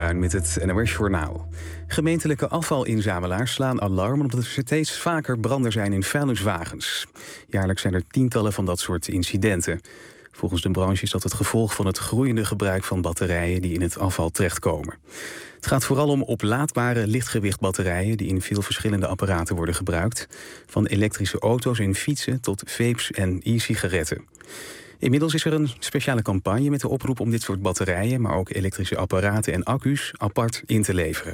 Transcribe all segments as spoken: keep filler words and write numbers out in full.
Bruin met het N O S-journaal. Gemeentelijke afvalinzamelaars slaan alarm omdat er steeds vaker branden zijn in vuilniswagens. Jaarlijks zijn er tientallen van dat soort incidenten. Volgens de branche is dat het gevolg van het groeiende gebruik van batterijen die in het afval terechtkomen. Het gaat vooral om oplaadbare lichtgewichtbatterijen die in veel verschillende apparaten worden gebruikt. Van elektrische auto's en fietsen tot vapes en e-sigaretten. Inmiddels is er een speciale campagne met de oproep om dit soort batterijen, maar ook elektrische apparaten en accu's apart in te leveren.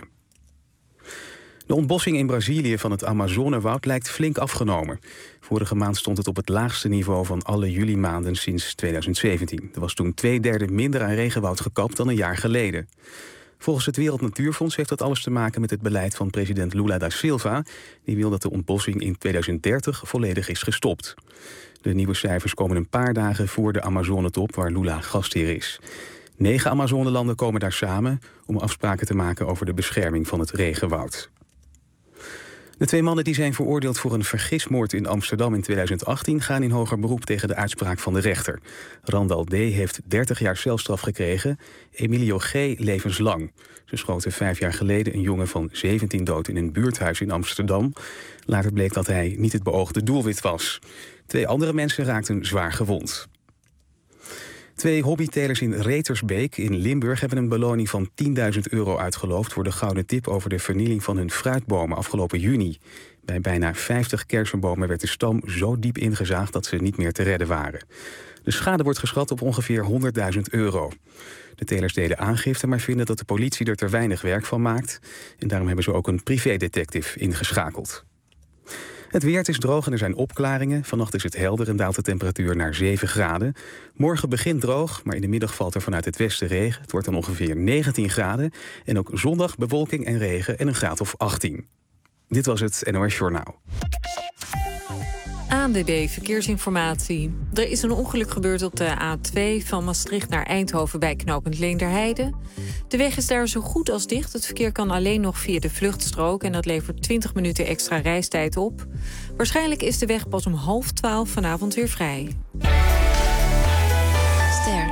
De ontbossing in Brazilië van het Amazonewoud lijkt flink afgenomen. Vorige maand stond het op het laagste niveau van alle juli-maanden sinds tweeduizend zeventien. Er was toen twee derde minder aan regenwoud gekapt dan een jaar geleden. Volgens het Wereld Natuurfonds heeft dat alles te maken met het beleid van president Lula da Silva. Die wil dat de ontbossing in tweeduizend dertig volledig is gestopt. De nieuwe cijfers komen een paar dagen voor de Amazonetop, waar Lula gastheer is. Negen Amazonelanden komen daar samen om afspraken te maken over de bescherming van het regenwoud. De twee mannen die zijn veroordeeld voor een vergismoord in Amsterdam in tweeduizend achttien... gaan in hoger beroep tegen de uitspraak van de rechter. Randal D. heeft dertig jaar celstraf gekregen, Emilio G. levenslang. Ze schoten vijf jaar geleden een jongen van zeventien dood in een buurthuis in Amsterdam. Later bleek dat hij niet het beoogde doelwit was. Twee andere mensen raakten zwaar gewond. Twee hobbytelers in Retersbeek in Limburg hebben een beloning van tienduizend euro uitgeloofd voor de gouden tip over de vernieling van hun fruitbomen afgelopen juni. Bij bijna vijftig kersenbomen werd de stam zo diep ingezaagd dat ze niet meer te redden waren. De schade wordt geschat op ongeveer honderdduizend euro. De telers deden aangifte, maar vinden dat de politie er te weinig werk van maakt. En daarom hebben ze ook een privédetective ingeschakeld. Het weer, het is droog en er zijn opklaringen. Vannacht is het helder en daalt de temperatuur naar zeven graden. Morgen begint droog, maar in de middag valt er vanuit het westen regen. Het wordt dan ongeveer negentien graden. En ook zondag bewolking en regen en een graad of achttien. Dit was het N O S-journaal. A N W B Verkeersinformatie. Er is een ongeluk gebeurd op de A twee van Maastricht naar Eindhoven bij knooppunt Leenderheide. De weg is daar zo goed als dicht. Het verkeer kan alleen nog via de vluchtstrook en dat levert twintig minuten extra reistijd op. Waarschijnlijk is de weg pas om half twaalf vanavond weer vrij. Ster.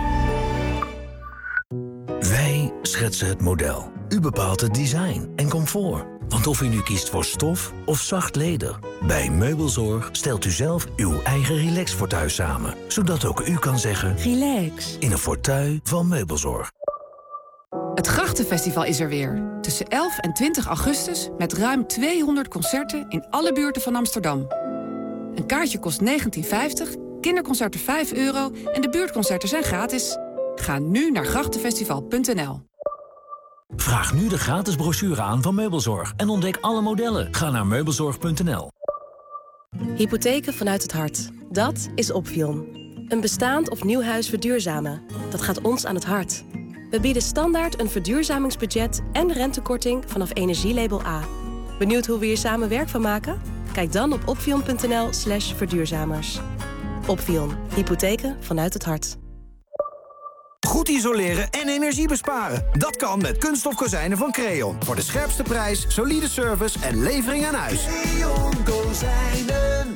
Wij schetsen het model. U bepaalt het design en comfort. Want of u nu kiest voor stof of zacht leder, bij Meubelzorg stelt u zelf uw eigen relax-fauteuil samen. Zodat ook u kan zeggen, Relax. In een fauteuil van Meubelzorg. Het Grachtenfestival is er weer. Tussen elf en twintig augustus met ruim tweehonderd concerten in alle buurten van Amsterdam. Een kaartje kost negentien vijftig, kinderconcerten vijf euro en de buurtconcerten zijn gratis. Ga nu naar grachtenfestival punt n l. Vraag nu de gratis brochure aan van Meubelzorg en ontdek alle modellen. Ga naar meubelzorg punt n l. Hypotheken vanuit het hart. Dat is Opvion. Een bestaand of nieuw huis verduurzamen. Dat gaat ons aan het hart. We bieden standaard een verduurzamingsbudget en rentekorting vanaf Energielabel A. Benieuwd hoe we hier samen werk van maken? Kijk dan op opvion punt n l slash verduurzamers. Opvion. Hypotheken vanuit het hart. Goed isoleren en energie besparen. Dat kan met kunststof kozijnen van Creon. Voor de scherpste prijs, solide service en levering aan huis. Creon Kozijnen.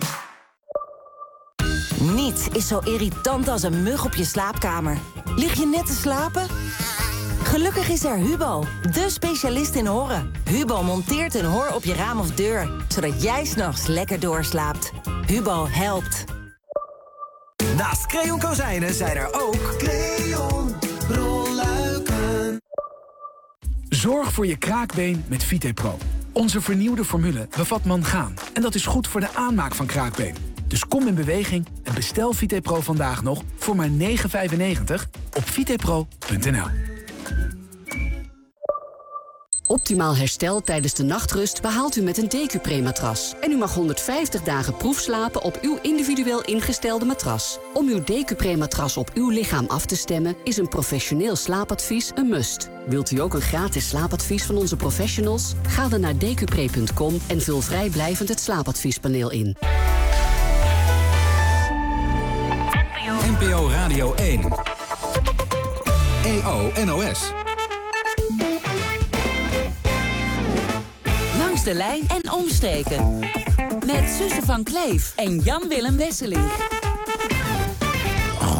Niets is zo irritant als een mug op je slaapkamer. Lig je net te slapen? Gelukkig is er Hubo, de specialist in horen. Hubo monteert een hoor op je raam of deur, zodat jij 's nachts lekker doorslaapt. Hubo helpt. Naast Creon Kozijnen zijn er ook Creon rolluiken. Zorg voor je kraakbeen met VitePro. Onze vernieuwde formule bevat mangaan. En dat is goed voor de aanmaak van kraakbeen. Dus kom in beweging en bestel VitePro vandaag nog voor maar negen vijfennegentig op vitepro punt n l. Optimaal herstel tijdens de nachtrust behaalt u met een Decupre-matras. En u mag honderdvijftig dagen proefslapen op uw individueel ingestelde matras. Om uw Decupre-matras op uw lichaam af te stemmen is een professioneel slaapadvies een must. Wilt u ook een gratis slaapadvies van onze professionals? Ga dan naar decupre punt com en vul vrijblijvend het slaapadviespaneel in. N P O Radio één. E O N O S. Langs de lijn en omstreken. Met Suze van Kleef en Jan-Willem Wesseling.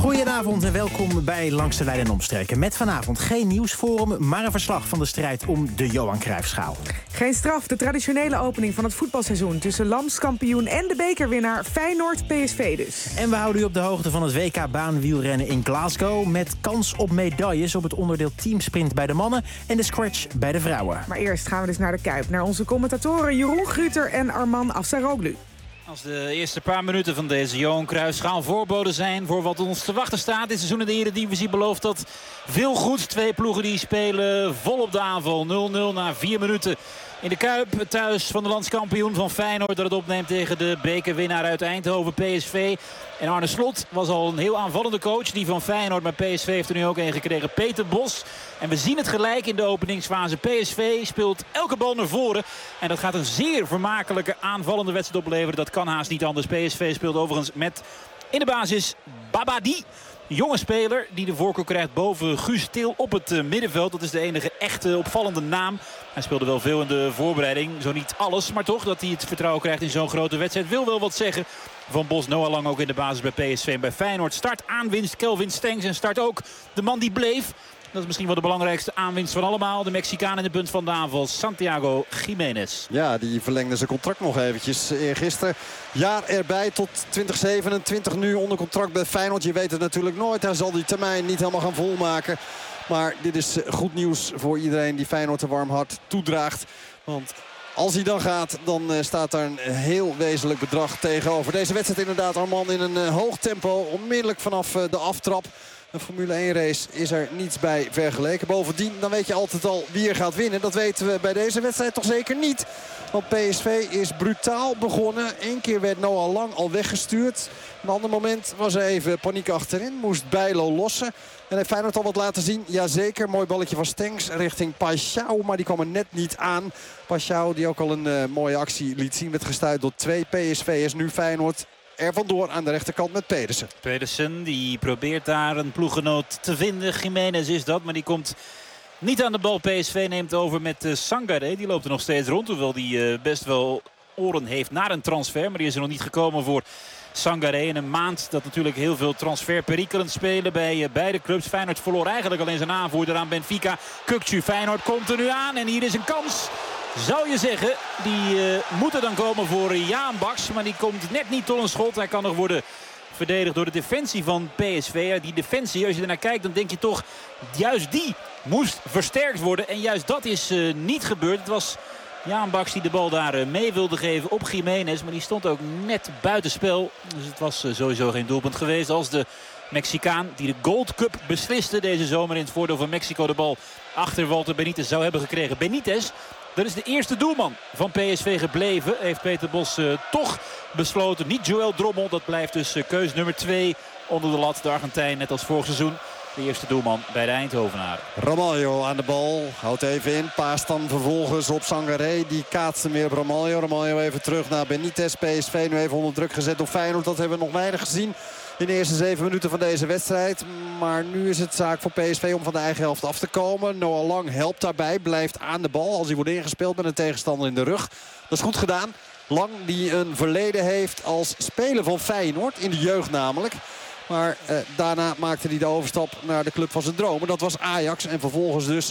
Goedenavond en welkom bij Langs de Lijn en Omstreken. Met vanavond geen nieuwsforum, maar een verslag van de strijd om de Johan Cruijffschaal. Geen straf, de traditionele opening van het voetbalseizoen tussen landskampioen en de bekerwinnaar Feyenoord P S V dus. En we houden u op de hoogte van het W K baanwielrennen in Glasgow, met kans op medailles op het onderdeel teamsprint bij de mannen en de scratch bij de vrouwen. Maar eerst gaan we dus naar de Kuip, naar onze commentatoren Jeroen Gruter en Arman Afsaroglu. Als de eerste paar minuten van deze Johan Cruijffschaal voorbode zijn voor wat ons te wachten staat. Dit seizoen in de Eredivisie belooft dat veel goeds. Twee ploegen die spelen vol op de aanval. nul nul na vier minuten in de Kuip. Thuis van de landskampioen van Feyenoord dat het opneemt tegen de bekerwinnaar uit Eindhoven, P S V. En Arne Slot was al een heel aanvallende coach. Die van Feyenoord, maar P S V heeft er nu ook een gekregen. Peter Bos. En we zien het gelijk in de openingsfase. P S V speelt elke bal naar voren. En dat gaat een zeer vermakelijke aanvallende wedstrijd opleveren. Dat kan haast niet anders. P S V speelt overigens met in de basis Babadi. Jonge speler die de voorkeur krijgt boven Guus Til op het uh, middenveld. Dat is de enige echte opvallende naam. Hij speelde wel veel in de voorbereiding. Zo niet alles, maar toch dat hij het vertrouwen krijgt in zo'n grote wedstrijd. Wil wel wat zeggen. Van Bos Noah Lang ook in de basis bij P S V en bij Feyenoord. Start aanwinst Kelvin Stengs en start ook de man die bleef. Dat is misschien wel de belangrijkste aanwinst van allemaal. De Mexicaan in de punt van de aanval, Santiago Jiménez. Ja, die verlengde zijn contract nog eventjes eergisteren. Jaar erbij tot twintig zevenentwintig nu onder contract bij Feyenoord. Je weet het natuurlijk nooit. Hij zal die termijn niet helemaal gaan volmaken. Maar dit is goed nieuws voor iedereen die Feyenoord een warm hart toedraagt. Want als hij dan gaat, dan uh, staat daar een heel wezenlijk bedrag tegenover. Deze wedstrijd inderdaad, Arman, in een uh, hoog tempo. Onmiddellijk vanaf uh, de aftrap. Een Formule één race is er niets bij vergeleken. Bovendien, dan weet je altijd al wie er gaat winnen. Dat weten we bij deze wedstrijd toch zeker niet. Want P S V is brutaal begonnen. Eén keer werd Noah Lang al weggestuurd. Een ander moment was er even paniek achterin. Moest Bijlo lossen. En heeft Feyenoord al wat laten zien. Jazeker, mooi balletje van Stengs richting Paixão. Maar die kwam er net niet aan. Paixão, die ook al een uh, mooie actie liet zien. Werd gestuurd door twee P S V'ers. Nu Feyenoord er vandoor aan de rechterkant met Pedersen. Pedersen die probeert daar een ploeggenoot te vinden. Jiménez is dat, maar die komt niet aan de bal. P S V neemt over met uh, Sangaré. Die loopt er nog steeds rond. Hoewel die uh, best wel oren heeft naar een transfer. Maar die is er nog niet gekomen voor Sangaré. In een maand dat natuurlijk heel veel transferperikelen spelen bij uh, beide clubs. Feyenoord verloor eigenlijk alleen zijn aanvoerder aan Benfica. Kukçu. Feyenoord komt er nu aan en hier is een kans. Zou je zeggen, die uh, moet er dan komen voor Jaan Baks. Maar die komt net niet tot een schot. Hij kan nog worden verdedigd door de defensie van P S V. Die defensie, als je ernaar kijkt, dan denk je toch, juist die moest versterkt worden. En juist dat is uh, niet gebeurd. Het was Jaan Baks die de bal daar uh, mee wilde geven op Jiménez. Maar die stond ook net buitenspel. Dus het was uh, sowieso geen doelpunt geweest als de Mexicaan die de Gold Cup besliste deze zomer in het voordeel van Mexico de bal achter Walter Benitez zou hebben gekregen. Benitez, dat is de eerste doelman van P S V gebleven. Heeft Peter Bos uh, toch besloten. Niet Joël Drommel, dat blijft dus uh, keus nummer twee onder de lat. De Argentijn, net als vorig seizoen. De eerste doelman bij de Eindhovenaren. Ramalho aan de bal. Houdt even in. Paast dan vervolgens op Sangaré. Die kaatst hem weer op Ramalho. Ramalho even terug naar Benitez. P S V nu even onder druk gezet door Feyenoord. Dat hebben we nog weinig gezien in de eerste zeven minuten van deze wedstrijd. Maar nu is het zaak voor P S V om van de eigen helft af te komen. Noah Lang helpt daarbij. Blijft aan de bal als hij wordt ingespeeld met een tegenstander in de rug. Dat is goed gedaan. Lang die een verleden heeft als speler van Feyenoord. In de jeugd namelijk. Maar eh, daarna maakte hij de overstap naar de club van zijn dromen. Dat was Ajax. En vervolgens dus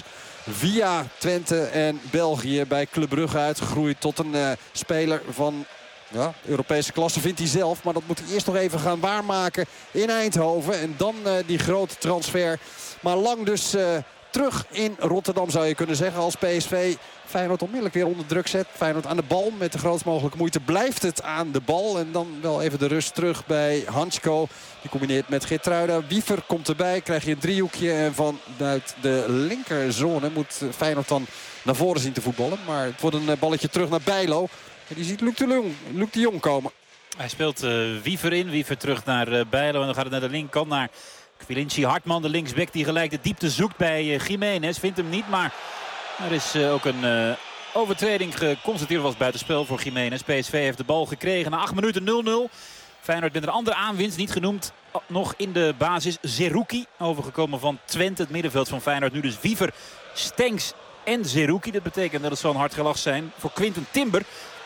via Twente en België bij Club Brugge uitgegroeid tot een uh, speler van ja, Europese klasse, vindt hij zelf. Maar dat moet hij eerst nog even gaan waarmaken in Eindhoven. En dan uh, die grote transfer. Maar Lang dus uh, terug in Rotterdam zou je kunnen zeggen als P S V Feyenoord onmiddellijk weer onder druk zet. Feyenoord aan de bal met de grootst mogelijke moeite blijft het aan de bal. En dan wel even de rust terug bij Hansko. Die combineert met Geertruida. Wiever komt erbij. Krijg je een driehoekje. En vanuit de linkerzone moet Feyenoord dan naar voren zien te voetballen. Maar het wordt een balletje terug naar Bijlo. En die ziet Luc de Jong, Luc de Jong komen. Hij speelt uh, Wiever in. Wiever terug naar uh, Bijlo. En dan gaat het naar de linkerkant naar Quilinci Hartman. De linksback die gelijk de diepte zoekt bij uh, Jiménez. Vindt hem niet, maar er is uh, ook een uh, overtreding geconstateerd. Was buitenspel voor Jiménez. P S V heeft de bal gekregen na acht minuten nul nul. Feyenoord met een andere aanwinst, niet genoemd. Nog in de basis Zerouki. Overgekomen van Twente, het middenveld van Feyenoord. Nu dus Wiever, Stengs en Zerouki. Dat betekent dat het zal een hard gelach zijn voor Quinten Timber.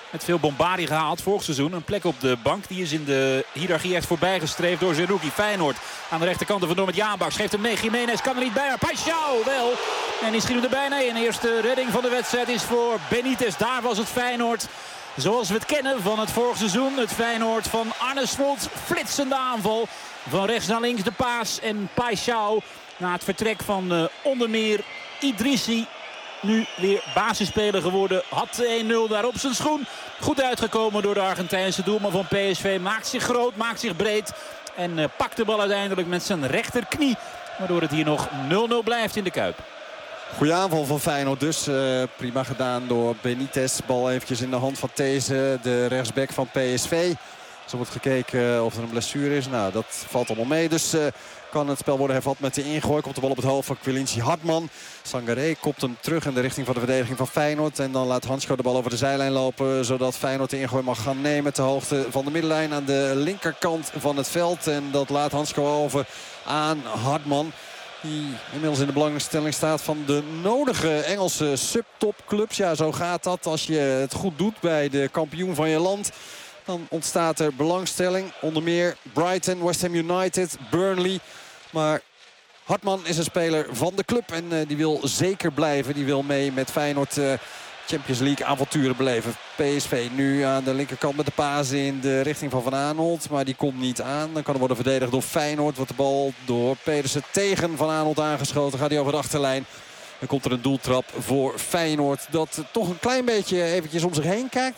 Met veel bombardie gehaald vorig seizoen. Een plek op de bank. Die is in de hiërarchie echt voorbijgestreefd door Zerouki. Feyenoord aan de rechterkant vandoor met Jaanbaks. Geeft hem mee. Jiménez kan er niet bij. Maar Paixão wel. En die schiet hem erbij. Nee, en de eerste redding van de wedstrijd is voor Benitez. Daar was het Feyenoord zoals we het kennen van het vorig seizoen. Het Feyenoord van Arne Slot. Flitsende aanval. Van rechts naar links de paas. En Paixão na het vertrek van uh, onder meer Idrissi. Nu weer basisspeler geworden. Had één nul daar op zijn schoen. Goed uitgekomen door de Argentijnse doelman van P S V. Maakt zich groot, maakt zich breed. En uh, pakt de bal uiteindelijk met zijn rechterknie. Waardoor het hier nog nul nul blijft in de Kuip. Goeie aanval van Feyenoord dus. Uh, prima gedaan door Benitez. Bal eventjes in de hand van These, de rechtsback van P S V. Er wordt gekeken of er een blessure is. Nou, dat valt allemaal mee. Dus uh, kan het spel worden hervat met de ingooi. Komt de bal op het hoofd van Quilinci Hartman. Sangaré kopt hem terug in de richting van de verdediging van Feyenoord. En dan laat Hansko de bal over de zijlijn lopen. Zodat Feyenoord de ingooi mag gaan nemen. Ter hoogte van de middenlijn aan de linkerkant van het veld. En dat laat Hansko over aan Hartman. Die inmiddels in de belangstelling staat van de nodige Engelse subtopclubs. Ja, zo gaat dat als je het goed doet bij de kampioen van je land. Dan ontstaat er belangstelling. Onder meer Brighton, West Ham United, Burnley. Maar Hartman is een speler van de club. En uh, die wil zeker blijven. Die wil mee met Feyenoord uh, Champions League avonturen beleven. P S V nu aan de linkerkant met de paas in de richting van Van Aanholt. Maar die komt niet aan. Dan kan er worden verdedigd door Feyenoord. Wordt de bal door Pedersen tegen Van Aanholt aangeschoten. Gaat hij over de achterlijn. Dan komt er een doeltrap voor Feyenoord. Dat toch een klein beetje eventjes om zich heen kijkt.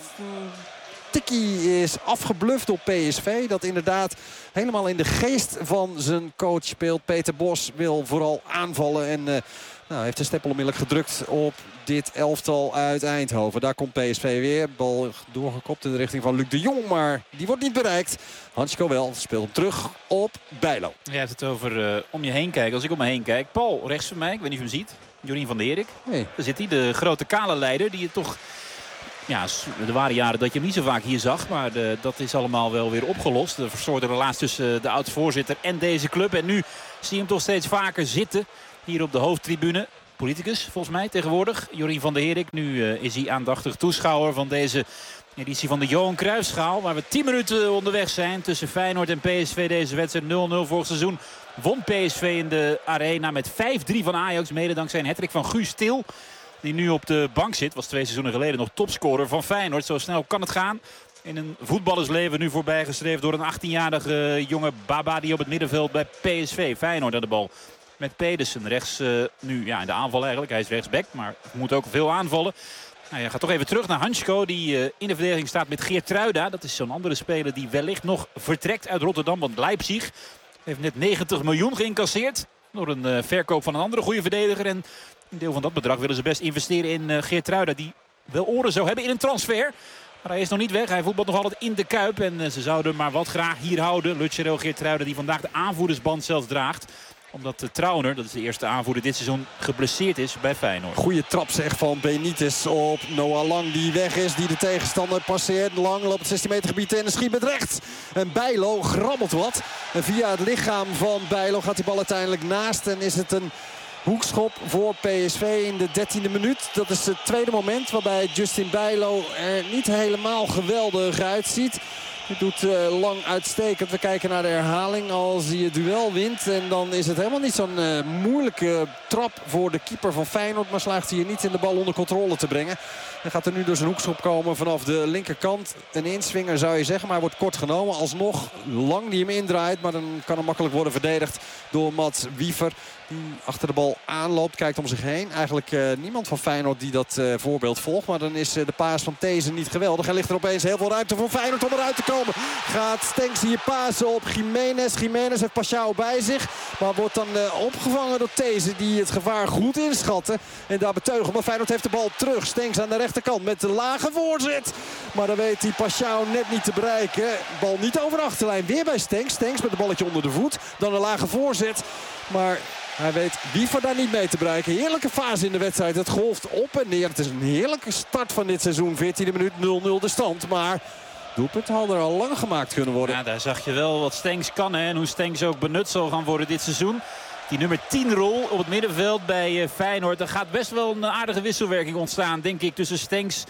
Tikkie is afgebluft door P S V. Dat inderdaad helemaal in de geest van zijn coach speelt. Peter Bos wil vooral aanvallen. En uh, nou, heeft de stempel onmiddellijk gedrukt op dit elftal uit Eindhoven. Daar komt P S V weer. Bal doorgekopt in de richting van Luc de Jong. Maar die wordt niet bereikt. Hansko wel speelt hem terug op Bijlo. Je hebt het over uh, om je heen kijken. Als ik om me heen kijk. Paul rechts van mij. Ik weet niet of je hem ziet. Jorien van der Herik. Nee. Daar zit hij. De grote kale leider. Die je toch... Ja, er waren jaren dat je hem niet zo vaak hier zag. Maar de, dat is allemaal wel weer opgelost. De verstoorde relatie tussen de oud-voorzitter en deze club. En nu zie je hem toch steeds vaker zitten. Hier op de hoofdtribune. Politicus volgens mij tegenwoordig. Jorien van der Herik. Nu uh, is hij aandachtig toeschouwer van deze editie van de Johan Cruijffschaal. Waar we tien minuten onderweg zijn tussen Feyenoord en P S V. Deze wedstrijd nul nul vorig seizoen. Won P S V in de Arena met vijf drie van Ajax. Mede dankzij een hattrick van Guus Til. Die nu op de bank zit. Was twee seizoenen geleden nog topscorer van Feyenoord. Zo snel kan het gaan. In een voetballersleven nu voorbijgestreefd door een achttienjarige jonge Baba. Die op het middenveld bij P S V. Feyenoord aan de bal. Met Pedersen rechts uh, nu ja, in de aanval eigenlijk. Hij is rechtsback. Maar moet ook veel aanvallen. Nou, ja, gaat toch even terug naar Hansko. Die uh, in de verdediging staat met Geertruida. Dat is zo'n andere speler die wellicht nog vertrekt uit Rotterdam. Want Leipzig heeft net negentig miljoen geïncasseerd. Door een uh, verkoop van een andere goede verdediger. En een deel van dat bedrag willen ze best investeren in uh, Geertruida. Die wel oren zou hebben in een transfer. Maar hij is nog niet weg. Hij voetbalt nog altijd in de Kuip. En uh, ze zouden maar wat graag hier houden. Lucero Geertruida die vandaag de aanvoerdersband zelfs draagt. Omdat de Trauner, dat is de eerste aanvoerder dit seizoen, geblesseerd is bij Feyenoord. Goeie trap zeg van Benitez op Noah Lang die weg is. Die de tegenstander passeert. Lang loopt het zestien meter gebied in en schiet met rechts. En Bijlo grabbelt wat. En via het lichaam van Bijlo gaat die bal uiteindelijk naast. En is het een hoekschop voor P S V in de dertiende minuut. Dat is het tweede moment waarbij Justin Bijlo er niet helemaal geweldig uitziet. Dit doet uh, Lang uitstekend. We kijken naar de herhaling als hij het duel wint. En dan is het helemaal niet zo'n uh, moeilijke trap voor de keeper van Feyenoord. Maar slaagt hij er niet in de bal onder controle te brengen. Dan gaat er nu dus een hoekschop komen vanaf de linkerkant. Een inswinger zou je zeggen, maar hij wordt kort genomen. Alsnog Lang die hem indraait. Maar dan kan hem makkelijk worden verdedigd door Mats Wiever. Die achter de bal aanloopt, kijkt om zich heen. Eigenlijk uh, niemand van Feyenoord die dat uh, voorbeeld volgt. Maar dan is uh, de paas van These niet geweldig. En ligt er opeens heel veel ruimte voor Feyenoord om eruit te komen. Gaat Stenks hier pasen op Jiménez. Jiménez heeft Paixão bij zich. Maar wordt dan uh, opgevangen door These die het gevaar goed inschatten. En daar beteugelen. Maar Feyenoord heeft de bal terug. Stenks aan de rechterkant met de lage voorzet. Maar dan weet hij Paixão net niet te bereiken. Bal niet over de achterlijn. Weer bij Stenks. Stenks met een balletje onder de voet. Dan een lage voorzet. Maar hij weet Wiever daar niet mee te bereiken. Heerlijke fase in de wedstrijd. Het golft op en neer. Het is een heerlijke start van dit seizoen. veertiende minuut nul nul de stand. Maar doelpunt had er al lang gemaakt kunnen worden. Ja, daar zag je wel wat Stenks kan. Hè? En hoe Stenks ook benut zal gaan worden dit seizoen. Die nummer tien rol op het middenveld bij Feyenoord. Er gaat best wel een aardige wisselwerking ontstaan, denk ik, tussen Stenks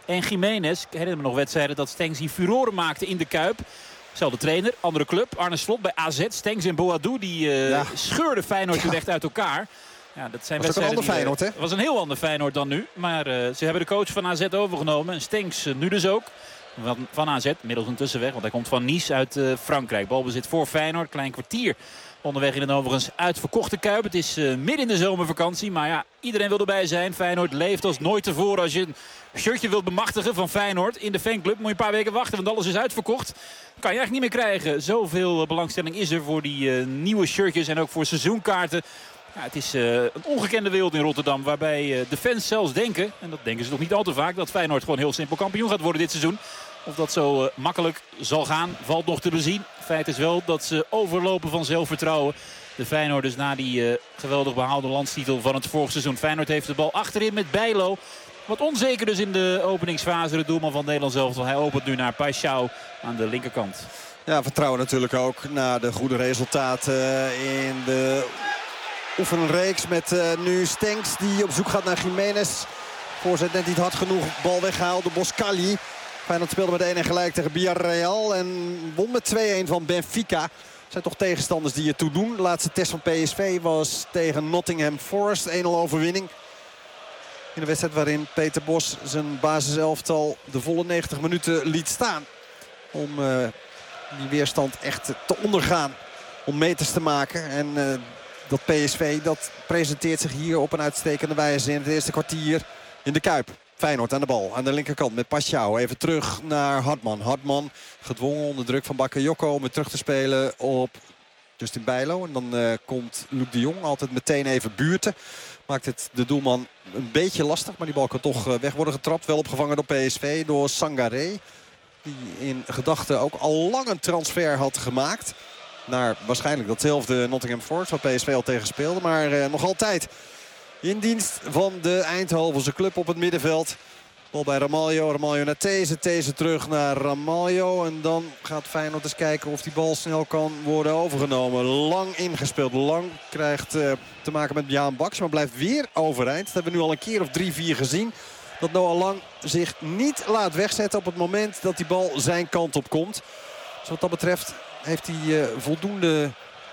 en Gimenez. Ik herinner me nog wedstrijden dat Stengs hier furoren maakte in de Kuip. Zelfde trainer, andere club. Arne Slot bij A Z. Stengs en Boadou die uh, ja. scheurde Feyenoord ja. recht uit elkaar. Ja, dat zijn was ook een ander Feyenoord, hè? Het was een heel ander Feyenoord dan nu. Maar uh, ze hebben de coach van A Z overgenomen. En Stengs uh, nu dus ook. Van, van A Z, middels een tussenweg. Want hij komt van Nice uit uh, Frankrijk. Balbezit voor Feyenoord. Klein kwartier onderweg in een overigens uitverkochte Kuip. Het is uh, midden in de zomervakantie. Maar ja, iedereen wil erbij zijn. Feyenoord leeft als nooit tevoren. Als je een shirtje wilt bemachtigen van Feyenoord in de fanclub, moet je een paar weken wachten. Want alles is uitverkocht. Kan je eigenlijk niet meer krijgen. Zoveel belangstelling is er voor die uh, nieuwe shirtjes. En ook voor seizoenkaarten. Ja, het is uh, een ongekende wereld in Rotterdam. Waarbij uh, de fans zelfs denken, en dat denken ze nog niet al te vaak, dat Feyenoord gewoon heel simpel kampioen gaat worden dit seizoen. Of dat zo uh, makkelijk zal gaan, valt nog te bezien. Feit is wel dat ze overlopen van zelfvertrouwen. De Feyenoorders na die uh, geweldig behaalde landstitel van het vorig seizoen. Feyenoord heeft de bal achterin met Bijlo. Wat onzeker dus in de openingsfase. De doelman van Nederland zelf. Hij opent nu naar Paixão aan de linkerkant. Ja, vertrouwen natuurlijk ook na de goede resultaten in de oefenreeks. Met uh, nu Stengs die op zoek gaat naar Gimenez. Voorzet net niet hard genoeg. Bal weggehaald door Boskali. Feyenoord speelde met één en gelijk tegen Villarreal. En won met twee-een van Benfica. Het zijn toch tegenstanders die het toe doen. De laatste test van P S V was tegen Nottingham Forest. één nul overwinning. In de wedstrijd waarin Peter Bos zijn basiselftal de volle negentig minuten liet staan. Om uh, die weerstand echt te ondergaan. Om meters te maken. En uh, dat P S V dat presenteert zich hier op een uitstekende wijze in het eerste kwartier in de Kuip. Feyenoord aan de bal, aan de linkerkant met Paixão. Even terug naar Hartman. Hartman gedwongen onder druk van Bakayoko om het terug te spelen op Justin Bijlo. En dan uh, komt Luc de Jong altijd meteen even buurten. Maakt het de doelman een beetje lastig. Maar die bal kan toch uh, weg worden getrapt. Wel opgevangen door P S V, door Sangaré. Die in gedachten ook al lang een transfer had gemaakt. Naar waarschijnlijk datzelfde Nottingham Forest waar P S V al tegen speelde. Maar uh, nog altijd in dienst van de Eindhovense club op het middenveld. Bal bij Ramaljo. Ramaljo naar These. These terug naar Ramaljo. En dan gaat Feyenoord eens kijken of die bal snel kan worden overgenomen. Lang ingespeeld. Lang krijgt uh, te maken met Jaan Baks. Maar blijft weer overeind. Dat hebben we nu al een keer of drie, vier gezien. Dat Noah Lang zich niet laat wegzetten op het moment dat die bal zijn kant op komt. Dus wat dat betreft heeft hij uh, voldoende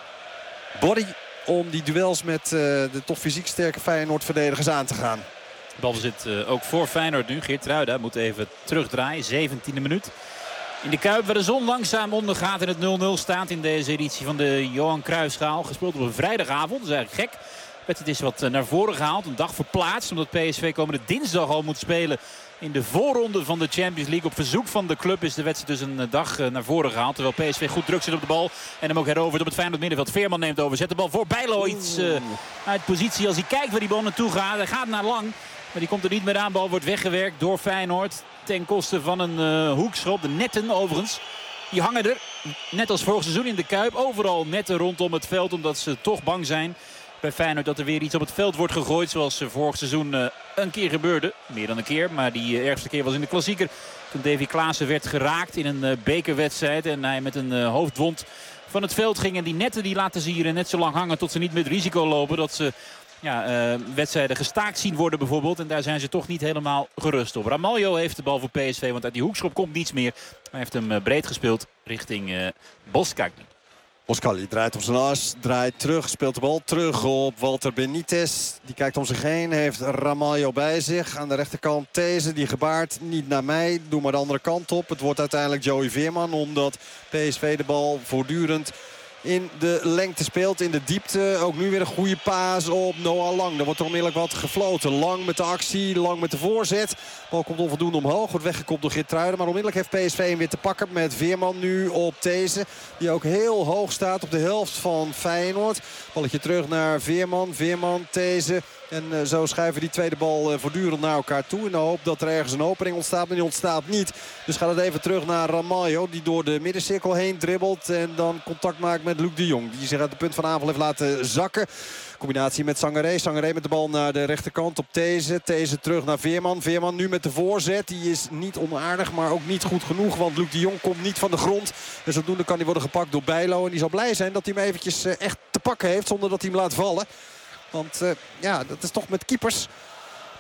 body om die duels met uh, de toch fysiek sterke Feyenoord-verdedigers aan te gaan. De bal zit uh, ook voor Feyenoord nu. Geertruida moet even terugdraaien. zeventiende minuut. In de Kuip waar de zon langzaam ondergaat en het nul nul staat in deze editie van de Johan Cruijffschaal. Gespeeld op een vrijdagavond. Dat is eigenlijk gek. Het is wat naar voren gehaald. Een dag verplaatst omdat P S V komende dinsdag al moet spelen in de voorronde van de Champions League. Op verzoek van de club is de wedstrijd dus een dag naar voren gehaald. Terwijl P S V goed druk zit op de bal. En hem ook heroverd op het Feyenoord middenveld. Veerman neemt over. Zet de bal voor Bijlo iets uh, uit positie. Als hij kijkt waar die bal naartoe gaat. Hij gaat naar Lang. Maar die komt er niet meer aan. Bal wordt weggewerkt door Feyenoord. Ten koste van een uh, hoekschop. De netten overigens. Die hangen er. Net als vorig seizoen in de Kuip. Overal netten rondom het veld. Omdat ze toch bang zijn bij Feyenoord dat er weer iets op het veld wordt gegooid. Zoals vorig seizoen uh, een keer gebeurde. Meer dan een keer. Maar die uh, ergste keer was in de klassieker. Toen Davy Klaassen werd geraakt in een uh, bekerwedstrijd. En hij met een uh, hoofdwond van het veld ging. En die netten die laten ze hier net zo lang hangen tot ze niet met risico lopen. Dat ze ja, uh, wedstrijden gestaakt zien worden bijvoorbeeld. En daar zijn ze toch niet helemaal gerust op. Ramaljo heeft de bal voor P S V. Want uit die hoekschop komt niets meer. Hij heeft hem uh, breed gespeeld richting uh, Boskali. Boskali draait op zijn as, draait terug, speelt de bal terug op Walter Benitez. Die kijkt om zich heen, heeft Ramaljo bij zich. Aan de rechterkant These, die gebaart niet naar mij, doe maar de andere kant op. Het wordt uiteindelijk Joey Veerman, omdat P S V de bal voortdurend in de lengte speelt, in de diepte. Ook nu weer een goede paas op Noah Lang. Er wordt er onmiddellijk wat gefloten. Lang met de actie, Lang met de voorzet. De bal komt onvoldoende omhoog, wordt weggekopt door Geertruida. Maar onmiddellijk heeft P S V hem weer te pakken met Veerman nu op These. Die ook heel hoog staat op de helft van Feyenoord. Balletje terug naar Veerman. Veerman, These. En uh, zo schuiven die tweede bal uh, voortdurend naar elkaar toe. In de hoop dat er ergens een opening ontstaat. Maar die ontstaat niet. Dus gaat het even terug naar Ramaljo. Die door de middencirkel heen dribbelt. En dan contact maakt met Luc de Jong. Die zich uit de punt van aanval heeft laten zakken. Combinatie met Sangaré. Sangaré met de bal naar de rechterkant op These. These terug naar Veerman. Veerman nu met de voorzet. Die is niet onaardig, maar ook niet goed genoeg. Want Luc de Jong komt niet van de grond. En zodoende kan hij worden gepakt door Bijlo. En die zal blij zijn dat hij hem eventjes uh, echt te pakken heeft. Zonder dat hij hem laat vallen. Want uh, ja, dat is toch met keepers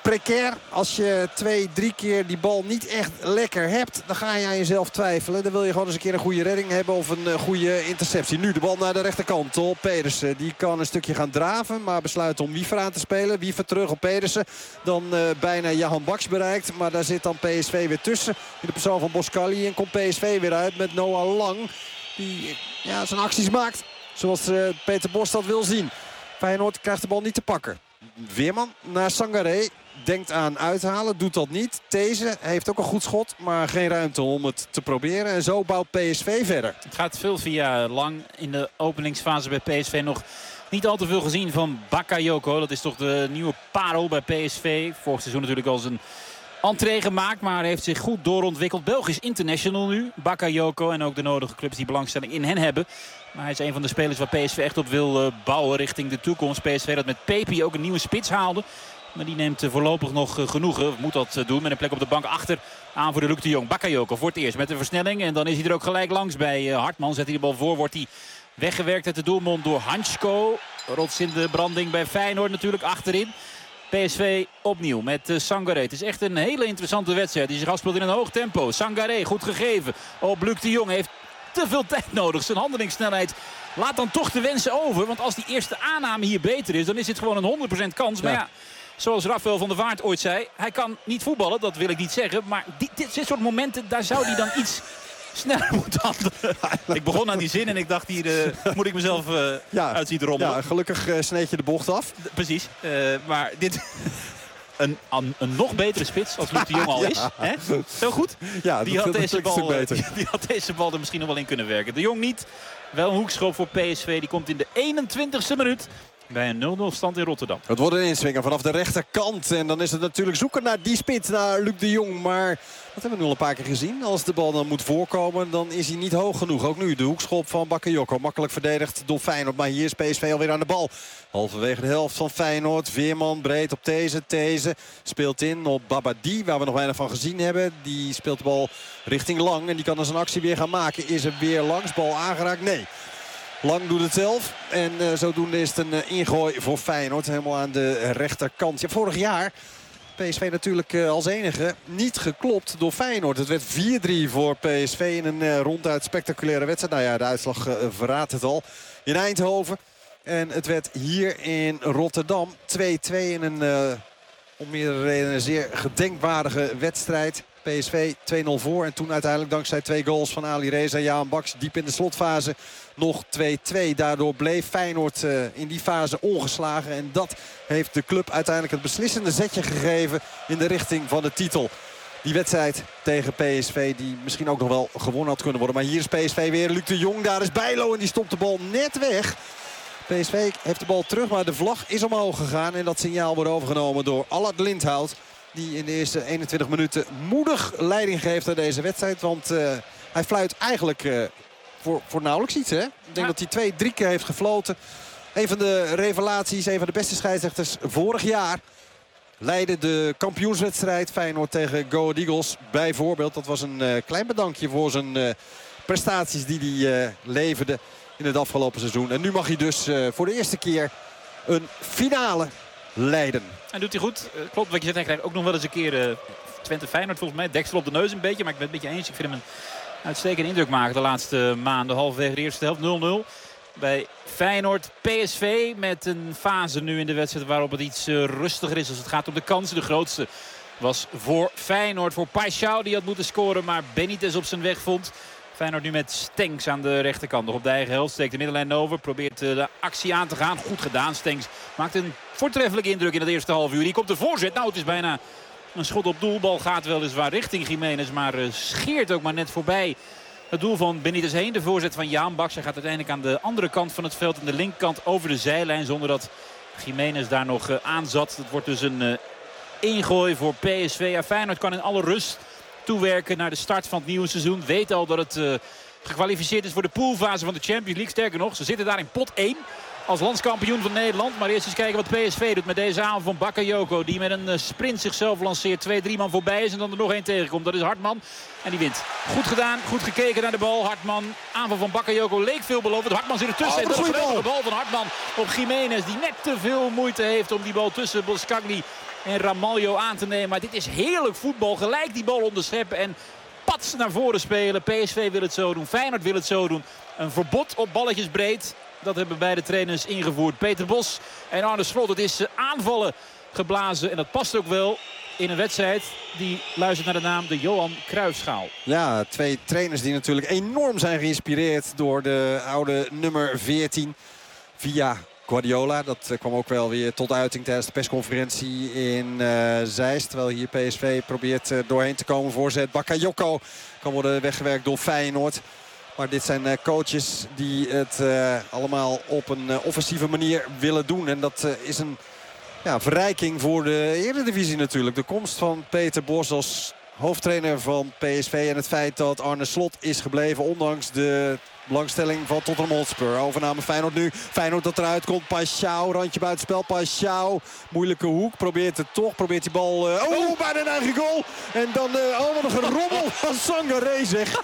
precair. Als je twee, drie keer die bal niet echt lekker hebt, dan ga je aan jezelf twijfelen. Dan wil je gewoon eens een keer een goede redding hebben of een uh, goede interceptie. Nu de bal naar de rechterkant op Pedersen. Die kan een stukje gaan draven, maar besluit om Wiever aan te spelen. Wiever terug op Pedersen. Dan uh, bijna Jahan Baks bereikt. Maar daar zit dan P S V weer tussen. In de persoon van Boskali. En komt P S V weer uit met Noah Lang. Die ja, zijn acties maakt. Zoals uh, Peter Bos dat wil zien. Feyenoord krijgt de bal niet te pakken. Weerman naar Sangaré. Denkt aan uithalen, doet dat niet. These heeft ook een goed schot, maar geen ruimte om het te proberen. En zo bouwt P S V verder. Het gaat veel via Lang. In de openingsfase bij P S V nog niet al te veel gezien van Bakayoko. Dat is toch de nieuwe parel bij P S V. Vorig seizoen natuurlijk al zijn entree gemaakt, maar heeft zich goed doorontwikkeld. Belgisch international nu, Bakayoko. En ook de nodige clubs die belangstelling in hen hebben. Maar hij is een van de spelers waar P S V echt op wil bouwen richting de toekomst. P S V dat met Pepi ook een nieuwe spits haalde. Maar die neemt voorlopig nog genoegen. Of moet dat doen met een plek op de bank achter aan voor de Luc de Jong. Bakayoko voor het eerst met een versnelling. En dan is hij er ook gelijk langs bij Hartman. Zet hij de bal voor, wordt hij weggewerkt uit de doelmond door Hansko. Rots in de branding bij Feyenoord natuurlijk achterin. P S V opnieuw met uh, Sangaré. Het is echt een hele interessante wedstrijd die zich afspeelt in een hoog tempo. Sangaré goed gegeven op Luc de Jong. Heeft te veel tijd nodig. Zijn handelingssnelheid laat dan toch de wensen over. Want als die eerste aanname hier beter is, dan is dit gewoon een honderd procent kans. Ja. Maar ja, zoals Rafael van der Vaart ooit zei, hij kan niet voetballen, dat wil ik niet zeggen. Maar dit, dit, dit soort momenten, daar zou hij dan iets sneller moeten handelen. Ik begon aan die zin en ik dacht, hier uh, moet ik mezelf uh, ja, uit zien rommelen. Ja, gelukkig uh, sneed je de bocht af. D precies, uh, maar dit... Een, een, een nog betere spits als Luc de Jong al is. Ja. Hè? Zo goed. Ja, die, had deze bal, die, die had deze bal er misschien nog wel in kunnen werken. De Jong niet. Wel een hoekschop voor P S V. Die komt in de eenentwintigste minuut. Bij een nul nul stand in Rotterdam. Het wordt een inswinger vanaf de rechterkant. En dan is het natuurlijk zoeken naar die spits, naar Luc de Jong. Maar dat hebben we nu al een paar keer gezien. Als de bal dan moet voorkomen, dan is hij niet hoog genoeg. Ook nu de hoekschop van Bakayoko. Makkelijk verdedigd door Feyenoord. Maar hier is P S V alweer aan de bal. Halverwege de helft van Feyenoord. Veerman breed op These. These speelt in op Babadi, waar we nog weinig van gezien hebben. Die speelt de bal richting Lang. En die kan dan zijn actie weer gaan maken. Is er weer langs bal aangeraakt? Nee. Lang doet het zelf. En uh, zodoende is het een uh, ingooi voor Feyenoord. Helemaal aan de rechterkant. Ja, vorig jaar P S V natuurlijk uh, als enige niet geklopt door Feyenoord. Het werd vier drie voor P S V in een uh, ronduit spectaculaire wedstrijd. Nou ja, de uitslag uh, verraadt het al. In Eindhoven. En het werd hier in Rotterdam twee twee in een uh, om meerdere redenen zeer gedenkwaardige wedstrijd. P S V twee nul voor en toen uiteindelijk dankzij twee goals van Ali Reza en Jahan Baks diep in de slotfase nog twee twee. Daardoor bleef Feyenoord uh, in die fase ongeslagen. En dat heeft de club uiteindelijk het beslissende zetje gegeven in de richting van de titel. Die wedstrijd tegen P S V die misschien ook nog wel gewonnen had kunnen worden. Maar hier is P S V weer. Luc de Jong, daar is Bijlo en die stopt de bal net weg. P S V heeft de bal terug, maar de vlag is omhoog gegaan. En dat signaal wordt overgenomen door Allard Lindhout. Die in de eerste eenentwintig minuten moedig leiding geeft aan deze wedstrijd. Want uh, hij fluit eigenlijk uh, voor, voor nauwelijks iets. Hè? Ik denk ja. dat hij twee, drie keer heeft gefloten. Een van de revelaties, een van de beste scheidsrechters vorig jaar. Leidde de kampioenswedstrijd Feyenoord tegen Go Ahead Eagles. Bijvoorbeeld, dat was een uh, klein bedankje voor zijn uh, prestaties die hij uh, leverde in het afgelopen seizoen. En nu mag hij dus uh, voor de eerste keer een finale leiden. En doet hij goed. Uh, klopt wat je zegt. Hij krijgt ook nog wel eens een keer uh, Twente Feyenoord volgens mij. Deksel op de neus een beetje. Maar ik ben het een beetje eens. Ik vind hem een uitstekende indruk maken de laatste maanden. Halverwege de eerste helft nul nul. Bij Feyenoord P S V met een fase nu in de wedstrijd waarop het iets uh, rustiger is als het gaat om de kansen. De grootste was voor Feyenoord. Voor Paixão die had moeten scoren. Maar Benitez op zijn weg vond. Feyenoord nu met Stenks aan de rechterkant. Nog op de eigen helft steekt de middenlijn over. Probeert de actie aan te gaan. Goed gedaan. Stenks maakt een voortreffelijke indruk in het eerste half uur. Hier komt de voorzet. Nou, het is bijna een schot op doel. Bal gaat weliswaar richting Jiménez. Maar uh, scheert ook maar net voorbij het doel van Benitez heen. De voorzet van Jahan Baks. Hij gaat uiteindelijk aan de andere kant van het veld. Aan de linkerkant over de zijlijn. Zonder dat Jiménez daar nog uh, aan zat. Het wordt dus een uh, ingooi voor P S V. Ja, Feyenoord kan in alle rust toewerken naar de start van het nieuwe seizoen. Weet al dat het uh, gekwalificeerd is voor de poolfase van de Champions League. Sterker nog, ze zitten daar in pot één als landskampioen van Nederland. Maar eerst eens kijken wat P S V doet met deze aanval van Bakayoko. Die met een uh, sprint zichzelf lanceert. Twee, drie man voorbij is en dan er nog één tegenkomt. Dat is Hartman. En die wint. Goed gedaan. Goed gekeken naar de bal. Hartman. Aanval van Bakayoko leek veelbelovend. Hartman zit ertussen. Oh, dat is een geweldige bal van Hartman op Jiménez. Die net te veel moeite heeft om die bal tussen Boskagli en Ramalho aan te nemen. Maar dit is heerlijk voetbal. Gelijk die bal onderscheppen en pats naar voren spelen. P S V wil het zo doen. Feyenoord wil het zo doen. Een verbod op balletjes breed. Dat hebben beide trainers ingevoerd. Peter Bos en Arne Slot. Het is aanvallen geblazen. En dat past ook wel in een wedstrijd die luistert naar de naam de Johan Cruijffschaal. Ja, twee trainers die natuurlijk enorm zijn geïnspireerd door de oude nummer veertien. Via Guardiola. Dat kwam ook wel weer tot uiting tijdens de persconferentie in uh, Zeist. Terwijl hier P S V probeert uh, doorheen te komen. Voorzet Bakayoko kan worden weggewerkt door Feyenoord. Maar dit zijn uh, coaches die het uh, allemaal op een uh, offensieve manier willen doen. En dat uh, is een ja, verrijking voor de Eredivisie natuurlijk. De komst van Peter Bos als hoofdtrainer van P S V. En het feit dat Arne Slot is gebleven ondanks de belangstelling van Tottenham Hotspur. Overname Feyenoord nu. Feyenoord dat eruit komt. Paschou, randje buitenspel. Paschou, moeilijke hoek. Probeert het toch. Probeert die bal... Uh, oh, bijna een eigen goal. En dan... Uh, oh, wat een gerommel van Sangaré zeg.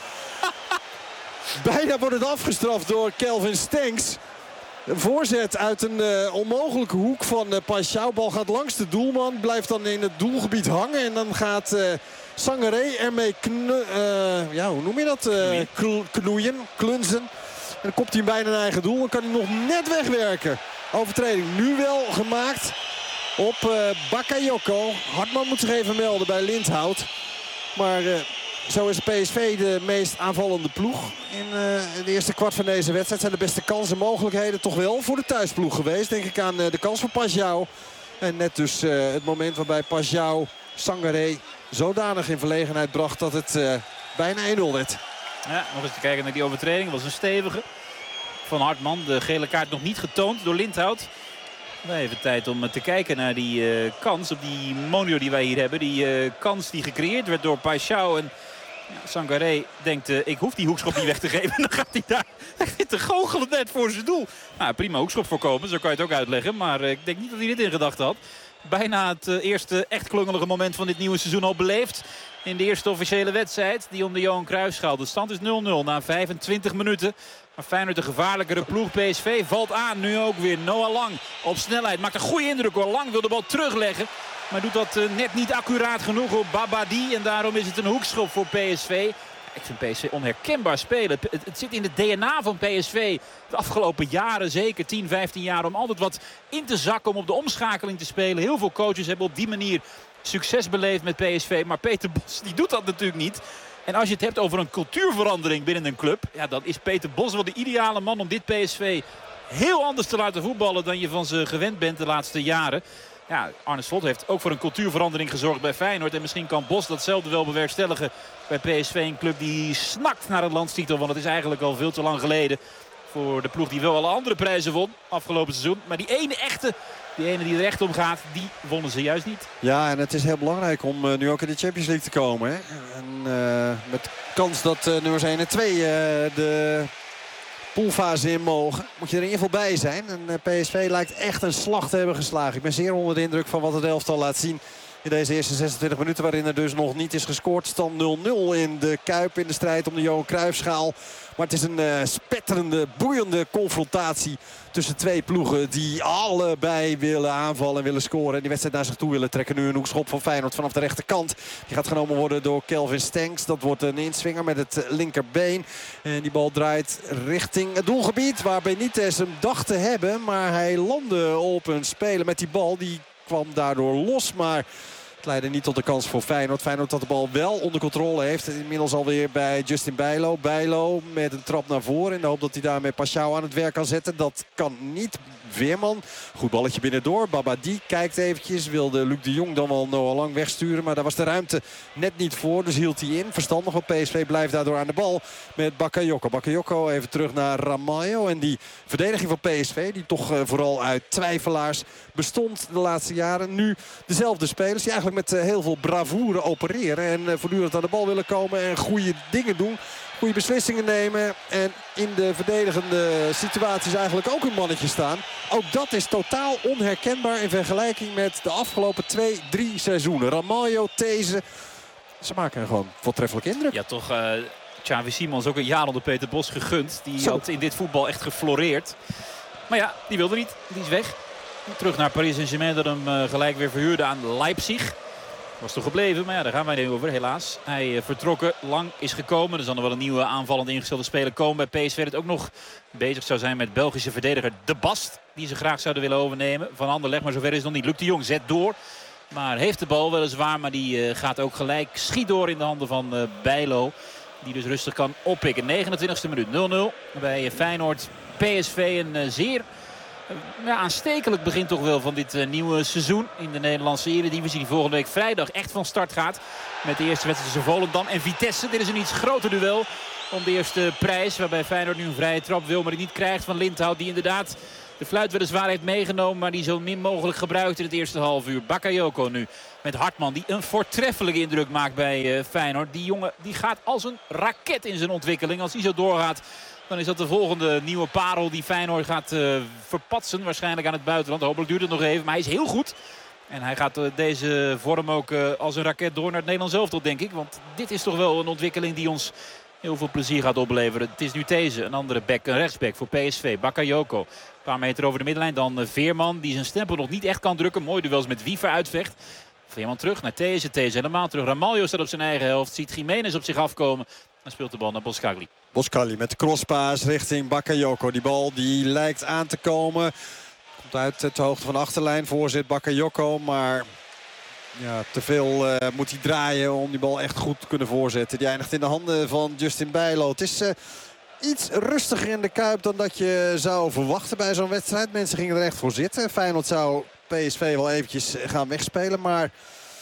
Bijna wordt het afgestraft door Kelvin Stenks. Een voorzet uit een uh, onmogelijke hoek van uh, Paschou. Bal gaat langs de doelman. Blijft dan in het doelgebied hangen. En dan gaat uh, Sangaré ermee knu uh, ja, hoe noem je dat? Uh, kl knoeien, klunzen. En dan kopt hij hem bijna naar eigen doel. Dan kan hij nog net wegwerken. Overtreding nu wel gemaakt op uh, Bakayoko. Hartman moet zich even melden bij Lindhout. Maar... Uh, Zo is P S V de meest aanvallende ploeg. In uh, de eerste kwart van deze wedstrijd zijn de beste kansen en mogelijkheden toch wel voor de thuisploeg geweest. Denk ik aan uh, de kans van Paschou. En net dus uh, het moment waarbij Paschou Sangaré zodanig in verlegenheid bracht dat het uh, bijna één nul werd. Ja, nog eens te kijken naar die overtreding. Dat was een stevige van Hartman. De gele kaart nog niet getoond door Lindhout. Even tijd om te kijken naar die uh, kans op die monitor die wij hier hebben. Die uh, kans die gecreëerd werd door Paschou. En ja, Sangaré denkt, uh, ik hoef die hoekschop niet weg te geven. Dan gaat hij daar hij zit te goochelen net voor zijn doel. Nou, prima hoekschop voorkomen, zo kan je het ook uitleggen. Maar uh, ik denk niet dat hij dit in gedachten had. Bijna het uh, eerste echt klungelige moment van dit nieuwe seizoen al beleefd. In de eerste officiële wedstrijd, die om de Johan Cruijffschaal. De stand is nul nul na vijfentwintig minuten. Maar Feyenoord de gevaarlijkere ploeg. P S V valt aan. Nu ook weer Noah Lang op snelheid. Maakt een goede indruk hoor. Lang wil de bal terugleggen. Maar doet dat uh, net niet accuraat genoeg op Babadi. En daarom is het een hoekschop voor P S V. Ik vind P S V onherkenbaar spelen. Het, het zit in het D N A van P S V. De afgelopen jaren, zeker tien, vijftien jaar. Om altijd wat in te zakken. Om op de omschakeling te spelen. Heel veel coaches hebben op die manier succes beleefd met P S V. Maar Peter Bos die doet dat natuurlijk niet. En als je het hebt over een cultuurverandering binnen een club. Ja, dan is Peter Bos wel de ideale man om dit P S V heel anders te laten voetballen dan je van ze gewend bent de laatste jaren. Ja, Arne Slot heeft ook voor een cultuurverandering gezorgd bij Feyenoord. En misschien kan Bos datzelfde wel bewerkstelligen bij P S V. Een club die snakt naar een landstitel. Want het is eigenlijk al veel te lang geleden voor de ploeg die wel alle andere prijzen won afgelopen seizoen. Maar die ene echte, die ene die er echt om gaat, die wonnen ze juist niet. Ja, en het is heel belangrijk om uh, nu ook in de Champions League te komen. Hè? En uh, met kans dat uh, nummers één en twee uh, de poolfase in mogen, moet je er in ieder geval bij zijn. En uh, P S V lijkt echt een slag te hebben geslagen. Ik ben zeer onder de indruk van wat het elftal laat zien in deze eerste zesentwintig minuten, waarin er dus nog niet is gescoord. Stand nul nul in de Kuip in de strijd om de Johan Cruijffschaal. Maar het is een uh, spetterende, boeiende confrontatie tussen twee ploegen die allebei willen aanvallen en willen scoren. En die wedstrijd naar zich toe willen trekken. Nu een hoekschop van Feyenoord vanaf de rechterkant. Die gaat genomen worden door Kelvin Stenks. Dat wordt een inswinger met het linkerbeen. En die bal draait richting het doelgebied waar Benitez hem dacht te hebben. Maar hij landde op een speler met die bal. Die kwam daardoor los, maar het leidde niet tot de kans voor Feyenoord. Feyenoord dat de bal wel onder controle heeft. Inmiddels alweer bij Justin Bijlo. Bijlo met een trap naar voren in de hoop dat hij daarmee Paschou aan het werk kan zetten. Dat kan niet. Veerman, goed balletje binnendoor. Babadi kijkt eventjes. Wilde Luc de Jong dan wel Noah Lang wegsturen. Maar daar was de ruimte net niet voor. Dus hield hij in. Verstandig, want P S V blijft daardoor aan de bal met Bakayoko. Bakayoko even terug naar Ramalho. En die verdediging van P S V, die toch uh, vooral uit twijfelaars bestond de laatste jaren. Nu dezelfde spelers die eigenlijk met uh, heel veel bravoure opereren. En uh, voortdurend aan de bal willen komen en goede dingen doen. Goede beslissingen nemen en in de verdedigende situaties eigenlijk ook een mannetje staan. Ook dat is totaal onherkenbaar in vergelijking met de afgelopen twee, drie seizoenen. Ramalho, These, ze maken gewoon voortreffelijke indruk. Ja, toch uh, Xavi Simons ook een jaar onder Peter Bos gegund. Die Zo. had in dit voetbal echt gefloreerd. Maar ja, die wilde niet. Die is weg. Terug naar Paris Saint-Germain dat hem uh, gelijk weer verhuurde aan Leipzig. Was toch gebleven, maar ja, daar gaan wij nu over, helaas. Hij uh, vertrokken, lang is gekomen. Er zal nog wel een nieuwe aanvallend ingestelde speler komen bij P S V. Dat ook nog bezig zou zijn met Belgische verdediger De Bast. Die ze graag zouden willen overnemen. Van Anderlecht, maar zover is het nog niet. Luc de Jong zet door. Maar heeft de bal weliswaar, maar die uh, gaat ook gelijk. Schiet door in de handen van uh, Bijlo. Die dus rustig kan oppikken. negenentwintigste minuut, nul nul bij Feyenoord P S V. Een uh, zeer uh, ja, aanstekelijk begin toch wel van dit uh, nieuwe seizoen in de Nederlandse Eredivisie. Die volgende week vrijdag echt van start gaat. Met de eerste wedstrijd tussen Volendam en Vitesse. Dit is een iets groter duel om de eerste prijs. Waarbij Feyenoord nu een vrije trap wil, maar die niet krijgt van Lindhout. Die inderdaad de fluit weliswaar heeft meegenomen, maar die zo min mogelijk gebruikt in het eerste half uur. Bakayoko nu met Hartman, die een voortreffelijke indruk maakt bij uh, Feyenoord. Die jongen die gaat als een raket in zijn ontwikkeling. Als hij zo doorgaat, dan is dat de volgende nieuwe parel die Feyenoord gaat uh, verpatsen. Waarschijnlijk aan het buitenland. Hopelijk duurt het nog even, maar hij is heel goed. En hij gaat uh, deze vorm ook uh, als een raket door naar het Nederlands elftal, denk ik. Want dit is toch wel een ontwikkeling die ons heel veel plezier gaat opleveren. Het is nu These, een andere back, een rechtsback voor P S V. Bakayoko. Een paar meter over de middenlijn. Dan Veerman, die zijn stempel nog niet echt kan drukken. Mooi duels met Wiever uitvecht. Veerman terug naar These. These helemaal terug. Ramaljo staat op zijn eigen helft. Ziet Jiménez op zich afkomen. Dan speelt de bal naar Boskagli. Boskagli met de crosspaas richting Bakayoko. Die bal die lijkt aan te komen. Komt uit de hoogte van de achterlijn. Voorzet Bakayoko, maar ja, te veel uh, moet hij draaien om die bal echt goed te kunnen voorzetten. Die eindigt in de handen van Justin Bijlo. Het is uh, iets rustiger in de Kuip dan dat je zou verwachten bij zo'n wedstrijd. Mensen gingen er echt voor zitten. Feyenoord zou P S V wel eventjes gaan wegspelen, maar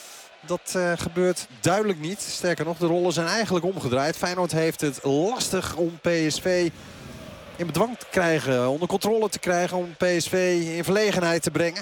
dat uh, gebeurt duidelijk niet. Sterker nog, de rollen zijn eigenlijk omgedraaid. Feyenoord heeft het lastig om P S V in bedwang te krijgen, onder controle te krijgen, om P S V in verlegenheid te brengen.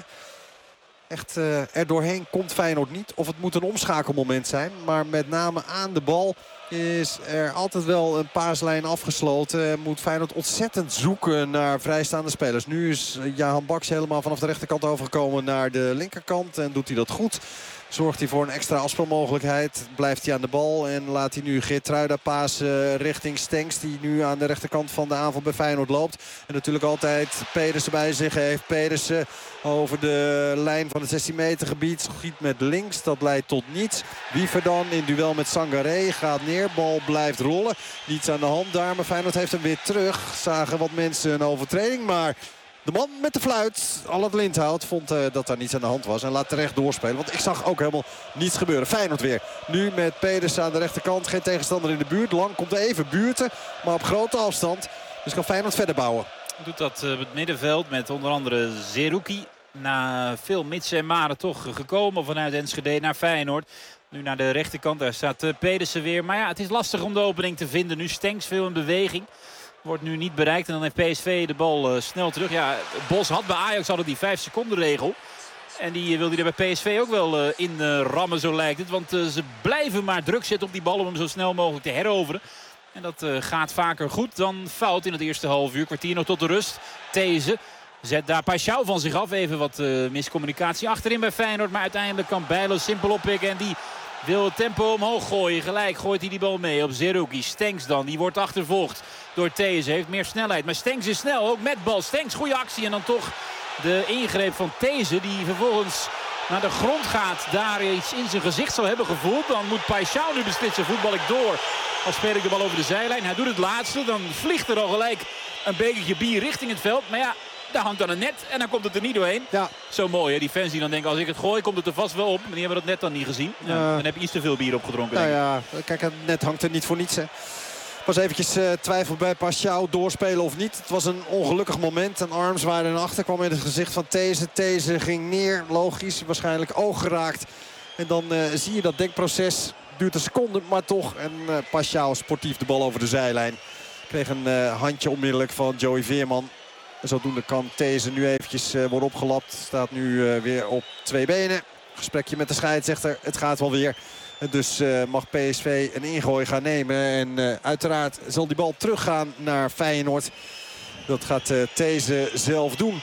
Echt uh, er doorheen komt Feyenoord niet. Of het moet een omschakelmoment zijn. Maar met name aan de bal is er altijd wel een paaslijn afgesloten. Moet Feyenoord ontzettend zoeken naar vrijstaande spelers. Nu is Jahan Baks helemaal vanaf de rechterkant overgekomen naar de linkerkant. En doet hij dat goed. Zorgt hij voor een extra afspelmogelijkheid. Blijft hij aan de bal en laat hij nu Geertruida pasen richting Stenks. Die nu aan de rechterkant van de aanval bij Feyenoord loopt. En natuurlijk altijd Pedersen bij zich heeft. Pedersen over de lijn van het zestien meter gebied. Schiet met links. Dat leidt tot niets. Wiever dan in duel met Sangaré. Gaat neer. Bal blijft rollen. Niets aan de hand daar. Maar Feyenoord heeft hem weer terug. Zagen wat mensen een overtreding. Maar de man met de fluit, Allard Lindhout, vond uh, dat daar niets aan de hand was. En laat terecht doorspelen. Want ik zag ook helemaal niets gebeuren. Feyenoord weer. Nu met Pedersen aan de rechterkant. Geen tegenstander in de buurt. Lang komt er even buurten. Maar op grote afstand. Dus kan Feyenoord verder bouwen. Doet dat op het middenveld met onder andere Zerouki. Na veel mitsen en maren toch gekomen vanuit Enschede naar Feyenoord. Nu naar de rechterkant. Daar staat uh, Pedersen weer. Maar ja, het is lastig om de opening te vinden. Nu Stenks veel in beweging. Wordt nu niet bereikt en dan heeft P S V de bal uh, snel terug. Ja, Bos had bij Ajax hadden die vijf seconden regel. En die uh, wil hij er bij P S V ook wel uh, in uh, rammen, zo lijkt het. Want uh, ze blijven maar druk zetten op die bal om hem zo snel mogelijk te heroveren. En dat uh, gaat vaker goed dan fout in het eerste half uur. Kwartier nog tot de rust. These zet daar Paixão van zich af. Even wat uh, miscommunicatie achterin bij Feyenoord. Maar uiteindelijk kan Bijlo simpel oppikken en die wil het tempo omhoog gooien. Gelijk gooit hij die bal mee op Zerouki. Stenks dan, die wordt achtervolgd door These. Heeft meer snelheid. Maar Stenks is snel, ook met bal. Stenks, goede actie. En dan toch de ingreep van These, die vervolgens naar de grond gaat. Daar iets in zijn gezicht zou hebben gevoeld. Dan moet Paixão nu beslissen. Voetbal ik door. Al speel ik de bal over de zijlijn. Hij doet het laatste. Dan vliegt er al gelijk een bekertje bier richting het veld. Maar ja, daar hangt dan een net en dan komt het er niet doorheen. Ja. Zo mooi, hè? Die fans die dan denken, als ik het gooi, komt het er vast wel op. Maar die hebben dat net dan niet gezien. Ja, uh, dan heb je iets te veel bier opgedronken. Nou ja, kijk, het net hangt er niet voor niets, hè. Was eventjes uh, twijfel bij Paixão, doorspelen of niet. Het was een ongelukkig moment. Een armzwaarder naar achter kwam in het gezicht van These. These ging neer, logisch, waarschijnlijk oog geraakt. En dan uh, zie je dat denkproces. Duurt een seconde, maar toch. En uh, Paixão sportief de bal over de zijlijn. Kreeg een uh, handje onmiddellijk van Joey Veerman. En zodoende kan These nu eventjes uh, worden opgelapt. Staat nu uh, weer op twee benen. Gesprekje met de scheidsrechter. Het gaat wel weer. En dus uh, mag P S V een ingooi gaan nemen. En uh, uiteraard zal die bal teruggaan naar Feyenoord. Dat gaat uh, These zelf doen.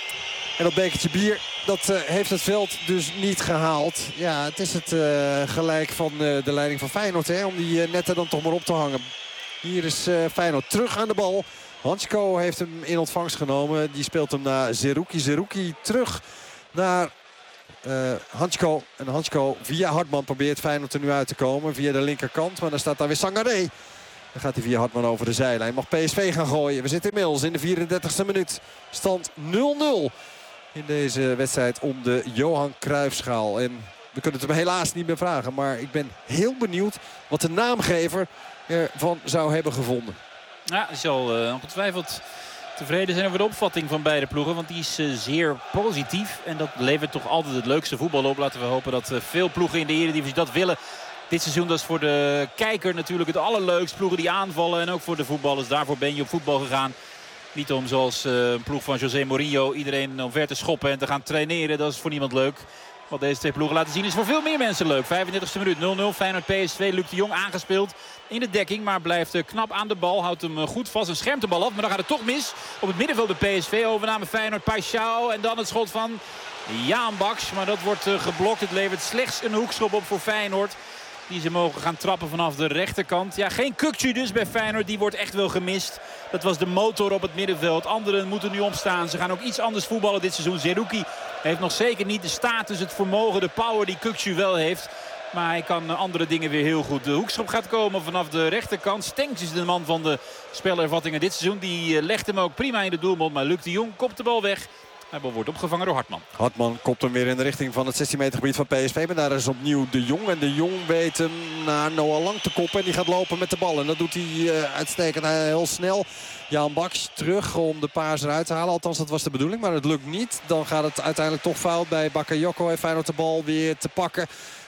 En dat bekertje bier, dat uh, heeft het veld dus niet gehaald. Ja, het is het uh, gelijk van uh, de leiding van Feyenoord, hè, om die uh, netten dan toch maar op te hangen. Hier is uh, Feyenoord terug aan de bal. Hansko heeft hem in ontvangst genomen. Die speelt hem naar Zerouki. Zerouki terug naar uh, Hansko. En Hansko via Hartman probeert Feyenoord er nu uit te komen. Via de linkerkant. Maar dan staat daar weer Sangaré. Dan gaat hij via Hartman over de zijlijn. Mag P S V gaan gooien. We zitten inmiddels in de vierendertigste minuut. Stand nul nul in deze wedstrijd om de Johan Cruijffschaal. En we kunnen het hem helaas niet meer vragen. Maar ik ben heel benieuwd wat de naamgever ervan zou hebben gevonden. Ja, hij zal uh, ongetwijfeld tevreden zijn over de opvatting van beide ploegen. Want die is uh, zeer positief. En dat levert toch altijd het leukste voetbal op. Laten we hopen dat uh, veel ploegen in de Eredivisie dat willen. Dit seizoen, dat is voor de kijker natuurlijk het allerleukst. Ploegen die aanvallen en ook voor de voetballers. Daarvoor ben je op voetbal gegaan. Niet om zoals uh, een ploeg van José Mourinho iedereen omver te schoppen en te gaan traineren. Dat is voor niemand leuk. Wat deze twee ploegen laten zien is voor veel meer mensen leuk. vijfendertigste minuut, nul nul. Feyenoord P S V. Luc de Jong aangespeeld in de dekking. Maar blijft uh, knap aan de bal. Houdt hem uh, goed vast en schermt de bal af. Maar dan gaat het toch mis. Op het middenveld de P S V. Overname Feyenoord, Paixão. En dan het schot van Jaan Baks. Maar dat wordt uh, geblokt. Het levert slechts een hoekschop op voor Feyenoord. Die ze mogen gaan trappen vanaf de rechterkant. Ja, geen Kukçu dus bij Feyenoord. Die wordt echt wel gemist. Dat was de motor op het middenveld. Anderen moeten nu opstaan. Ze gaan ook iets anders voetballen dit seizoen. Zerouki heeft nog zeker niet de status, het vermogen, de power die Kukçu wel heeft. Maar hij kan andere dingen weer heel goed. De hoekschop gaat komen vanaf de rechterkant. Stenks is de man van de spelervattingen dit seizoen. Die legt hem ook prima in de doelmond. Maar Luc de Jong kopt de bal weg. Hij wordt opgevangen door Hartman. Hartman kopt hem weer in de richting van het zestien meter gebied van P S V. Maar daar is opnieuw de Jong. En de Jong weet hem naar Noah Lang te koppen. En die gaat lopen met de bal. En dat doet hij uh, uitstekend heel snel. Jaan Baks terug om de paas eruit te halen. Althans, dat was de bedoeling. Maar het lukt niet. Dan gaat het uiteindelijk toch fout bij Bakayoko. Heeft Feyenoord de bal weer te pakken.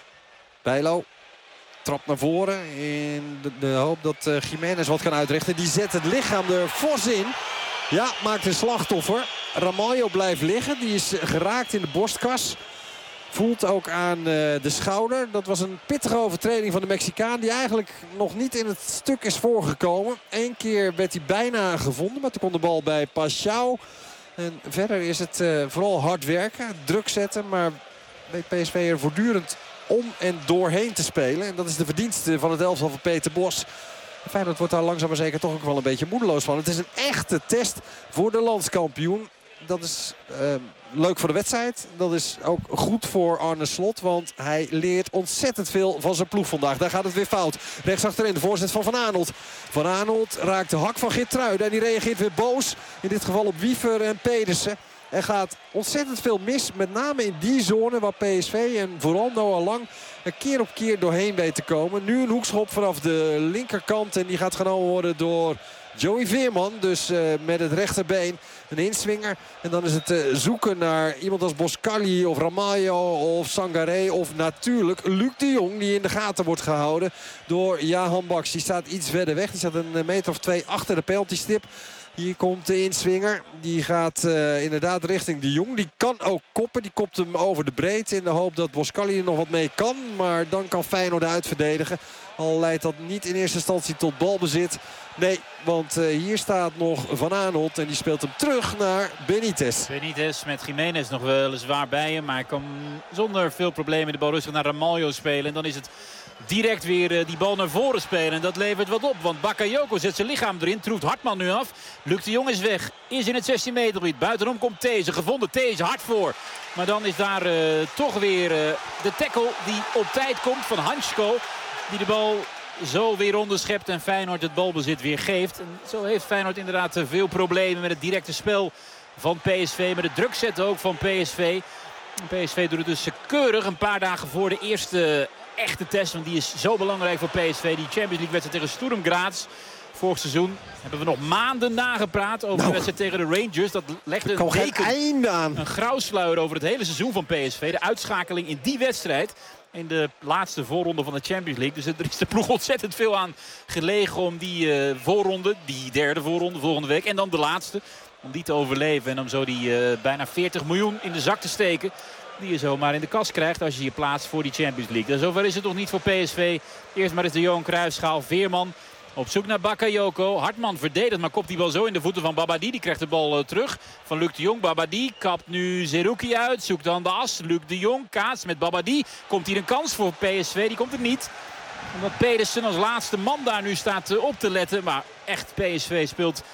Bijlo trapt naar voren in de, de hoop dat uh, Jiménez wat kan uitrichten. Die zet het lichaam er fors in. Ja, maakt een slachtoffer. Ramalho blijft liggen. Die is geraakt in de borstkas. Voelt ook aan uh, de schouder. Dat was een pittige overtreding van de Mexicaan. Die eigenlijk nog niet in het stuk is voorgekomen. Eén keer werd hij bijna gevonden. Maar toen kon de bal bij Paixão. En verder is het uh, vooral hard werken. Druk zetten. Maar weet P S V er voortdurend om en doorheen te spelen. En dat is de verdienste van het elftal van Peter Bos. Feyenoord wordt daar langzaam maar zeker toch ook wel een beetje moedeloos van. Het is een echte test voor de landskampioen. Dat is uh, leuk voor de wedstrijd. Dat is ook goed voor Arne Slot. Want hij leert ontzettend veel van zijn ploeg vandaag. Daar gaat het weer fout. Rechts achterin de voorzet van Van Aanholt. Van Aanholt raakt de hak van Geertruiden. En die reageert weer boos. In dit geval op Wiever en Pedersen. Er gaat ontzettend veel mis. Met name in die zone waar P S V en vooral Noah Lang er keer op keer doorheen weet te komen. Nu een hoekschop vanaf de linkerkant. En die gaat genomen worden door Joey Veerman. Dus uh, met het rechterbeen een inswinger. En dan is het uh, zoeken naar iemand als Boskali of Ramalho of Sangaré. Of natuurlijk Luc de Jong, die in de gaten wordt gehouden door Jaan Baks. Die staat iets verder weg. Die staat een meter of twee achter de penaltystip. Hier komt de inswinger. Die gaat uh, inderdaad richting de Jong. Die kan ook koppen. Die kopt hem over de breedte in de hoop dat Boskali er nog wat mee kan. Maar dan kan Feyenoord uitverdedigen. Al leidt dat niet in eerste instantie tot balbezit. Nee, want uh, hier staat nog Van Aanholt. En die speelt hem terug naar Benitez. Benitez met Jiménez nog weliswaar bij hem. Maar hij kan zonder veel problemen de bal rustig naar Ramalho spelen. En dan is het direct weer uh, die bal naar voren spelen. En dat levert wat op. Want Bakayoko zet zijn lichaam erin. Troeft Hartman nu af. Luc de Jong is weg. Is in het zestien meter gebied. Buitenom komt These. Gevonden These. Hard voor. Maar dan is daar uh, toch weer uh, de tackle die op tijd komt van Hansko. Die de bal zo weer onderschept en Feyenoord het balbezit weer geeft. En zo heeft Feyenoord inderdaad uh, veel problemen met het directe spel van P S V. Met het druk zetten ook van P S V. En P S V doet het dus keurig een paar dagen voor de eerste echte test. Want die is zo belangrijk voor P S V. Die Champions League wedstrijd tegen Sturm Graz. Vorig seizoen hebben we nog maanden nagepraat over nou, de wedstrijd tegen de Rangers. Dat legde een weken einde aan. Een grauwsluier over het hele seizoen van P S V. De uitschakeling in die wedstrijd. In de laatste voorronde van de Champions League. Dus er is de ploeg ontzettend veel aan gelegen om die uh, voorronde, die derde voorronde volgende week. En dan de laatste. Om die te overleven en om zo die uh, bijna veertig miljoen in de zak te steken. Die je zomaar in de kas krijgt als je je plaatst voor die Champions League. Dus zover is het nog niet voor P S V. Eerst maar eens de Johan Cruijffschaal. Veerman op zoek naar Bakayoko. Hartman verdedigt, maar kopt die bal zo in de voeten van Babadi. Die krijgt de bal uh, terug van Luc de Jong. Babadi kapt nu Zerouki uit. Zoekt dan de as. Luc de Jong kaats met Babadi. Komt hier een kans voor P S V. Die komt er niet. Omdat Pedersen als laatste man daar nu staat uh, op te letten. Maar echt, P S V speelt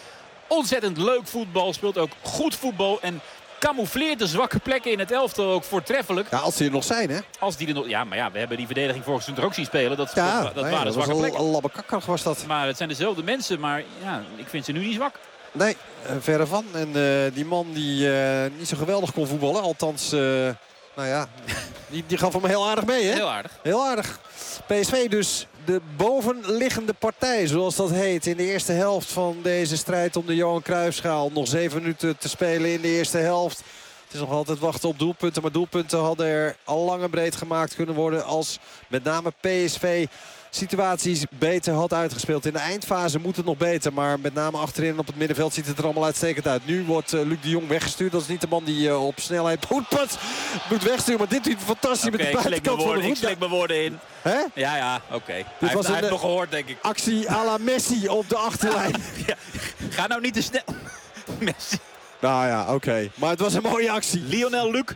ontzettend leuk voetbal. Speelt ook goed voetbal. En camoufleert de zwakke plekken in het elftal ook voortreffelijk. Ja, als die er nog zijn, hè? Als die er nog, ja, maar ja, we hebben die verdediging vorig seizoen er ook zien spelen. Dat, ja, dat, dat nee, waren dat zwakke was plekken. een labbekakker was dat. Maar het zijn dezelfde mensen. Maar ja, ik vind ze nu niet zwak. Nee, uh, verre van. En uh, die man die uh, niet zo geweldig kon voetballen. Althans, uh, nou ja, die, die gaf hem heel aardig mee, hè? Heel aardig. Heel aardig. P S V dus de bovenliggende partij, zoals dat heet. In de eerste helft van deze strijd om de Johan Cruijffschaal. Nog zeven minuten te spelen in de eerste helft. Het is nog altijd wachten op doelpunten. Maar doelpunten hadden er al lang en breed gemaakt kunnen worden. Als met name P S V situaties beter had uitgespeeld. In de eindfase moet het nog beter. Maar met name achterin op het middenveld ziet het er allemaal uitstekend uit. Nu wordt uh, Luc de Jong weggestuurd. Dat is niet de man die uh, op snelheid moet, moet wegsturen. Maar dit doet fantastisch okay, met de buitenkant van de voet. Ik slik mijn woorden in. Hè? Ja, ja, oké. Okay. Hij, was heeft, een, hij heeft nog gehoord, denk ik. Actie à la Messi op de achterlijn. Ja, ga nou niet te snel. Messi. Nou ja, oké. Okay. Maar het was een mooie actie. Lionel Luc.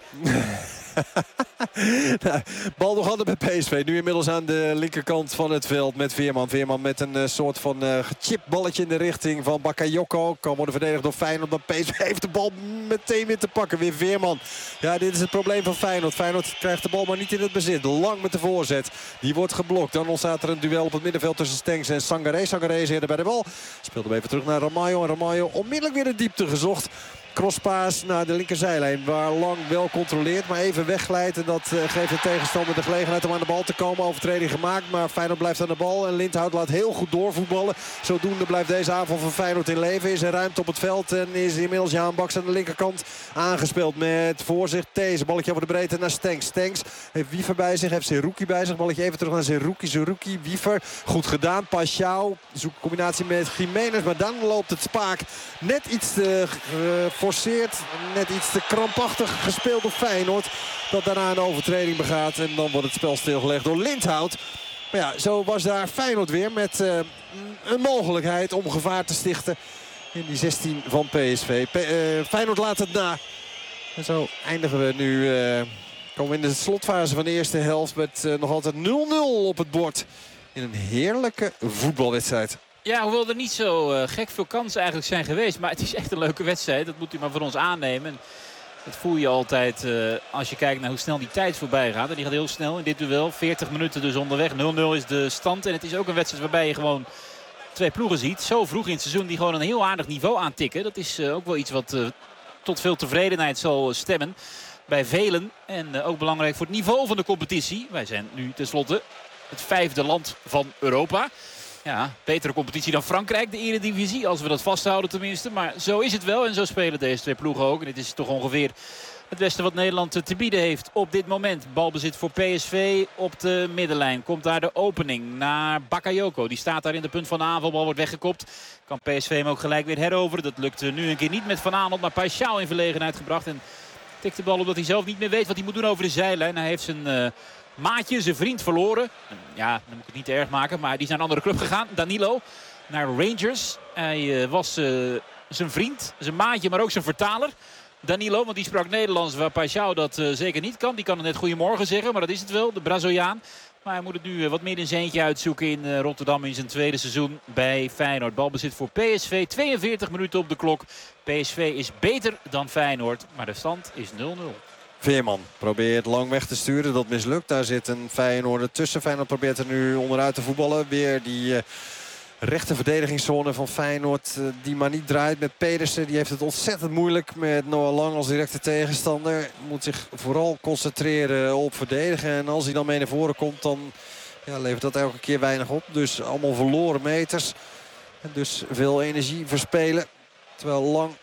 nou, bal nog hadden bij P S V. Nu inmiddels aan de linkerkant van het veld met Veerman. Veerman met een uh, soort van uh, gechipt balletje in de richting van Bakayoko. Kan worden verdedigd door Feyenoord. Maar P S V heeft de bal meteen weer te pakken. Weer Veerman. Ja, dit is het probleem van Feyenoord. Feyenoord krijgt de bal maar niet in het bezit. Lang met de voorzet. Die wordt geblokt. Dan ontstaat er een duel op het middenveld tussen Stengs en Sangaré. Sangaré is eerder bij de bal. Speelt hem even terug naar Ramalho. En Ramalho onmiddellijk weer de diepte gezocht. Crosspaas naar de linkerzijlijn. Waar Lang wel controleert, maar even wegglijdt. En dat uh, geeft de tegenstander de gelegenheid om aan de bal te komen. Overtreding gemaakt, maar Feyenoord blijft aan de bal. En Lindhout laat heel goed doorvoetballen. Zodoende blijft deze aanval van Feyenoord in leven. Is er ruimte op het veld en is inmiddels Jaan Baks aan de linkerkant aangespeeld. Met voor zich Thees. Balletje over de breedte naar Stenks. Stenks heeft Wiever bij zich, heeft Zerouki bij zich. Balletje even terug naar Zerouki. Zerouki, Wiever. Goed gedaan. Paschal zoekt combinatie met Jiménez. Maar dan loopt het spaak net iets te... Uh, forceert, net iets te krampachtig gespeeld door Feyenoord. Dat daarna een overtreding begaat. En dan wordt het spel stilgelegd door Lindhout. Maar ja, zo was daar Feyenoord weer met uh, een mogelijkheid om gevaar te stichten in die zestien van P S V. P uh, Feyenoord laat het na. En zo eindigen we nu. Uh, komen we in de slotfase van de eerste helft met uh, nog altijd nul nul op het bord. In een heerlijke voetbalwedstrijd. Ja, hoewel er niet zo uh, gek veel kansen eigenlijk zijn geweest. Maar het is echt een leuke wedstrijd. Dat moet u maar van ons aannemen. En dat voel je altijd uh, als je kijkt naar hoe snel die tijd voorbij gaat. En die gaat heel snel in dit duel. veertig minuten dus onderweg. nul nul is de stand. En het is ook een wedstrijd waarbij je gewoon twee ploegen ziet. Zo vroeg in het seizoen die gewoon een heel aardig niveau aantikken. Dat is uh, ook wel iets wat uh, tot veel tevredenheid zal stemmen bij velen. En uh, ook belangrijk voor het niveau van de competitie. Wij zijn nu tenslotte het vijfde land van Europa. Ja, betere competitie dan Frankrijk, de Eredivisie. Als we dat vasthouden tenminste. Maar zo is het wel en zo spelen deze twee ploegen ook. En dit is toch ongeveer het beste wat Nederland te bieden heeft op dit moment. Balbezit voor P S V op de middenlijn. Komt daar de opening naar Bakayoko. Die staat daar in de punt van de aanval. Bal wordt weggekopt. Kan P S V hem ook gelijk weer heroveren. Dat lukt nu een keer niet met Van Aanholt. Maar Paschal in verlegenheid gebracht. En tikt de bal omdat hij zelf niet meer weet wat hij moet doen over de zijlijn. Hij heeft zijn... Uh, maatje, zijn vriend verloren. Ja, dan moet ik het niet te erg maken. Maar die is naar een andere club gegaan. Danilo naar Rangers. Hij uh, was uh, zijn vriend, zijn maatje, maar ook zijn vertaler. Danilo, want die sprak Nederlands waar Paschal dat uh, zeker niet kan. Die kan er net goedemorgen zeggen, maar dat is het wel. De Braziliaan. Maar hij moet het nu uh, wat meer in zijn eentje uitzoeken in uh, Rotterdam in zijn tweede seizoen bij Feyenoord. Balbezit voor P S V. tweeënveertig minuten op de klok. P S V is beter dan Feyenoord, maar de stand is nul nul. Veerman probeert lang weg te sturen. Dat mislukt. Daar zit een Feyenoord tussen. Feyenoord probeert er nu onderuit te voetballen. Weer die uh, rechte verdedigingszone van Feyenoord. Uh, die maar niet draait met Pedersen. Die heeft het ontzettend moeilijk met Noah Lang als directe tegenstander. Moet zich vooral concentreren op verdedigen. En als hij dan mee naar voren komt, dan ja, levert dat elke keer weinig op. Dus allemaal verloren meters. En dus veel energie verspelen. Terwijl Lang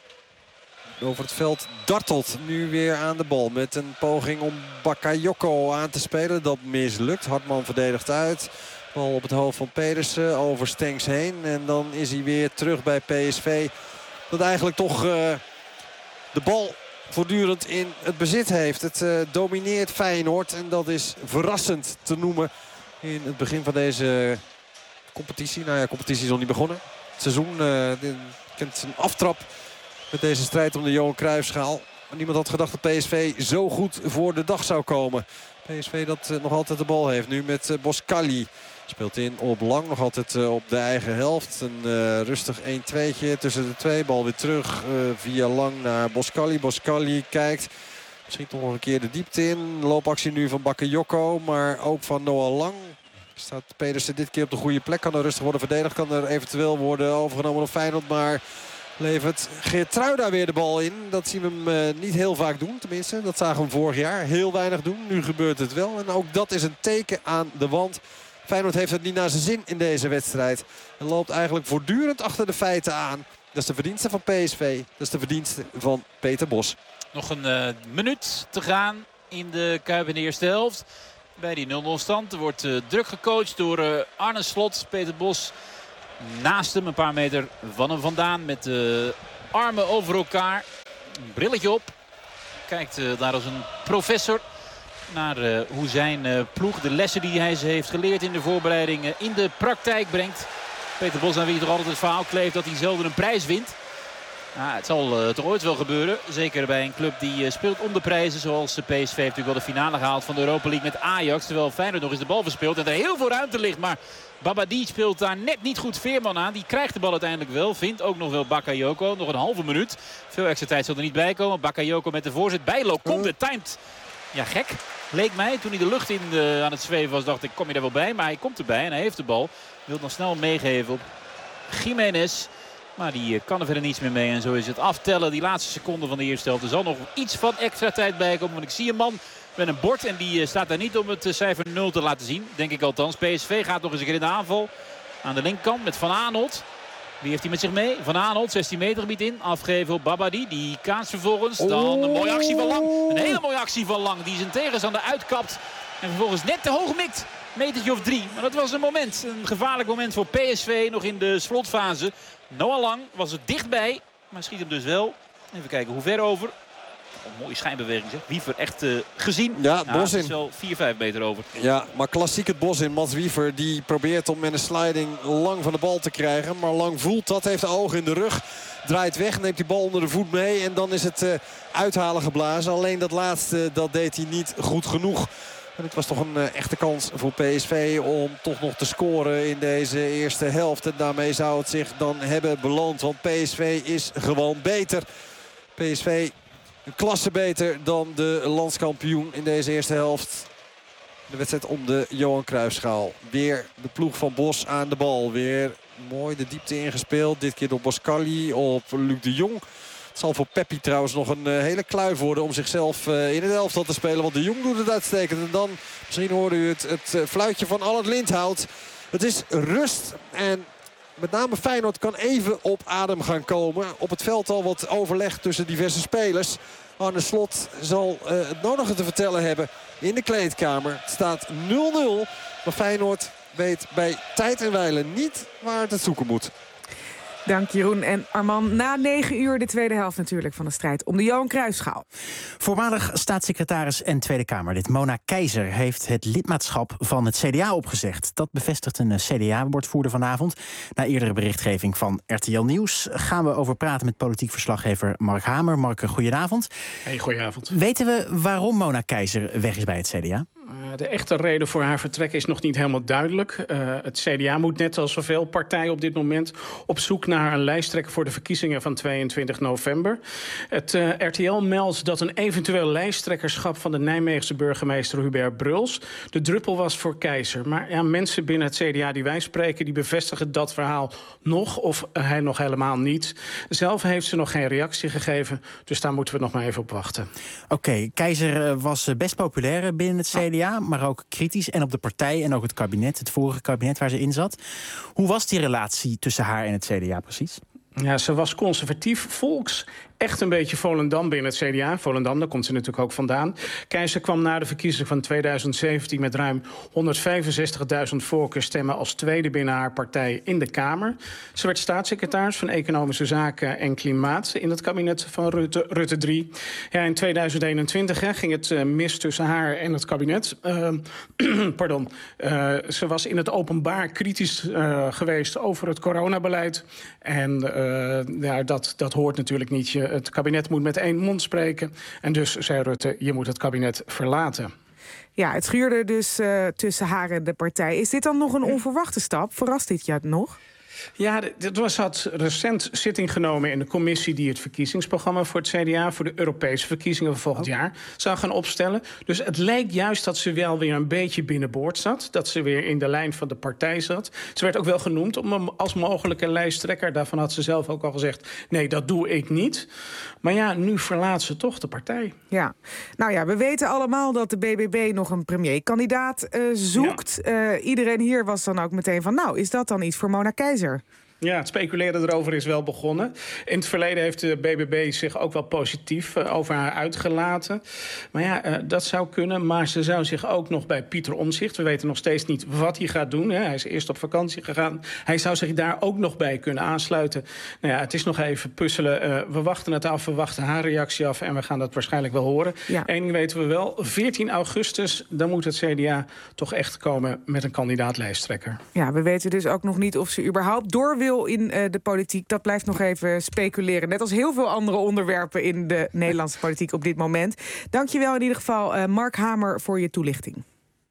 over het veld dartelt. Nu weer aan de bal met een poging om Bakayoko aan te spelen. Dat mislukt. Hartman verdedigt uit. Bal op het hoofd van Pedersen over Stenks heen. En dan is hij weer terug bij P S V. Dat eigenlijk toch uh, de bal voortdurend in het bezit heeft. Het uh, domineert Feyenoord. En dat is verrassend te noemen in het begin van deze competitie. Nou ja, competitie is nog niet begonnen. Het seizoen uh, kent een aftrap met deze strijd om de Johan Cruijffschaal. niemand had gedacht dat P S V zo goed voor de dag zou komen. P S V dat uh, nog altijd de bal heeft. Nu met uh, Boskali. Speelt in op Lang. Nog altijd uh, op de eigen helft. Een uh, rustig één tweetje tussen de twee. Bal weer terug uh, via Lang naar Boskali. Boskali kijkt. Misschien toch nog een keer de diepte in. Loopactie nu van Bakayoko. Maar ook van Noah Lang. Staat Pedersen dit keer op de goede plek. Kan er rustig worden verdedigd. Kan er eventueel worden overgenomen door Feyenoord. Maar levert Geertruida weer de bal in. Dat zien we hem uh, niet heel vaak doen. Tenminste, dat zagen we hem vorig jaar. Heel weinig doen. Nu gebeurt het wel. En ook dat is een teken aan de wand. Feyenoord heeft het niet naar zijn zin in deze wedstrijd. En loopt eigenlijk voortdurend achter de feiten aan. Dat is de verdienste van P S V. Dat is de verdienste van Peter Bos. Nog een uh, minuut te gaan in de Kuip in de eerste helft. Bij die nul nul stand. Er wordt uh, druk gecoacht door uh, Arne Slot. Peter Bos naast hem, een paar meter van hem vandaan. Met de armen over elkaar. Een brilletje op. Kijkt uh, daar als een professor naar uh, hoe zijn uh, ploeg de lessen die hij ze heeft geleerd in de voorbereiding uh, in de praktijk brengt. Peter Bos, aan wie toch altijd het verhaal kleeft dat hij zelden een prijs wint. Nou, het zal uh, toch ooit wel gebeuren. Zeker bij een club die uh, speelt om de prijzen. Zoals de P S V heeft natuurlijk wel de finale gehaald van de Europa League met Ajax. Terwijl Feyenoord nog eens de bal verspeelt en er heel veel ruimte ligt. Maar Babadi speelt daar net niet goed Veerman aan. Die krijgt de bal uiteindelijk wel. Vindt ook nog wel Bakayoko. Nog een halve minuut. Veel extra tijd zal er niet bij komen. Bakayoko met de voorzet. Bijlo komt het. Timed. Ja, gek. Leek mij. Toen hij de lucht in de, aan het zweven was, dacht ik, kom je er wel bij. Maar hij komt erbij en hij heeft de bal. Wil nog snel meegeven op Jiménez. Maar die kan er verder niets meer mee. En zo is het aftellen. Die laatste seconde van de eerste helft. Er zal nog iets van extra tijd bij komen. Want ik zie een man met een bord. En die staat daar niet om het cijfer nul te laten zien. Denk ik althans. P S V gaat nog eens een keer in de aanval. Aan de linkerkant met Van Aanholt. Wie heeft hij met zich mee? Van Aanholt, zestien meter gebied in. Afgeven op Babadi. Die kaats vervolgens. Dan een mooie actie van Lang. Een hele mooie actie van Lang. Die zijn tegenstander uitkapt. En vervolgens net te hoog mikt. Metertje of drie. Maar dat was een moment. Een gevaarlijk moment voor P S V. Nog in de slotfase. Noah Lang was er dichtbij. Maar schiet hem dus wel. Even kijken hoe ver over. Oh, mooie schijnbeweging zeg. Wiever echt uh, gezien. Ja, het bos in. Het is wel vier, vijf meter over. Ja, maar klassiek het bos in. Mats Wiever die probeert om met een sliding Lang van de bal te krijgen. Maar Lang voelt dat, heeft de ogen in de rug. Draait weg, neemt die bal onder de voet mee. En dan is het uh, uithalen geblazen. Alleen dat laatste, dat deed hij niet goed genoeg. En het was toch een uh, echte kans voor P S V om toch nog te scoren in deze eerste helft. En daarmee zou het zich dan hebben beloond. Want P S V is gewoon beter. P S V een klasse beter dan de landskampioen in deze eerste helft. De wedstrijd om de Johan Cruijffschaal. Weer de ploeg van Bos aan de bal. Weer mooi de diepte ingespeeld. Dit keer door Boskali op Luc de Jong. Het zal voor Peppi trouwens nog een uh, hele kluif worden om zichzelf uh, in het elftal te spelen. Want de Jong doet het uitstekend. En dan, misschien hoorde u het, het uh, fluitje van Allard Lindhout. Het is rust. En met name Feyenoord kan even op adem gaan komen. Op het veld al wat overleg tussen diverse spelers. Arne Slot zal uh, het nodige te vertellen hebben in de kleedkamer. Het staat nul nul. Maar Feyenoord weet bij tijd en wijle niet waar het het zoeken moet. Dank Jeroen en Arman. Na negen uur de tweede helft natuurlijk van de strijd om de Johan Cruijffschaal. Voormalig staatssecretaris en Tweede Kamerlid Mona Keizer heeft het lidmaatschap van het C D A opgezegd. Dat bevestigt een C D A-woordvoerder vanavond. Na eerdere berichtgeving van R T L Nieuws gaan we over praten met politiek verslaggever Mark Hamer. Mark, goedenavond. Hey, goedenavond. Weten we waarom Mona Keizer weg is bij het C D A? Uh, de echte reden voor haar vertrek is nog niet helemaal duidelijk. Uh, het C D A moet net als zoveel partijen op dit moment op zoek naar een lijsttrekker voor de verkiezingen van tweeëntwintig november. Het uh, R T L meldt dat een eventueel lijsttrekkerschap van de Nijmeegse burgemeester Hubert Bruls de druppel was voor Keizer. Maar ja, mensen binnen het C D A die wij spreken, die bevestigen dat verhaal nog of uh, hij nog helemaal niet. Zelf heeft ze nog geen reactie gegeven, dus daar moeten we nog maar even op wachten. Oké, okay, Keizer was best populair binnen het C D A, maar ook kritisch en op de partij en ook het kabinet, het vorige kabinet waar ze in zat. Hoe was die relatie tussen haar en het C D A precies? Ja, ze was conservatief, volks. Echt een beetje Volendam binnen het C D A. Volendam, daar komt ze natuurlijk ook vandaan. Keizer kwam na de verkiezing van tweeduizend zeventien... met ruim honderdvijfenzestigduizend voorkeurstemmen als tweede binnen haar partij in de Kamer. Ze werd staatssecretaris van Economische Zaken en Klimaat in het kabinet van Rutte, Rutte drie. Ja, in tweeduizend eenentwintig hè, ging het uh, mis tussen haar en het kabinet. Uh, pardon. Uh, ze was in het openbaar kritisch uh, geweest over het coronabeleid. En uh, ja, dat, dat hoort natuurlijk niet. Je het kabinet moet met één mond spreken. En dus zei Rutte, je moet het kabinet verlaten. Ja, het schuurde dus uh, tussen haar en de partij. Is dit dan nog een onverwachte stap? Verrast dit je nog? Ja, het was had recent zitting genomen in de commissie die het verkiezingsprogramma voor het C D A voor de Europese verkiezingen van volgend oh. jaar zou gaan opstellen. Dus het lijkt juist dat ze wel weer een beetje binnenboord zat. Dat ze weer in de lijn van de partij zat. Ze werd ook wel genoemd om als mogelijke lijsttrekker. Daarvan had ze zelf ook al gezegd, nee, dat doe ik niet. Maar ja, nu verlaat ze toch de partij. Ja, nou ja, we weten allemaal dat de B B B nog een premierkandidaat uh, zoekt. Ja. Uh, iedereen hier was dan ook meteen van, nou, is dat dan iets voor Mona Keizer? Ja, het speculeren erover is wel begonnen. In het verleden heeft de B B B zich ook wel positief uh, over haar uitgelaten. Maar ja, uh, dat zou kunnen. Maar ze zou zich ook nog bij Pieter Omtzigt... we weten nog steeds niet wat hij gaat doen. Hè. Hij is eerst op vakantie gegaan. Hij zou zich daar ook nog bij kunnen aansluiten. Nou ja, het is nog even puzzelen. Uh, we wachten het af, we wachten haar reactie af... en we gaan dat waarschijnlijk wel horen. Ja. Eén ding weten we wel. veertien augustus, dan moet het C D A toch echt komen met een kandidaat-lijsttrekker. Ja, we weten dus ook nog niet of ze überhaupt door wil in uh, de politiek. Dat blijft nog even speculeren. Net als heel veel andere onderwerpen in de Nederlandse politiek op dit moment. Dankjewel in ieder geval, uh, Mark Hamer, voor je toelichting.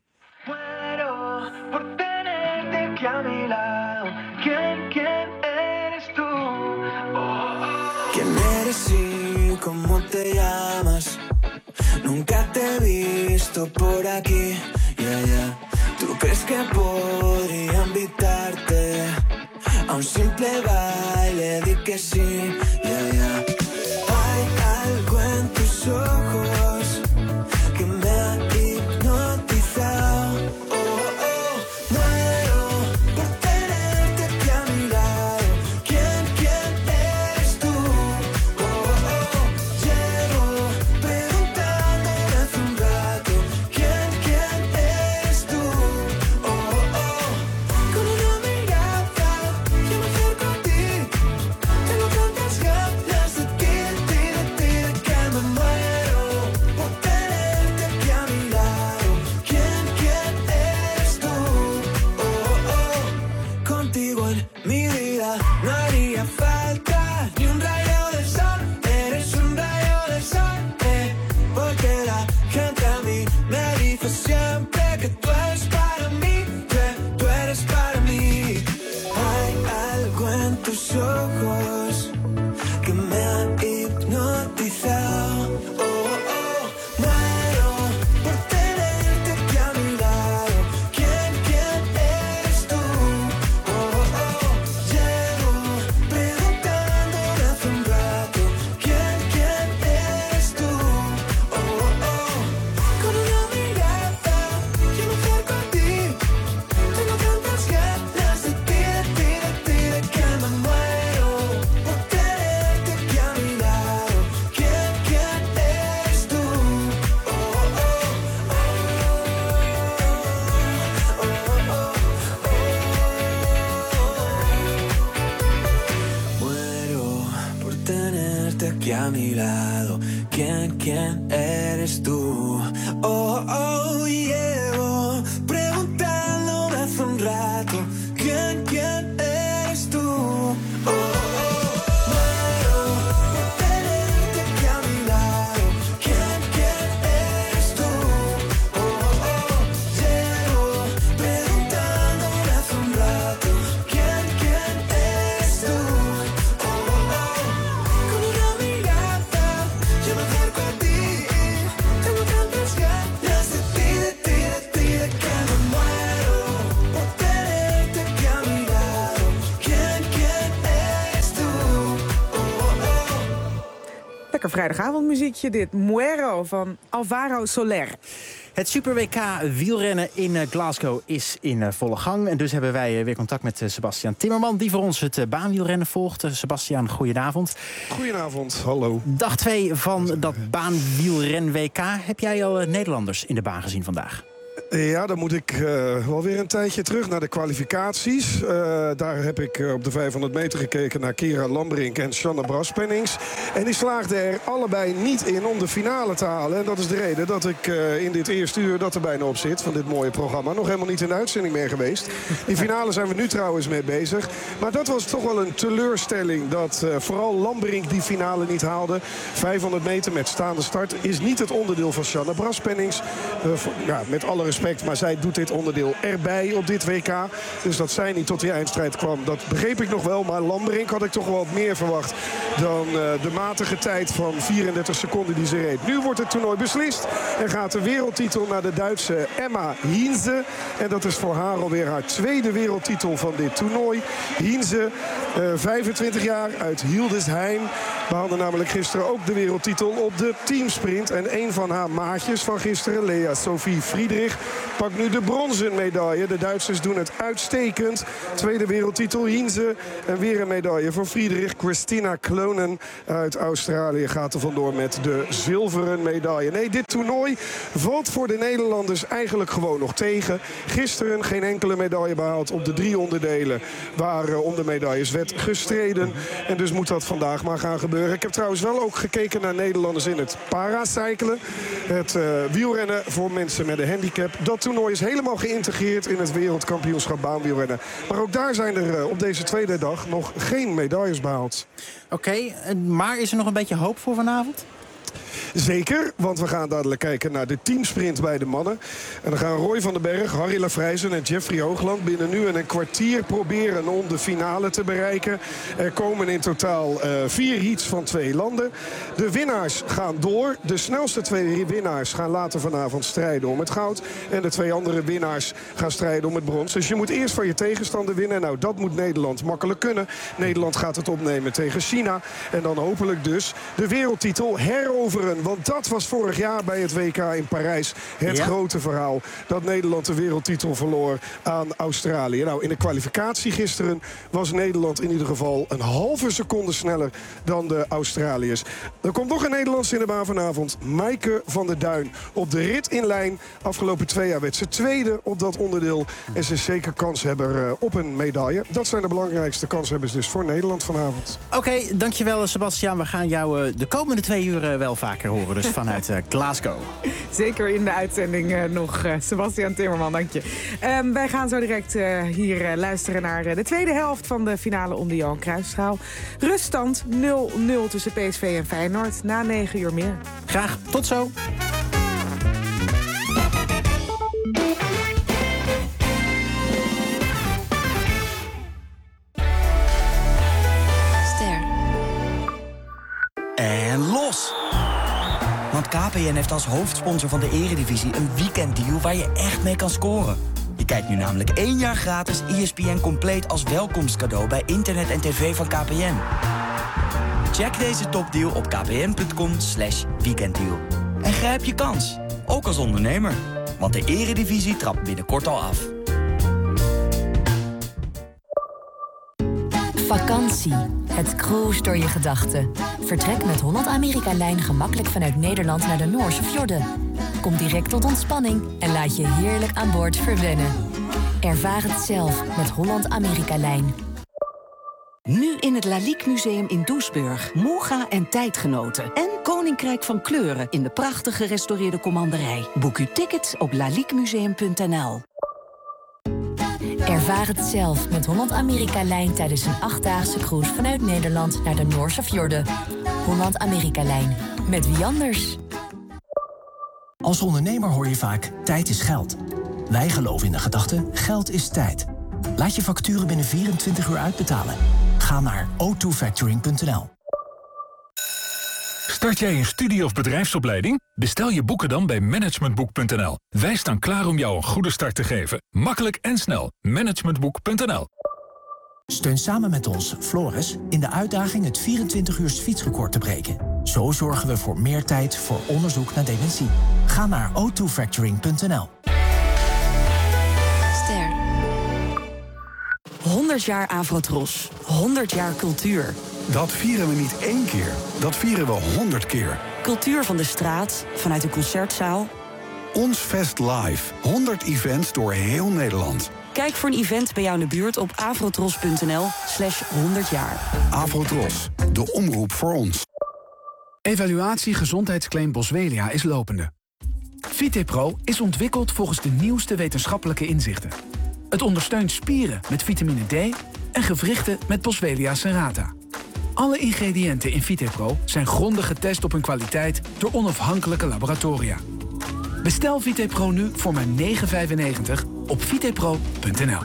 Nunca te he visto por aquí, yeah, yeah. ¿Tú crees que podría invitarte a un simple baile? Di que sí, yeah, yeah. Hay algo en tus ojos que me ha hipnotizado. Oh, oh, muero por tenerte aquí a mi lado. ¿Quién, quién eres tú? Oh, oh, llevo preguntándome hace un rato. ¿Quién, quién eres tú? Oh, oh, con una mirada yo me acerco a ti. Tengo tantas ganas de ti, de ti, de ti, de que me muero por tenerte aquí a mi lado. ¿Quién, quién eres tú? Oh, oh, contigo en mi vida no haría falta ni un rayo de sol. Eres un rayo de sol, eh, porque la gente a mí me dice siempre que tú eres para mí, que tú eres para mí. Hay algo en tus ojos que me ha hipnotizado. Oh, oh, muero por tenerte aquí a mi lado. ¿Quién, quién eres tú? Oh, oh, llevo preguntándome hace un rato. ¿Quién, quién eres tú? Oh, oh, con una mirada yo me acerco a ti. Tengo tantas ganas de ti, de ti, de ti, de que me muero por tenerte aquí a mi lado. ¿Quién, quién eres tú? Oh, oh, oh, oh, oh, oh. Muero por tenerte aquí a mi lado. ¿Quién, quién eres tú? Oh, oh, llevo preguntándome hace un rato. ¿Quién, quién eres tú? Oh, oh, muero por tenerte aquí a mi lado. ¿Quién, quién eres tú? Oh, oh, llevo preguntándome hace un rato. ¿Quién, quién eres tú? Oh, oh, con una mirada yo me acerco a ti. Tengo tantas ganas de ti, de ti, de ti, de que me muero por tenerte aquí a mi lado. ¿Quién, quién eres tú? Oh, oh. Lekker vrijdagavondmuziekje dit. Muero van Alvaro Soler. Het Super W K wielrennen in uh, Glasgow is in uh, volle gang. En dus hebben wij uh, weer contact met uh, Sebastian Timmerman, die voor ons het uh, baanwielrennen volgt. Uh, Sebastian, goedenavond. Goedenavond, hallo. Dag twee van dat baanwielren-W K. Heb jij al uh, Nederlanders in de baan gezien vandaag? Ja, dan moet ik uh, wel weer een tijdje terug naar de kwalificaties. Uh, daar heb ik uh, op de vijfhonderd meter gekeken naar Kira Lambrink en Shanna Braspennings. En die slaagden er allebei niet in om de finale te halen. En dat is de reden dat ik uh, in dit eerste uur dat er bijna op zit van dit mooie programma nog helemaal niet in de uitzending meer geweest. Die finale zijn we nu trouwens mee bezig. Maar dat was toch wel een teleurstelling dat uh, vooral Lambrink die finale niet haalde. vijfhonderd meter met staande start is niet het onderdeel van Shanna Braspennings. Uh, voor, ja, met alle respect. Maar zij doet dit onderdeel erbij op dit W K. Dus dat zij niet tot die eindstrijd kwam, dat begreep ik nog wel. Maar Lambrink had ik toch wel wat meer verwacht dan uh, de matige tijd van vierendertig seconden die ze reed. Nu wordt het toernooi beslist en gaat de wereldtitel naar de Duitse Emma Hiense. En dat is voor haar alweer haar tweede wereldtitel van dit toernooi. Hiense, uh, vijfentwintig jaar, uit Hildesheim. Behaalde namelijk gisteren ook de wereldtitel op de teamsprint. En een van haar maatjes van gisteren, Lea Sophie Friedrich, pakt nu de bronzen medaille. De Duitsers doen het uitstekend. Tweede wereldtitel Hiense. En weer een medaille voor Friedrich. Christina Klonen uit Australië gaat er vandoor met de zilveren medaille. Nee, dit toernooi valt voor de Nederlanders eigenlijk gewoon nog tegen. Gisteren geen enkele medaille behaald op de drie onderdelen waar uh, om de medailles werd gestreden. En dus moet dat vandaag maar gaan gebeuren. Ik heb trouwens wel ook gekeken naar Nederlanders in het paracyclen. Het uh, wielrennen voor mensen met een handicap. Dat toernooi is helemaal geïntegreerd in het wereldkampioenschap baanwielrennen. Maar ook daar zijn er uh, op deze tweede dag nog geen medailles behaald. Oké, okay, maar is er nog een beetje hoop voor vanavond? Zeker, want we gaan dadelijk kijken naar de teamsprint bij de mannen. En dan gaan Roy van den Berg, Harry Lafrijzen en Jeffrey Hoogland binnen nu en een kwartier proberen om de finale te bereiken. Er komen in totaal uh, vier heats van twee landen. De winnaars gaan door. De snelste twee winnaars gaan later vanavond strijden om het goud. En de twee andere winnaars gaan strijden om het brons. Dus je moet eerst van je tegenstander winnen. Nou, dat moet Nederland makkelijk kunnen. Nederland gaat het opnemen tegen China. En dan hopelijk dus de wereldtitel heroveren. Want dat was vorig jaar bij het W K in Parijs het ja. grote verhaal. Dat Nederland de wereldtitel verloor aan Australië. Nou, in de kwalificatie gisteren was Nederland in ieder geval een halve seconde sneller dan de Australiërs. Er komt nog een Nederlands in de baan vanavond. Maaike van der Duin op de rit in lijn. Afgelopen twee jaar werd ze tweede op dat onderdeel. En ze is zeker kanshebber op een medaille. Dat zijn de belangrijkste kanshebbers dus voor Nederland vanavond. Oké, okay, dankjewel Sebastiaan. We gaan jou de komende twee uur wel vaker horen, dus vanuit uh, Glasgow. Zeker in de uitzending uh, nog, uh, Sebastiaan Timmerman, dank je. Um, wij gaan zo direct uh, hier uh, luisteren naar uh, de tweede helft van de finale om de Johan Cruijffschaal. Ruststand nul nul tussen P S V en Feyenoord. Na negen uur meer. Graag, tot zo. En los! Want K P N heeft als hoofdsponsor van de Eredivisie een weekenddeal waar je echt mee kan scoren. Je kijkt nu namelijk één jaar gratis E S P N compleet als welkomstcadeau bij internet en tv van K P N. Check deze topdeal op kpn.com slash weekenddeal. En grijp je kans, ook als ondernemer. Want de Eredivisie trapt binnenkort al af. Vakantie. Het cruise door je gedachten. Vertrek met Holland-Amerika-lijn gemakkelijk vanuit Nederland naar de Noorse fjorden. Kom direct tot ontspanning en laat je heerlijk aan boord verwennen. Ervaar het zelf met Holland-Amerika-lijn. Nu in het Lalique Museum in Doesburg. Moga en tijdgenoten. En Koninkrijk van Kleuren in de prachtig gerestaureerde commanderij. Boek uw tickets op laliquemuseum punt n l. Ervaar het zelf met Holland-Amerika-lijn tijdens een achtdaagse cruise vanuit Nederland naar de Noorse fjorden. Holland-Amerika-lijn. Met wie anders? Als ondernemer hoor je vaak, tijd is geld. Wij geloven in de gedachte, geld is tijd. Laat je facturen binnen vierentwintig uur uitbetalen. Ga naar o twee factoring punt n l. Start jij een studie- of bedrijfsopleiding? Bestel je boeken dan bij managementboek punt n l. Wij staan klaar om jou een goede start te geven. Makkelijk en snel. managementboek punt n l. Steun samen met ons, Floris, in de uitdaging het vierentwintig uur fietsrecord te breken. Zo zorgen we voor meer tijd voor onderzoek naar dementie. Ga naar o twee factoring punt n l. Ster. honderd jaar Afrotros. honderd jaar cultuur. Dat vieren we niet één keer. Dat vieren we honderd keer. Cultuur van de straat, vanuit de concertzaal. Ons Fest Live. honderd events door heel Nederland. Kijk voor een event bij jou in de buurt op afrotros.nl slash honderd jaar. Afrotros, de omroep voor ons. Evaluatie gezondheidsclaim Boswellia is lopende. VitePro is ontwikkeld volgens de nieuwste wetenschappelijke inzichten. Het ondersteunt spieren met vitamine D en gewrichten met Boswellia serrata. Alle ingrediënten in VitePro zijn grondig getest op hun kwaliteit door onafhankelijke laboratoria. Bestel VitePro nu voor maar negen vijfennegentig op vitepro punt n l.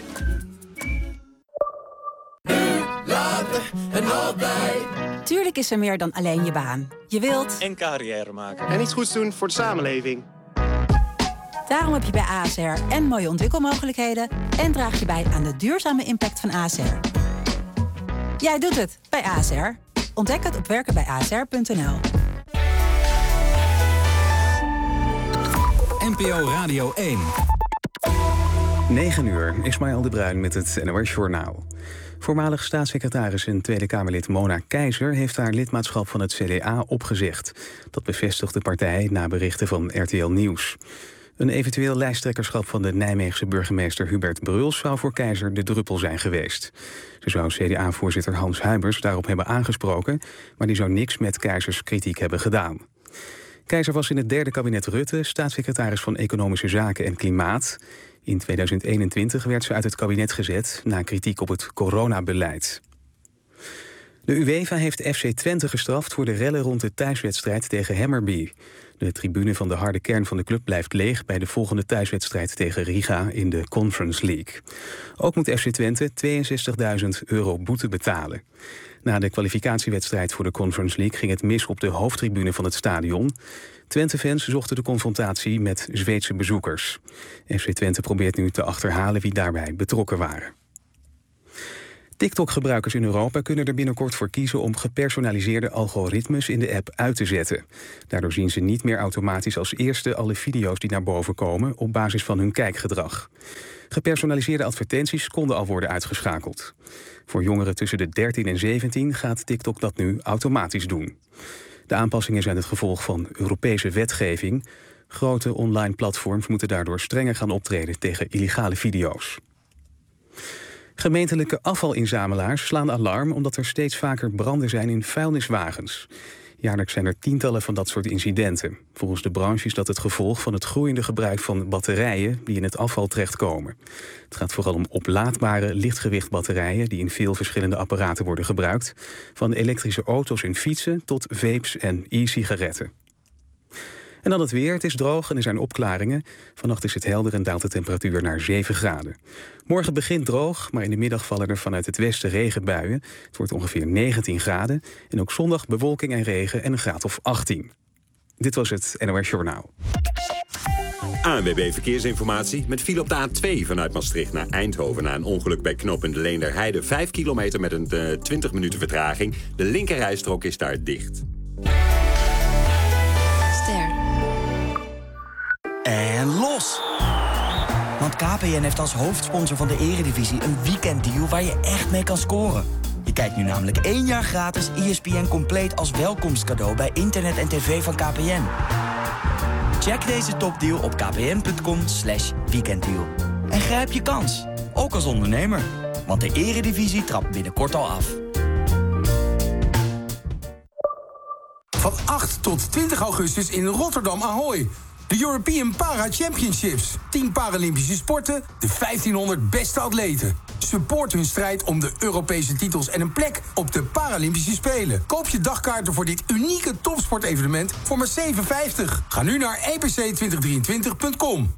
Tuurlijk is er meer dan alleen je baan. Je wilt... En carrière maken. En iets goeds doen voor de samenleving. Daarom heb je bij A S R en mooie ontwikkelmogelijkheden... en draag je bij aan de duurzame impact van A S R. Jij doet het bij A S R. Ontdek het op werken bij a s r punt n l. N P O Radio één. negen uur, Ismaël de Bruin met het N O S Journaal. Voormalig staatssecretaris en Tweede Kamerlid Mona Keizer heeft haar lidmaatschap van het C D A opgezegd. Dat bevestigt de partij na berichten van R T L Nieuws. Een eventueel lijsttrekkerschap van de Nijmeegse burgemeester Hubert Bruls zou voor Keizer de druppel zijn geweest. Ze zou C D A-voorzitter Hans Huibers daarop hebben aangesproken, maar die zou niks met Keizers kritiek hebben gedaan. Keizer was in het derde kabinet Rutte staatssecretaris van Economische Zaken en Klimaat. In tweeduizend eenentwintig werd ze uit het kabinet gezet na kritiek op het coronabeleid. De UEFA heeft F C Twente gestraft voor de rellen rond de thuiswedstrijd tegen Hammarby. De tribune van de harde kern van de club blijft leeg bij de volgende thuiswedstrijd tegen Riga in de Conference League. Ook moet F C Twente tweeënzestigduizend euro boete betalen. Na de kwalificatiewedstrijd voor de Conference League ging het mis op de hoofdtribune van het stadion. Twente-fans zochten de confrontatie met Zweedse bezoekers. F C Twente probeert nu te achterhalen wie daarbij betrokken waren. TikTok-gebruikers in Europa kunnen er binnenkort voor kiezen om gepersonaliseerde algoritmes in de app uit te zetten. Daardoor zien ze niet meer automatisch als eerste alle video's die naar boven komen op basis van hun kijkgedrag. Gepersonaliseerde advertenties konden al worden uitgeschakeld. Voor jongeren tussen de dertien en zeventien gaat TikTok dat nu automatisch doen. De aanpassingen zijn het gevolg van Europese wetgeving. Grote online platforms moeten daardoor strenger gaan optreden tegen illegale video's. Gemeentelijke afvalinzamelaars slaan alarm omdat er steeds vaker branden zijn in vuilniswagens. Jaarlijks zijn er tientallen van dat soort incidenten. Volgens de branche is dat het gevolg van het groeiende gebruik van batterijen die in het afval terechtkomen. Het gaat vooral om oplaadbare lichtgewichtbatterijen die in veel verschillende apparaten worden gebruikt. Van elektrische auto's en fietsen tot vapes en e-sigaretten. En dan het weer. Het is droog en er zijn opklaringen. Vannacht is het helder en daalt de temperatuur naar zeven graden. Morgen begint droog, maar in de middag vallen er vanuit het westen regenbuien. Het wordt ongeveer negentien graden. En ook zondag bewolking en regen en een graad of achttien. Dit was het N O S Journaal. A N W B Verkeersinformatie met file op de A twee vanuit Maastricht naar Eindhoven na een ongeluk bij knooppunt Leenderheide. vijf kilometer met een uh, twintig minuten vertraging. De linkerrijstrook is daar dicht. En los! Want K P N heeft als hoofdsponsor van de Eredivisie een weekenddeal waar je echt mee kan scoren. Je kijkt nu namelijk één jaar gratis E S P N compleet als welkomstcadeau bij internet en tv van K P N. Check deze topdeal op kpn.com slash weekenddeal. En grijp je kans, ook als ondernemer. Want de Eredivisie trapt binnenkort al af. Van acht tot twintig augustus in Rotterdam Ahoy. De European Para Championships. tien Paralympische sporten, de vijftienhonderd beste atleten. Support hun strijd om de Europese titels en een plek op de Paralympische Spelen. Koop je dagkaarten voor dit unieke topsportevenement voor maar zeven vijftig. Ga nu naar e p c twintig drieëntwintig punt com.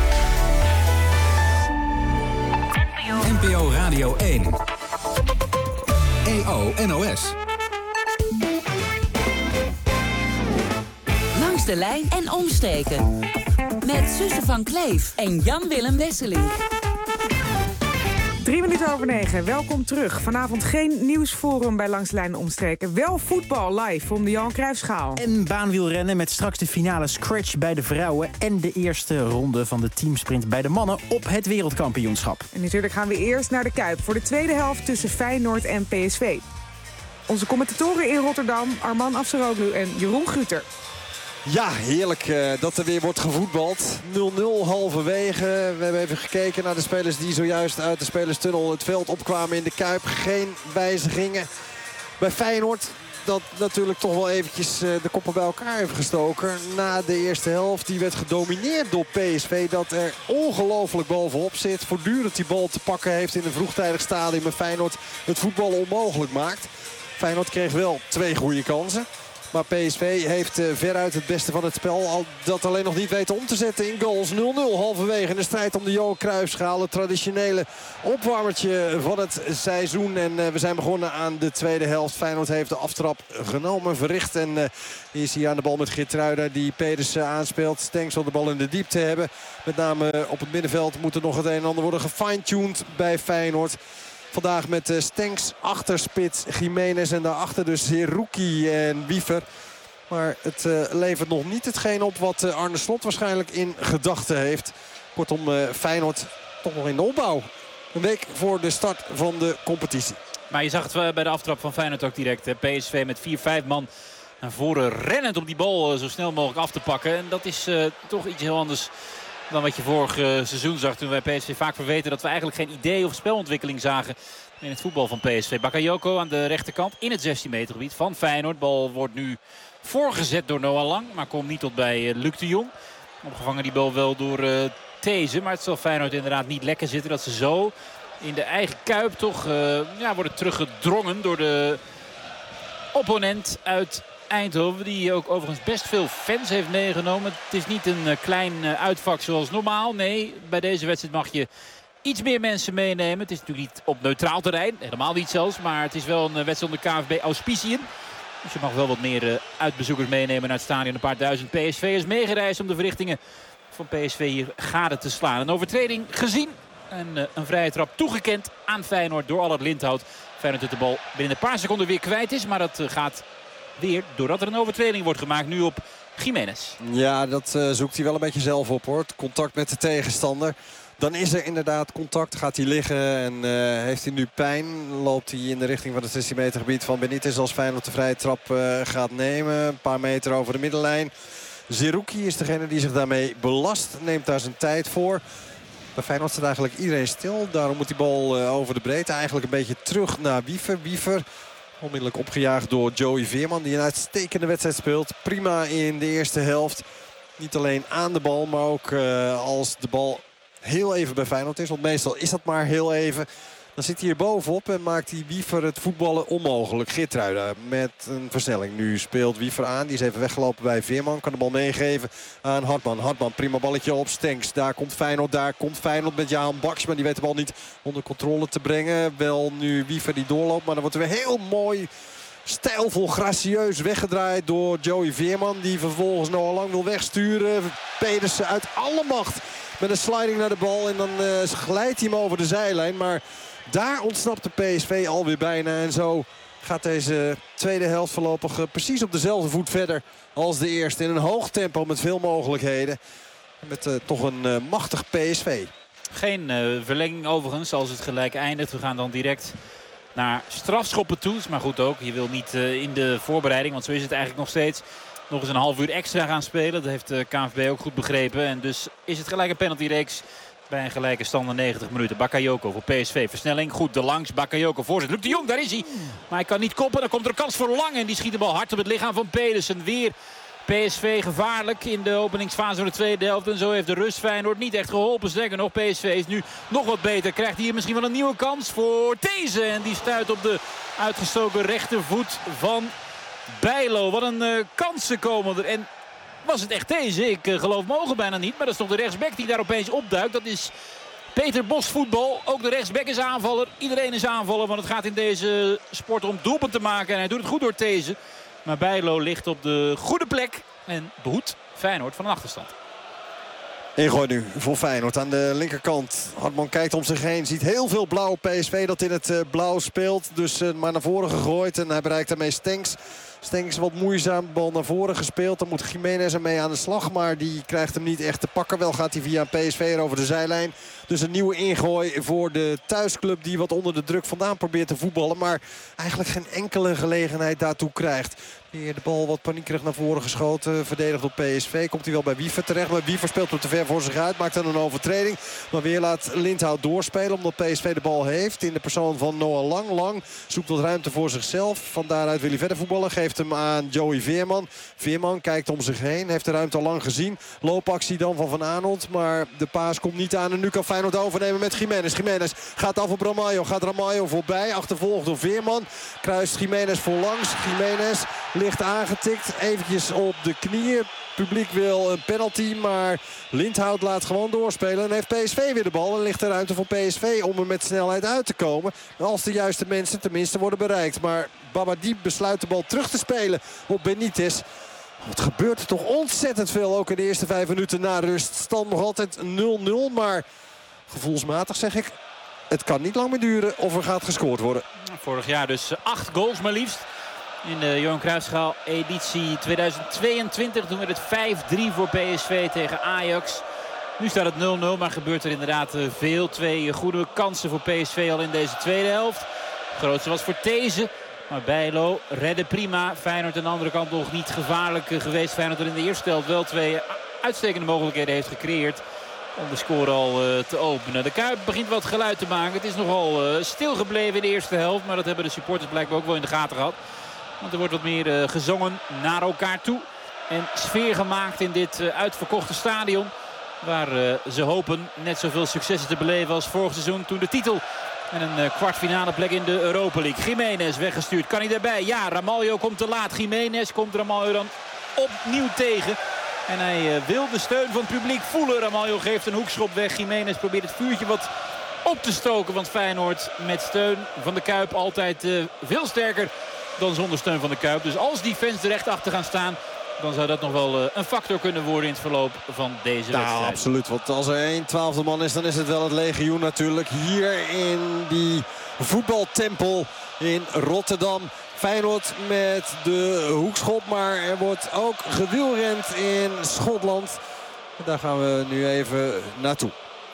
N P O Radio één. E O N O S. Langs de lijn en omstreken. Met Suze van Kleef en Jan-Willem Wesseling. Drie minuten over negen. Welkom terug. Vanavond geen nieuwsforum bij Langs de Lijn en omstreken. Wel voetbal live om de Johan Cruijffschaal. En baanwielrennen met straks de finale scratch bij de vrouwen en de eerste ronde van de teamsprint bij de mannen op het wereldkampioenschap. En natuurlijk gaan we eerst naar de Kuip voor de tweede helft tussen Feyenoord en P S V. Onze commentatoren in Rotterdam, Arman Afseroglu en Jeroen Guter. Ja, heerlijk uh, dat er weer wordt gevoetbald. nul nul halverwege. We hebben even gekeken naar de spelers die zojuist uit de spelerstunnel het veld opkwamen in de Kuip. Geen wijzigingen bij Feyenoord. Dat natuurlijk toch wel eventjes uh, de koppen bij elkaar heeft gestoken. Na de eerste helft. Die werd gedomineerd door P S V. Dat er ongelooflijk bovenop zit. Voortdurend die bal te pakken heeft in een vroegtijdig stadium. En Feyenoord het voetbal onmogelijk maakt. Feyenoord kreeg wel twee goede kansen. Maar P S V heeft uh, veruit het beste van het spel. Al dat alleen nog niet weten om te zetten in goals. nul nul halverwege in de strijd om de Johan Cruijffschaal. Het traditionele opwarmertje van het seizoen. En uh, we zijn begonnen aan de tweede helft. Feyenoord heeft de aftrap genomen, verricht. En uh, is hier aan de bal met Geertruida die Pedersen aanspeelt. Stenks zal de bal in de diepte hebben. Met name uh, op het middenveld moet er nog het een en ander worden gefine-tuned bij Feyenoord. Vandaag met uh, Stenks, achterspits Jiménez en daarachter dus Zerouki en Wiever. Maar het uh, levert nog niet hetgeen op wat uh, Arne Slot waarschijnlijk in gedachten heeft. Kortom, uh, Feyenoord toch nog in de opbouw. Een week voor de start van de competitie. Maar je zag het bij de aftrap van Feyenoord ook direct. Hè? P S V met vier, vijf man naar voren rennend om die bal uh, zo snel mogelijk af te pakken. En dat is uh, toch iets heel anders dan wat je vorig uh, seizoen zag. Toen wij P S V vaak verweten dat we eigenlijk geen idee of spelontwikkeling zagen in het voetbal van P S V. Bakayoko aan de rechterkant in het zestien meter gebied van Feyenoord. Bal wordt nu voorgezet door Noah Lang, maar komt niet tot bij uh, Luc de Jong. Opgevangen die bal wel door uh, These, maar het zal Feyenoord inderdaad niet lekker zitten dat ze zo in de eigen Kuip toch uh, ja, worden teruggedrongen door de opponent uit Eindhoven. Die ook overigens best veel fans heeft meegenomen. Het is niet een uh, klein uh, uitvak zoals normaal. Nee, bij deze wedstrijd mag je iets meer mensen meenemen. Het is natuurlijk niet op neutraal terrein. Helemaal niet zelfs. Maar het is wel een uh, wedstrijd onder K V B auspiciën. Dus je mag wel wat meer uh, uitbezoekers meenemen naar het stadion. Een paar duizend P S V'ers meegereisd om de verrichtingen van P S V hier gade te slaan. Een overtreding gezien. En uh, een vrije trap toegekend aan Feyenoord door Allard Lindhout. Feyenoord dat de bal binnen een paar seconden weer kwijt is. Maar dat uh, gaat weer doordat er een overtreding wordt gemaakt nu op Jiménez. Ja, dat uh, zoekt hij wel een beetje zelf op hoor. Het contact met de tegenstander. Dan is er inderdaad contact. Gaat hij liggen en uh, heeft hij nu pijn. Loopt hij in de richting van het zestien meter gebied van Benitez als Feyenoord de vrije trap uh, gaat nemen. Een paar meter over de middenlijn. Zerouki is degene die zich daarmee belast. Neemt daar zijn tijd voor. Bij Feyenoord staat eigenlijk iedereen stil. Daarom moet die bal uh, over de breedte eigenlijk een beetje terug naar Wiever. Wiever onmiddellijk opgejaagd door Joey Veerman. Die een uitstekende wedstrijd speelt. Prima in de eerste helft. Niet alleen aan de bal, maar ook uh, als de bal heel even bij Feyenoord is. Want meestal is dat maar heel even. Dan zit hij hier bovenop en maakt die Wiever het voetballen onmogelijk. Geertruida met een versnelling. Nu speelt Wiever aan. Die is even weggelopen bij Veerman. Kan de bal meegeven aan Hartman. Hartman, prima balletje op Stenks. Daar komt Feyenoord. Daar komt Feyenoord met Jaan Baks. Maar die weet de bal niet onder controle te brengen. Wel nu Wiever die doorloopt. Maar dan wordt er weer heel mooi, stijlvol, gracieus weggedraaid door Joey Veerman. Die vervolgens Noah Lang wil wegsturen. Pedersen uit alle macht met een sliding naar de bal. En dan uh, glijdt hij hem over de zijlijn. Maar daar ontsnapt de P S V alweer bijna. En zo gaat deze tweede helft voorlopig uh, precies op dezelfde voet verder als de eerste. In een hoog tempo met veel mogelijkheden. Met uh, toch een uh, machtig P S V. Geen uh, verlenging overigens als het gelijk eindigt. We gaan dan direct naar strafschoppen toe. Maar goed ook, je wil niet uh, in de voorbereiding, want zo is het eigenlijk nog steeds, nog eens een half uur extra gaan spelen. Dat heeft de K N V B ook goed begrepen. En dus is het gelijk een penaltyreeks bij een gelijke stand na negentig minuten. Bakayoko voor P S V. Versnelling goed. De langs. Bakayoko voorzet. Luc de Jong, daar is hij. Maar hij kan niet koppen. Dan komt er een kans voor Lang. En die schiet de bal hard op het lichaam van Pedersen. Weer P S V gevaarlijk in de openingsfase van de tweede helft. En zo heeft de rust Feyenoord niet echt geholpen. Sterker nog, P S V is nu nog wat beter. Krijgt hier misschien wel een nieuwe kans voor These. En die stuit op de uitgestoken rechtervoet van Bijlo. Wat een uh, kansen komen er. En was het echt deze? Ik uh, geloof mogen bijna niet. Maar dat is toch de rechtsback die daar opeens opduikt. Dat is Peter Bos voetbal. Ook de rechtsback is aanvaller. Iedereen is aanvaller. Want het gaat in deze sport om doelpunt te maken. En hij doet het goed door These. Maar Bijlo ligt op de goede plek. En behoedt Feyenoord van een achterstand. Ingooi nu voor Feyenoord aan de linkerkant. Hartman kijkt om zich heen. Ziet heel veel blauw P S V dat in het uh, blauw speelt. Dus uh, maar naar voren gegooid. En hij bereikt daarmee Stenks. Stenks wat moeizaam, bal naar voren gespeeld. Dan moet Gimenez ermee aan de slag, maar die krijgt hem niet echt te pakken. Wel gaat hij via een P S V'er over de zijlijn. Dus een nieuwe ingooi voor de thuisclub die wat onder de druk vandaan probeert te voetballen. Maar eigenlijk geen enkele gelegenheid daartoe krijgt. Weer de bal wat paniekerig naar voren geschoten. Verdedigd op P S V. Komt hij wel bij Wiever terecht. Maar Wiever speelt hem te ver voor zich uit. Maakt dan een overtreding. Maar weer laat Lindhout doorspelen. Omdat P S V de bal heeft. In de persoon van Noah Lang. Lang zoekt wat ruimte voor zichzelf. Van daaruit wil hij verder voetballen. Geeft hem aan Joey Veerman. Veerman kijkt om zich heen. Heeft de ruimte al lang gezien. Loopactie dan van Van Aanholt. Maar de paas komt niet aan. En nu kan Feyenoord overnemen met Gimenez. Gimenez gaat af op Ramaljo. Gaat Ramaljo voorbij. Achtervolgd door Veerman. Kruist Gimenez voorlangs. Gimenez ligt aangetikt. Eventjes op de knieën. Publiek wil een penalty, maar Lindhout laat gewoon doorspelen. En heeft P S V weer de bal. En ligt er ruimte voor P S V om er met snelheid uit te komen. Als de juiste mensen tenminste worden bereikt. Maar Babadi besluit de bal terug te spelen op Benitez. Het gebeurt er toch ontzettend veel. Ook in de eerste vijf minuten na rust. Stand nog altijd nul nul. Maar gevoelsmatig zeg ik, het kan niet lang meer duren of er gaat gescoord worden. Vorig jaar dus acht goals maar liefst. In de Johan Cruijffschaal editie tweeduizend tweeëntwintig. Toen werd het vijf drie voor P S V tegen Ajax. Nu staat het nul nul, maar gebeurt er inderdaad veel. Twee goede kansen voor P S V al in deze tweede helft. De grootste was voor These. Maar Bijlo redde prima. Feyenoord aan de andere kant nog niet gevaarlijk geweest. Feyenoord er in de eerste helft wel twee uitstekende mogelijkheden heeft gecreëerd. Om de score al uh, te openen. De Kuip begint wat geluid te maken. Het is nogal uh, stilgebleven in de eerste helft. Maar dat hebben de supporters blijkbaar ook wel in de gaten gehad. Want er wordt wat meer uh, gezongen naar elkaar toe. En sfeer gemaakt in dit uh, uitverkochte stadion. Waar uh, ze hopen net zoveel successen te beleven als vorig seizoen. Toen de titel en een uh, kwartfinale plek in de Europa League. Gimenez weggestuurd. Kan hij daarbij? Ja, Ramaljo komt te laat. Gimenez komt Ramaljo dan opnieuw tegen. En hij uh, wil de steun van het publiek voelen. Ramaljo geeft een hoekschop weg. Gimenez probeert het vuurtje wat op te stoken. Want Feyenoord met steun van de Kuip altijd uh, veel sterker dan zonder steun van de Kuip. Dus als die fans er echt achter gaan staan, dan zou dat nog wel uh, een factor kunnen worden in het verloop van deze nou, wedstrijd. Absoluut. Want als er één twaalfde man is, dan is het wel het legioen natuurlijk. Hier in die voetbaltempel in Rotterdam. Feyenoord met de hoekschop. Maar er wordt ook gewielrend in Schotland. Daar gaan we nu even naartoe.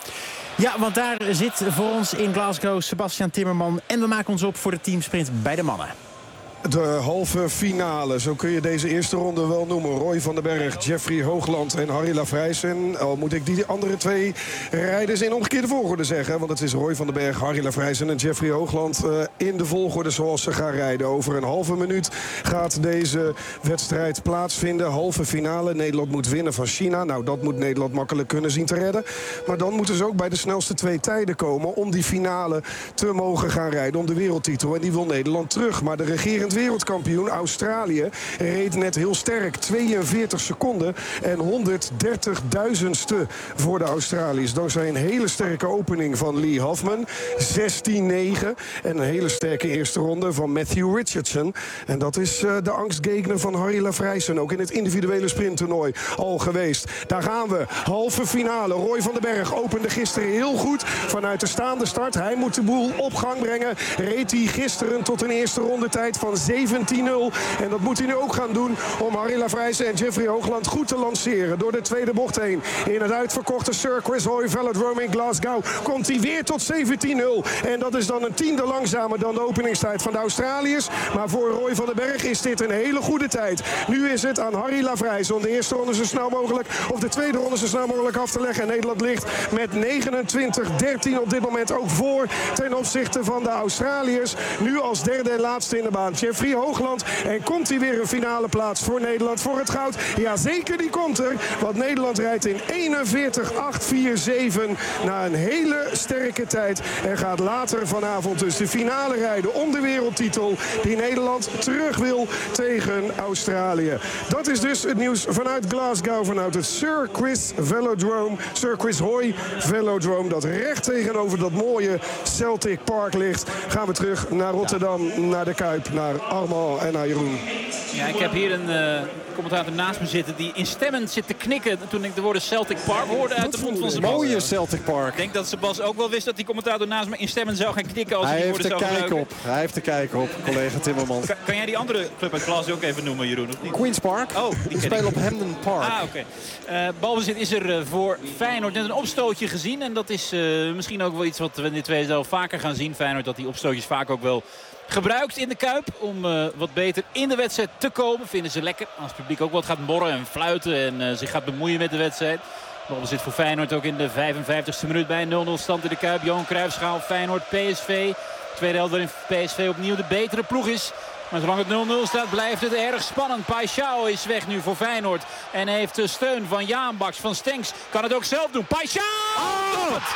Ja, want daar zit voor ons in Glasgow Sebastian Timmerman. En we maken ons op voor de teamsprint bij de mannen. De halve finale, zo kun je deze eerste ronde wel noemen. Roy van den Berg, Jeffrey Hoogland en Harry Lafrijsen. Al moet ik die andere twee rijders in omgekeerde volgorde zeggen. Want het is Roy van den Berg, Harry Lafrijsen en Jeffrey Hoogland uh, in de volgorde zoals ze gaan rijden. Over een halve minuut gaat deze wedstrijd plaatsvinden. Halve finale, Nederland moet winnen van China. Nou, dat moet Nederland makkelijk kunnen zien te redden. Maar dan moeten ze ook bij de snelste twee tijden komen om die finale te mogen gaan rijden. Om de wereldtitel. En die wil Nederland terug. Maar de regerend wereldkampioen Australië reed net heel sterk. tweeënveertig seconden en honderddertigduizendste voor de Australiërs. Dankzij een hele sterke opening van Lee Hoffman. zestien negen. En een hele sterke eerste ronde van Matthew Richardson. En dat is uh, de angstgegner van Harry Lafrijsen. Ook in het individuele sprinttoernooi al geweest. Daar gaan we. Halve finale. Roy van den Berg opende gisteren heel goed vanuit de staande start. Hij moet de boel op gang brengen. Reed hij gisteren tot een eerste rondetijd van zeventien nul. En dat moet hij nu ook gaan doen om Harry Lafrijsen en Jeffrey Hoogland goed te lanceren. Door de tweede bocht heen. In het uitverkochte Sir Chris Hoy Velodrome in Glasgow komt hij weer tot zeventien nul. En dat is dan een tiende langzamer dan de openingstijd van de Australiërs. Maar voor Roy van den Berg is dit een hele goede tijd. Nu is het aan Harry Lafrijsen om de eerste ronde zo snel mogelijk, of de tweede ronde zo snel mogelijk af te leggen. En Nederland ligt met negenentwintig dertien op dit moment ook voor ten opzichte van de Australiërs. Nu als derde en laatste in de baan Jeffrey Hoogland. En komt hij weer een finale plaats voor Nederland voor het goud? Ja, zeker die komt er. Want Nederland rijdt in eenenveertig acht vierenveertig na een hele sterke tijd. En gaat later vanavond dus de finale rijden om de wereldtitel die Nederland terug wil tegen Australië. Dat is dus het nieuws vanuit Glasgow, vanuit het Sir Chris Velodrome. Sir Chris Hoy Velodrome, dat recht tegenover dat mooie Celtic Park ligt. Gaan we terug naar Rotterdam, naar de Kuip, naar naar Armand en naar Jeroen. Ja, ik heb hier een uh, commentator naast me zitten die instemmend zit te knikken toen ik de woorden Celtic Park hoorde uit de mond van zijn Bas. Mooie Celtic Park. Ik denk dat Sebas ook wel wist dat die commentator naast me instemmend zou gaan knikken als hij, hij die woorden zou gebruiken. Op. Hij heeft te kijken op, collega Timmermans. Kan, kan jij die andere club uit Glasgow ook even noemen, Jeroen? Of niet? Queen's Park. Oh, die spelen op Hampden Park. Ah, oké. Okay. Uh, balbezit is er uh, voor Feyenoord. Net een opstootje gezien. En dat is uh, misschien ook wel iets wat we in de tweede zelf vaker gaan zien. Feyenoord dat die opstootjes vaak ook wel gebruikt in de Kuip. Om uh, wat beter in de wedstrijd te komen. Vinden ze lekker. Als het publiek ook wat gaat morren en fluiten. En uh, zich gaat bemoeien met de wedstrijd. Balbezit voor Feyenoord ook in de vijfenvijftigste minuut bij nul nul stand in de Kuip. Johan Cruijffschaal, Feyenoord, P S V. Tweede helft waarin P S V opnieuw de betere ploeg is. Maar zolang het nul nul staat blijft het erg spannend. Paixão is weg nu voor Feyenoord. En heeft steun van Jaan Baks, van Stenks. Kan het ook zelf doen. Paixão! Oh! Doelpunt!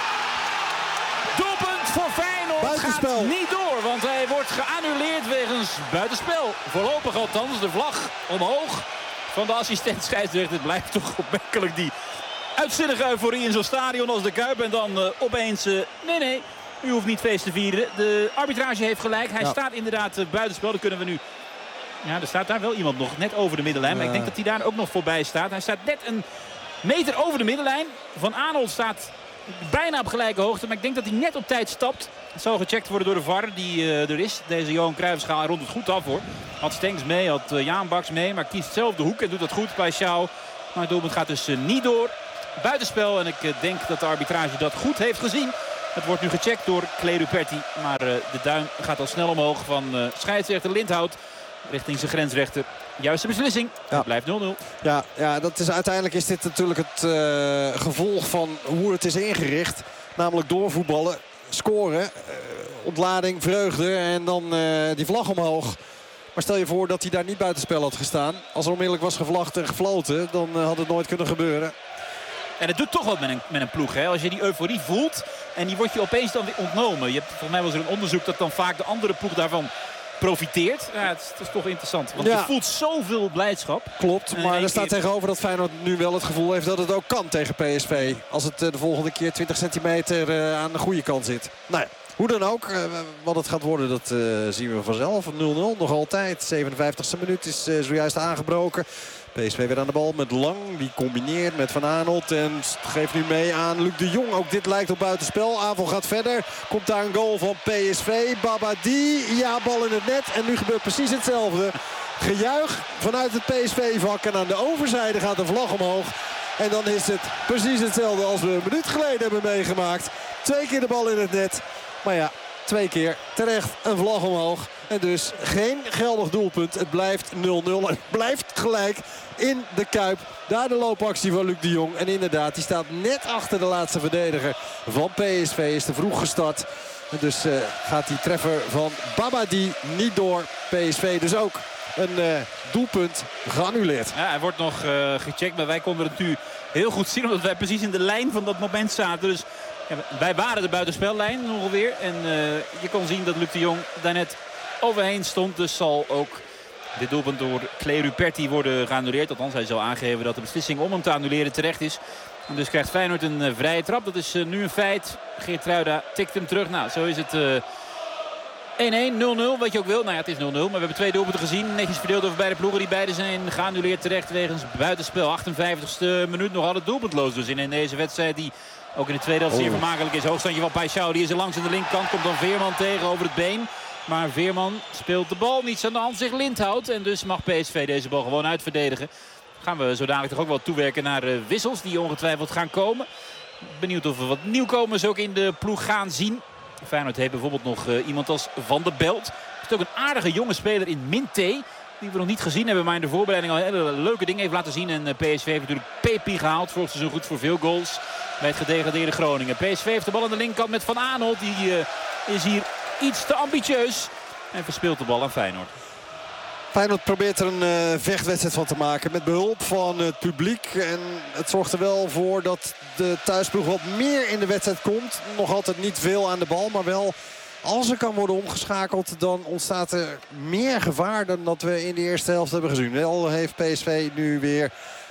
Doelpunt voor Feyenoord. Buitenspel. Gaat niet door, want hij wordt geannuleerd wegens buitenspel. Voorlopig althans, de vlag omhoog van de assistent scheidsrechter. Het blijft toch opmerkelijk die uitzinnige euforie in zo'n stadion als de Kuip. En dan uh, opeens, uh, nee nee, u hoeft niet feest te vieren. De arbitrage heeft gelijk. Hij ja. staat inderdaad uh, buitenspel. Dan kunnen we nu... Ja, er staat daar wel iemand nog net over de middenlijn. Maar uh. ik denk dat hij daar ook nog voorbij staat. Hij staat net een meter over de middenlijn. Van Aanholt staat bijna op gelijke hoogte. Maar ik denk dat hij net op tijd stapt. Het zal gecheckt worden door de V A R die uh, er is. Deze Johan Cruijffschaal rond het goed af hoor. Had Stenks mee, had uh, Jaan Baks mee. Maar kiest zelf de hoek en doet dat goed bij Paixão. Maar het doelpunt gaat dus uh, niet door. Buitenspel en ik uh, denk dat de arbitrage dat goed heeft gezien. Het wordt nu gecheckt door Clay Ruperti. Maar uh, de duim gaat al snel omhoog van uh, scheidsrechter Lindhout. Richting zijn grensrechter. Juiste beslissing. Ja. Het blijft nul nul. Ja, ja dat is, uiteindelijk is dit natuurlijk het uh, gevolg van hoe het is ingericht. Namelijk doorvoetballen, scoren, uh, ontlading, vreugde en dan uh, die vlag omhoog. Maar stel je voor dat hij daar niet buitenspel had gestaan. Als er onmiddellijk was gevlacht en gefloten, dan uh, had het nooit kunnen gebeuren. En het doet toch wat met een, met een ploeg. Hè? Als je die euforie voelt en die wordt je opeens dan weer ontnomen. Je hebt, volgens mij was er een onderzoek dat dan vaak de andere ploeg daarvan profiteert. Ja, het is, het is toch interessant. Want ja. je voelt zoveel blijdschap. Klopt, maar er staat tegenover dat Feyenoord nu wel het gevoel heeft dat het ook kan tegen P S V. Als het uh, de volgende keer twintig centimeter uh, aan de goede kant zit. Nou ja, hoe dan ook. Uh, wat het gaat worden, dat uh, zien we vanzelf. nul nul nog altijd. zevenenvijftigste minuut is uh, zojuist aangebroken. P S V weer aan de bal met Lang. Die combineert met Van Aanholt. En geeft nu mee aan Luc de Jong. Ook dit lijkt op buitenspel. Aanval gaat verder. Komt daar een goal van P S V. Babadi. Ja, bal in het net. En nu gebeurt precies hetzelfde. Gejuich vanuit het P S V-vak. En aan de overzijde gaat de vlag omhoog. En dan is het precies hetzelfde als we een minuut geleden hebben meegemaakt. Twee keer de bal in het net. Maar ja, twee keer terecht een vlag omhoog. En dus geen geldig doelpunt. Het blijft nul nul. En het blijft gelijk in de Kuip. Daar de loopactie van Luc de Jong. En inderdaad, die staat net achter de laatste verdediger van P S V. Is te vroeg gestart. En dus uh, gaat die treffer van Babadi niet door. P S V dus ook een uh, doelpunt geannuleerd. Ja, hij wordt nog uh, gecheckt. Maar wij konden het nu heel goed zien. Omdat wij precies in de lijn van dat moment zaten. Dus ja, wij waren de buitenspellijn ongeveer. En uh, je kon zien dat Luc de Jong daarnet overheen stond. Dus zal ook dit doelpunt door Clay Ruperti worden geannuleerd. Althans, hij zal aangeven dat de beslissing om hem te annuleren terecht is. En dus krijgt Feyenoord een uh, vrije trap. Dat is uh, nu een feit. Geertruida tikt hem terug. Nou, zo is het uh, één één, nul nul. Wat je ook wil. Nou ja, het is nul nul. Maar we hebben twee doelpunten gezien. Netjes verdeeld over beide ploegen. Die beide zijn geannuleerd terecht wegens buitenspel. achtenvijftigste minuut nog altijd doelpuntloos. Dus in deze wedstrijd die ook in de tweede helft zeer vermakelijk is. Hoogstandje van Paixão. Die is er langs aan de linkerkant. Komt dan Veerman tegen over het been. Maar Veerman speelt de bal. Niets aan de hand, zich Lindhout. En dus mag P S V deze bal gewoon uitverdedigen. Gaan we zo dadelijk toch ook wel toewerken naar uh, wissels die ongetwijfeld gaan komen. Benieuwd of we wat nieuwkomers ook in de ploeg gaan zien. Feyenoord heeft bijvoorbeeld nog uh, iemand als Van der Belt. Het is ook een aardige jonge speler in Minté. Die we nog niet gezien hebben, maar in de voorbereiding al hele leuke dingen heeft laten zien. En uh, P S V heeft natuurlijk Pepi gehaald. Vorig seizoen goed voor veel goals bij het gedegradeerde Groningen. P S V heeft de bal aan de linkerkant met Van Aanholt. Die uh, is hier iets te ambitieus. En verspeelt de bal aan Feyenoord. Feyenoord probeert er een uh, vechtwedstrijd van te maken met behulp van het publiek. En het zorgt er wel voor dat de thuisploeg wat meer in de wedstrijd komt. Nog altijd niet veel aan de bal, maar wel als er kan worden omgeschakeld, dan ontstaat er meer gevaar dan dat we in de eerste helft hebben gezien. Wel heeft P S V nu weer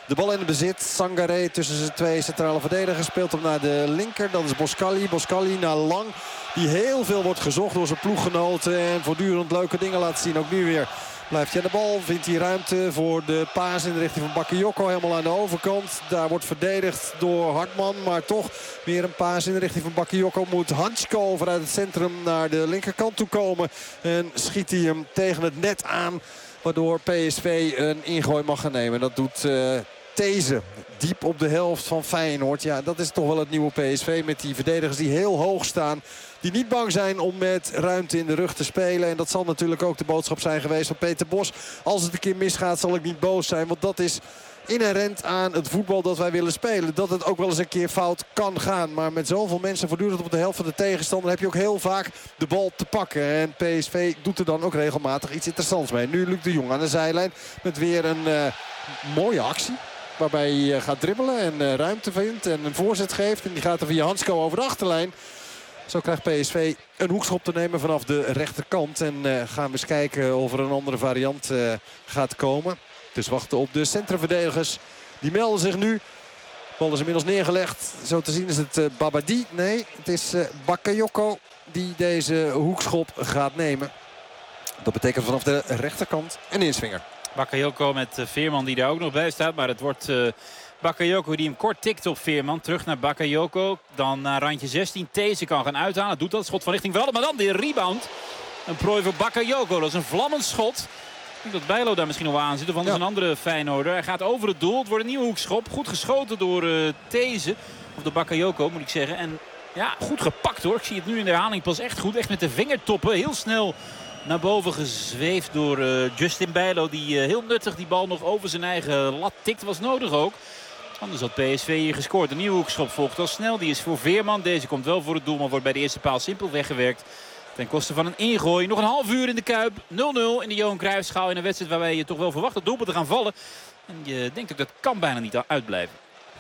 De bal in het bezit. Sangaré tussen zijn twee centrale verdedigers. Speelt hem naar de linker. Dat is Boskali. Boskali naar Lang. Die heel veel wordt gezocht door zijn ploeggenoten. En voortdurend leuke dingen laat zien. Ook nu weer blijft hij aan de bal. Vindt hij ruimte voor de paas in de richting van Bakayoko. Helemaal aan de overkant. Daar wordt verdedigd door Hartman. Maar toch weer een paas in de richting van Bakayoko. Moet Hansko vanuit het centrum naar de linkerkant toe komen. En schiet hij hem tegen het net aan. Waardoor P S V een ingooi mag gaan nemen. Dat doet uh, These diep op de helft van Feyenoord. Ja, dat is toch wel het nieuwe P S V met die verdedigers die heel hoog staan. Die niet bang zijn om met ruimte in de rug te spelen. En dat zal natuurlijk ook de boodschap zijn geweest van Peter Bos. Als het een keer misgaat zal ik niet boos zijn. Want dat is inherent aan het voetbal dat wij willen spelen. Dat het ook wel eens een keer fout kan gaan. Maar met zoveel mensen voortdurend op de helft van de tegenstander heb je ook heel vaak de bal te pakken. En P S V doet er dan ook regelmatig iets interessants mee. Nu Luc de Jong aan de zijlijn met weer een uh, mooie actie. Waarbij hij gaat dribbelen en uh, ruimte vindt en een voorzet geeft. En die gaat er via Hansko over de achterlijn. Zo krijgt P S V een hoekschop te nemen vanaf de rechterkant. En uh, gaan we eens kijken of er een andere variant uh, gaat komen. Dus wachten op de centrumverdedigers. Die melden zich nu. De bal is inmiddels neergelegd. Zo te zien is het uh, Babadi. Nee, het is uh, Bakayoko die deze hoekschop gaat nemen. Dat betekent vanaf de rechterkant een inswinger. Bakayoko met uh, Veerman die daar ook nog bij staat. Maar het wordt uh, Bakayoko die hem kort tikt op Veerman. Terug naar Bakayoko. Dan naar randje zestien. These kan gaan uithalen. Doet dat schot van richting Verhalen. Maar dan de rebound. Een prooi voor Bakayoko. Dat is een vlammend schot. Ik denk dat Bijlo daar misschien nog wel aan zit. Of anders ja. Een andere Feyenoorder. Hij gaat over het doel. Het wordt een nieuwe hoekschop. Goed geschoten door uh, These. Of door Bakayoko moet ik zeggen. En ja, goed gepakt hoor. Ik zie het nu in de herhaling pas echt goed. Echt met de vingertoppen. Heel snel naar boven gezweefd door uh, Justin Bijlo. Die uh, heel nuttig die bal nog over zijn eigen lat tikt. Was nodig ook. Anders had P S V hier gescoord. Een nieuwe hoekschop volgt al snel. Die is voor Veerman. Deze komt wel voor het doel. Maar wordt bij de eerste paal simpel weggewerkt. Ten koste van een ingooi. Nog een half uur in de Kuip. nul nul in de Johan Cruijffschaal. In een wedstrijd waarbij je toch wel verwacht dat doelpunten gaan vallen. En je denkt ook dat kan bijna niet uitblijven.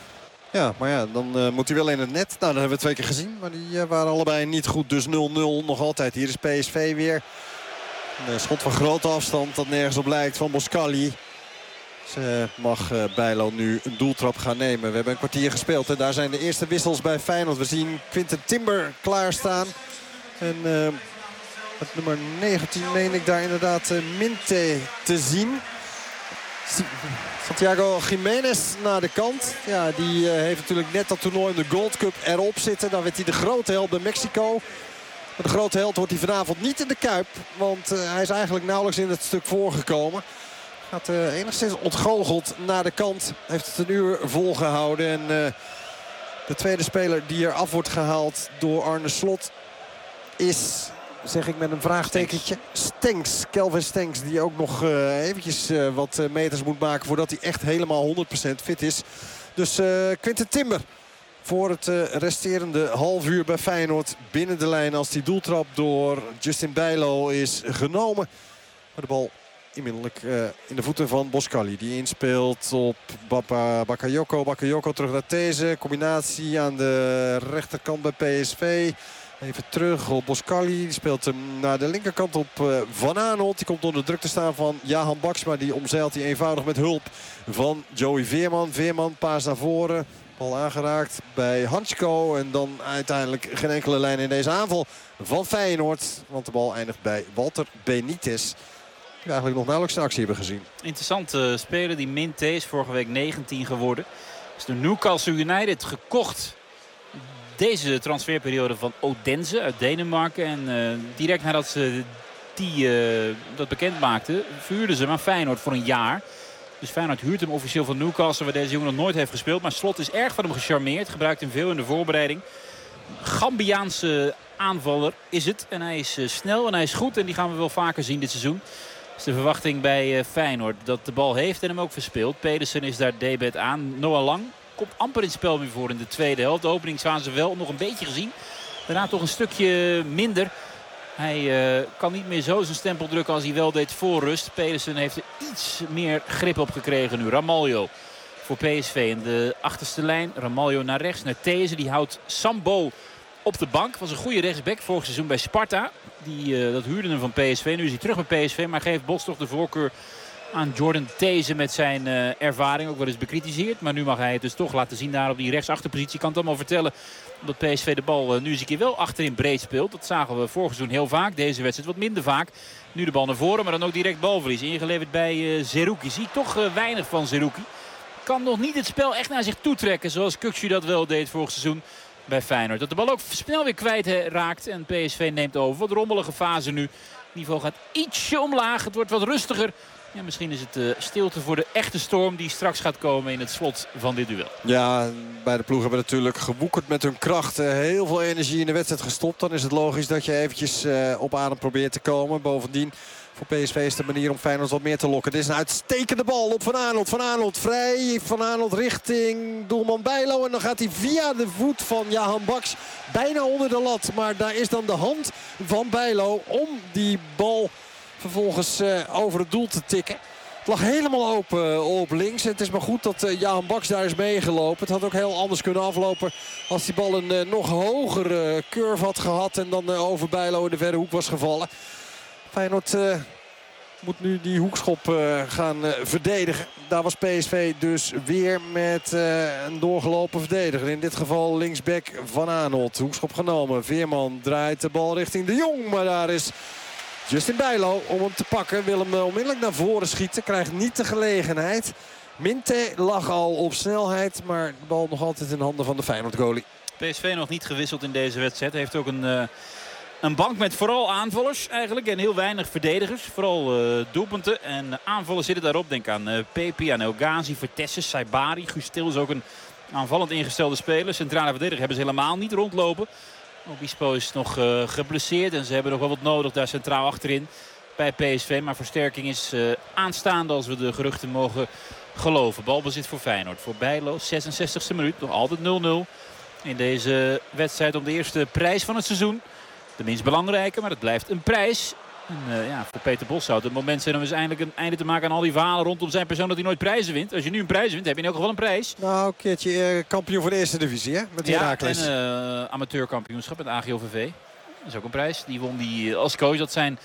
Ja, maar ja, dan uh, moet hij wel in het net. Nou, dat hebben we twee keer gezien. Maar die uh, waren allebei niet goed. Dus nul nul nog altijd. Hier is P S V weer. Een uh, schot van grote afstand dat nergens op lijkt van Boskali. Ze mag uh, Bijlo nu een doeltrap gaan nemen. We hebben een kwartier gespeeld. En daar zijn de eerste wissels bij Feyenoord. We zien Quinten Timber klaarstaan. En uh, met nummer negentien meen ik daar inderdaad uh, Minte te zien. Santiago Jiménez naar de kant. Ja, die uh, heeft natuurlijk net dat toernooi in de Gold Cup erop zitten. Dan werd hij de grote held bij Mexico. Maar de grote held wordt hij vanavond niet in de Kuip. Want uh, hij is eigenlijk nauwelijks in het stuk voorgekomen. Gaat uh, enigszins ontgoocheld naar de kant. Heeft het een uur volgehouden. En uh, de tweede speler die er af wordt gehaald door Arne Slot is, zeg ik met een vraagtekentje, Stenks. Kelvin Stenks, die ook nog uh, eventjes uh, wat uh, meters moet maken voordat hij echt helemaal honderd procent fit is. Dus uh, Quinten Timber voor het uh, resterende half uur bij Feyenoord binnen de lijn als die doeltrap door Justin Bijlo is genomen. Maar de bal inmiddels uh, in de voeten van Boskali. Die inspeelt op Bapa, Bakayoko. Bakayoko terug naar These. Combinatie aan de rechterkant bij P S V. Even terug op Boskali. Die speelt hem naar de linkerkant op uh, Van Aanholt. Die komt onder druk te staan van Jahan Baksma. Die omzeilt hij eenvoudig met hulp van Joey Veerman. Veerman paas naar voren. Bal aangeraakt bij Hansko. En dan uiteindelijk geen enkele lijn in deze aanval van Feyenoord. Want de bal eindigt bij Walter Benitez. Die eigenlijk nog nauwelijks een actie hebben gezien. Interessante uh, speler. Die Minte is vorige week negentien geworden. Is door Newcastle United gekocht. Deze transferperiode van Odense uit Denemarken. En uh, direct nadat ze die, uh, dat bekend maakten, vuurden ze maar Feyenoord voor een jaar. Dus Feyenoord huurt hem officieel van Newcastle, waar deze jongen nog nooit heeft gespeeld. Maar Slot is erg van hem gecharmeerd. Gebruikt hem veel in de voorbereiding. Gambiaanse aanvaller is het. En hij is uh, snel en hij is goed. En die gaan we wel vaker zien dit seizoen. Dat is de verwachting bij uh, Feyenoord. Dat de bal heeft en hem ook verspeelt. Pedersen is daar debet aan. Noah Lang komt amper in het spel weer voor in de tweede helft. De opening waren ze wel nog een beetje gezien. Daarna toch een stukje minder. Hij uh, kan niet meer zo zijn stempel drukken als hij wel deed voor rust. Pedersen heeft er iets meer grip op gekregen nu. Ramaljo voor P S V in de achterste lijn. Ramaljo naar rechts, naar These. Die houdt Sambo op de bank. Was een goede rechtsback vorig seizoen bij Sparta. Die, uh, dat huurde hem van P S V. Nu is hij terug bij P S V. Maar geeft Bos toch de voorkeur aan Jordan These met zijn uh, ervaring. Ook wel eens bekritiseerd. Maar nu mag hij het dus toch laten zien daar op die rechtsachterpositie. Ik kan het allemaal vertellen dat P S V de bal uh, nu eens een keer wel achterin breed speelt. Dat zagen we vorig seizoen heel vaak. Deze wedstrijd wat minder vaak. Nu de bal naar voren, maar dan ook direct balverlies. Ingeleverd bij uh, Zerouki. Zie ik toch uh, weinig van Zerouki. Kan nog niet het spel echt naar zich toetrekken. Zoals Kukçu dat wel deed vorig seizoen bij Feyenoord. Dat de bal ook snel weer kwijt he, raakt. En P S V neemt over. Wat rommelige fase nu. Het niveau gaat ietsje omlaag. Het wordt wat rustiger. Ja, misschien is het uh, stilte voor de echte storm die straks gaat komen in het slot van dit duel. Ja, beide ploegen hebben natuurlijk gewoekerd met hun krachten. Heel veel energie in de wedstrijd gestopt. Dan is het logisch dat je eventjes uh, op adem probeert te komen. Bovendien, voor P S V is de manier om Feyenoord wat meer te lokken. Dit is een uitstekende bal op Van Aanholt. Van Aanholt vrij. Van Aanholt richting doelman Bijlo. En dan gaat hij via de voet van Jahan Baks bijna onder de lat. Maar daar is dan de hand van Bijlo om die bal vervolgens uh, over het doel te tikken. Het lag helemaal open uh, op links. En het is maar goed dat uh, Jahan Baks daar is meegelopen. Het had ook heel anders kunnen aflopen als die bal een uh, nog hogere uh, curve had gehad. En dan uh, over Bijlo in de verre hoek was gevallen. Feyenoord uh, moet nu die hoekschop uh, gaan uh, verdedigen. Daar was P S V dus weer met uh, een doorgelopen verdediger. In dit geval linksback Van Aanholt. Hoekschop genomen. Veerman draait de bal richting de Jong. Maar daar is Justin Bijlo om hem te pakken. Wil hem onmiddellijk naar voren schieten. Krijgt niet de gelegenheid. Minte lag al op snelheid. Maar de bal nog altijd in handen van de Feyenoord goalie. P S V nog niet gewisseld in deze wedstrijd. Heeft ook een, uh, een bank met vooral aanvallers eigenlijk. En heel weinig verdedigers. Vooral uh, doelpunten. En aanvallers zitten daarop. Denk aan uh, Pepi, aan El Ghazi, Vertessen, Saibari. Guus Til is ook een aanvallend ingestelde speler. Centrale verdediger hebben ze helemaal niet rondlopen. Obispo is nog uh, geblesseerd en ze hebben nog wel wat nodig daar centraal achterin bij P S V. Maar versterking is uh, aanstaande als we de geruchten mogen geloven. Balbezit voor Feyenoord. Voor Bijlo, zesenzestigste minuut. Nog altijd nul nul in deze wedstrijd om de eerste prijs van het seizoen. De minst belangrijke, maar het blijft een prijs. En, uh, ja, voor Peter Bos zou het het moment zijn om eens eindelijk een einde te maken aan al die verhalen rondom zijn persoon dat hij nooit prijzen wint. Als je nu een prijs wint, heb je in elk geval een prijs. Nou, een keertje uh, kampioen voor de eerste divisie, hè? Met ja, Heracles. en uh, amateurkampioenschap met A G O V V. Dat is ook een prijs. Die won die uh, als coach. Dat zijn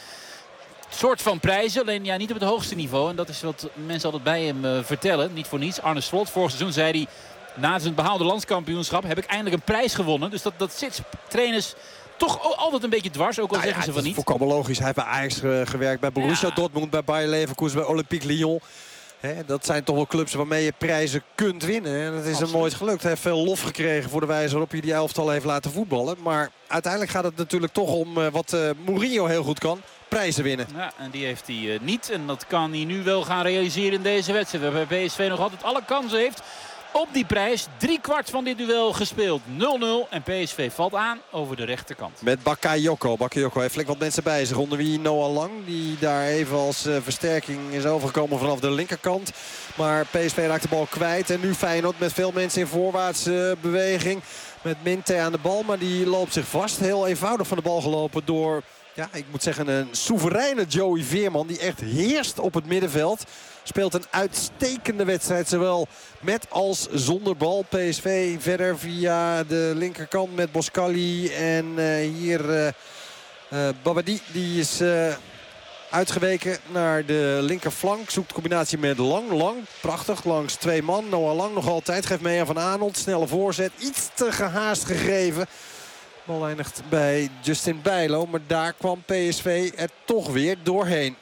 soort van prijzen, alleen ja, niet op het hoogste niveau. En dat is wat mensen altijd bij hem uh, vertellen. Niet voor niets. Arne Slot, vorig seizoen zei hij, na zijn behaalde landskampioenschap heb ik eindelijk een prijs gewonnen. Dus dat, dat zit trainers toch altijd een beetje dwars, ook al nou, zeggen ja, ze van niet. Het is volkomen logisch. Hij heeft bij Ajax uh, gewerkt, bij Borussia ja. Dortmund, bij Bayer Leverkusen, bij Olympique Lyon. He, dat zijn toch wel clubs waarmee je prijzen kunt winnen. En dat is Absoluut. hem nooit gelukt. Hij heeft veel lof gekregen voor de wijze waarop hij die elftal heeft laten voetballen. Maar uiteindelijk gaat het natuurlijk toch om uh, wat uh, Mourinho heel goed kan. Prijzen winnen. Ja, en die heeft hij uh, niet. En dat kan hij nu wel gaan realiseren in deze wedstrijd. Waarbij P S V nog altijd alle kansen heeft op die prijs. Drie kwart van dit duel gespeeld. nul nul. En P S V valt aan over de rechterkant. Met Bakayoko. Bakayoko heeft flink wat mensen bij zich. Onder wie Noah Lang. Die daar even als uh, versterking is overgekomen vanaf de linkerkant. Maar P S V raakt de bal kwijt. En nu Feyenoord met veel mensen in voorwaartse uh, beweging. Met Minte aan de bal. Maar die loopt zich vast. Heel eenvoudig van de bal gelopen door, ja, ik moet zeggen, een soevereine Joey Veerman. Die echt heerst op het middenveld. Speelt een uitstekende wedstrijd. Zowel met als zonder bal. P S V verder via de linkerkant met Boskali. En uh, hier uh, uh, Babadi. Die is uh, uitgeweken naar de linkerflank. Zoekt combinatie met Lang. Lang, prachtig, langs twee man. Noah Lang nog altijd. Geeft mee aan Van Aanholt. Snelle voorzet. Iets te gehaast gegeven. Bal eindigt bij Justin Bijlo. Maar daar kwam P S V er toch weer doorheen.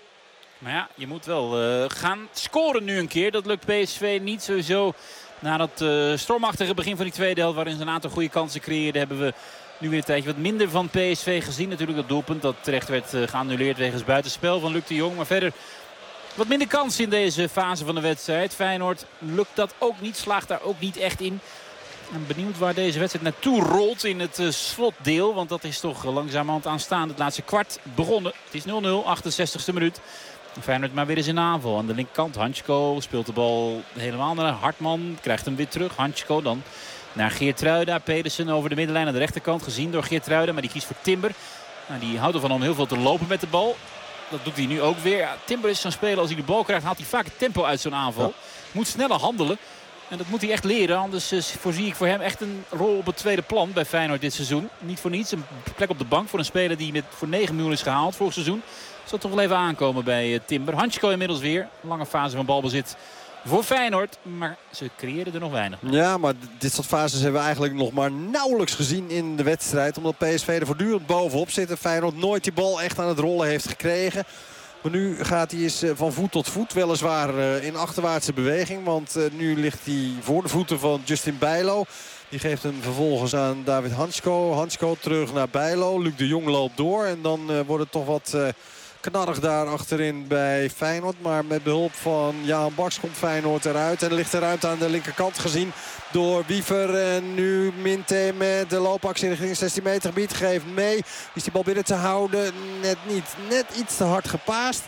Maar ja, je moet wel uh, gaan scoren nu een keer. Dat lukt P S V niet sowieso. Na dat uh, stormachtige begin van die tweede helft, waarin ze een aantal goede kansen creëerden, hebben we nu weer een tijdje wat minder van P S V gezien. Natuurlijk dat doelpunt dat terecht werd uh, geannuleerd wegens buitenspel van Luc de Jong. Maar verder wat minder kansen in deze fase van de wedstrijd. Feyenoord lukt dat ook niet, slaagt daar ook niet echt in. En benieuwd waar deze wedstrijd naartoe rolt in het uh, slotdeel. Want dat is toch uh, langzamerhand aanstaande. Het laatste kwart begonnen. Het is nul nul, achtenzestigste minuut. Feyenoord maar weer eens in aanval. Aan de linkerkant Hanchko speelt de bal helemaal naar Hartman. Krijgt hem weer terug. Hanchko dan naar Geertruida. Pedersen over de middenlijn aan de rechterkant. Gezien door Geertruida. Maar die kiest voor Timber. Nou, die houdt ervan om heel veel te lopen met de bal. Dat doet hij nu ook weer. Ja, Timber is zo'n speler. Als hij de bal krijgt haalt hij vaak het tempo uit zo'n aanval. Ja. Moet sneller handelen. En dat moet hij echt leren. Anders uh, voorzie ik voor hem echt een rol op het tweede plan bij Feyenoord dit seizoen. Niet voor niets. Een plek op de bank voor een speler die met voor negen miljoen is gehaald vorig seizoen. Zal toch wel even aankomen bij uh, Timber. Hansko inmiddels weer. Lange fase van balbezit voor Feyenoord. Maar ze creëren er nog weinig. Ja, maar dit soort fases hebben we eigenlijk nog maar nauwelijks gezien in de wedstrijd. Omdat P S V er voortdurend bovenop zit. En Feyenoord nooit die bal echt aan het rollen heeft gekregen. Maar nu gaat hij eens van voet tot voet. Weliswaar in achterwaartse beweging. Want nu ligt hij voor de voeten van Justin Bijlo. Die geeft hem vervolgens aan David Hansko. Hansko terug naar Bijlo. Luc de Jong loopt door. En dan wordt het toch wat knarrig daar achterin bij Feyenoord. Maar met behulp van Jaan Baks komt Feyenoord eruit. En er ligt er ruimte aan de linkerkant gezien door Wiever. En nu Minte met de loopactie richting zestien meter gebied. Geeft mee. Is die bal binnen te houden? Net niet. Net iets te hard gepaast.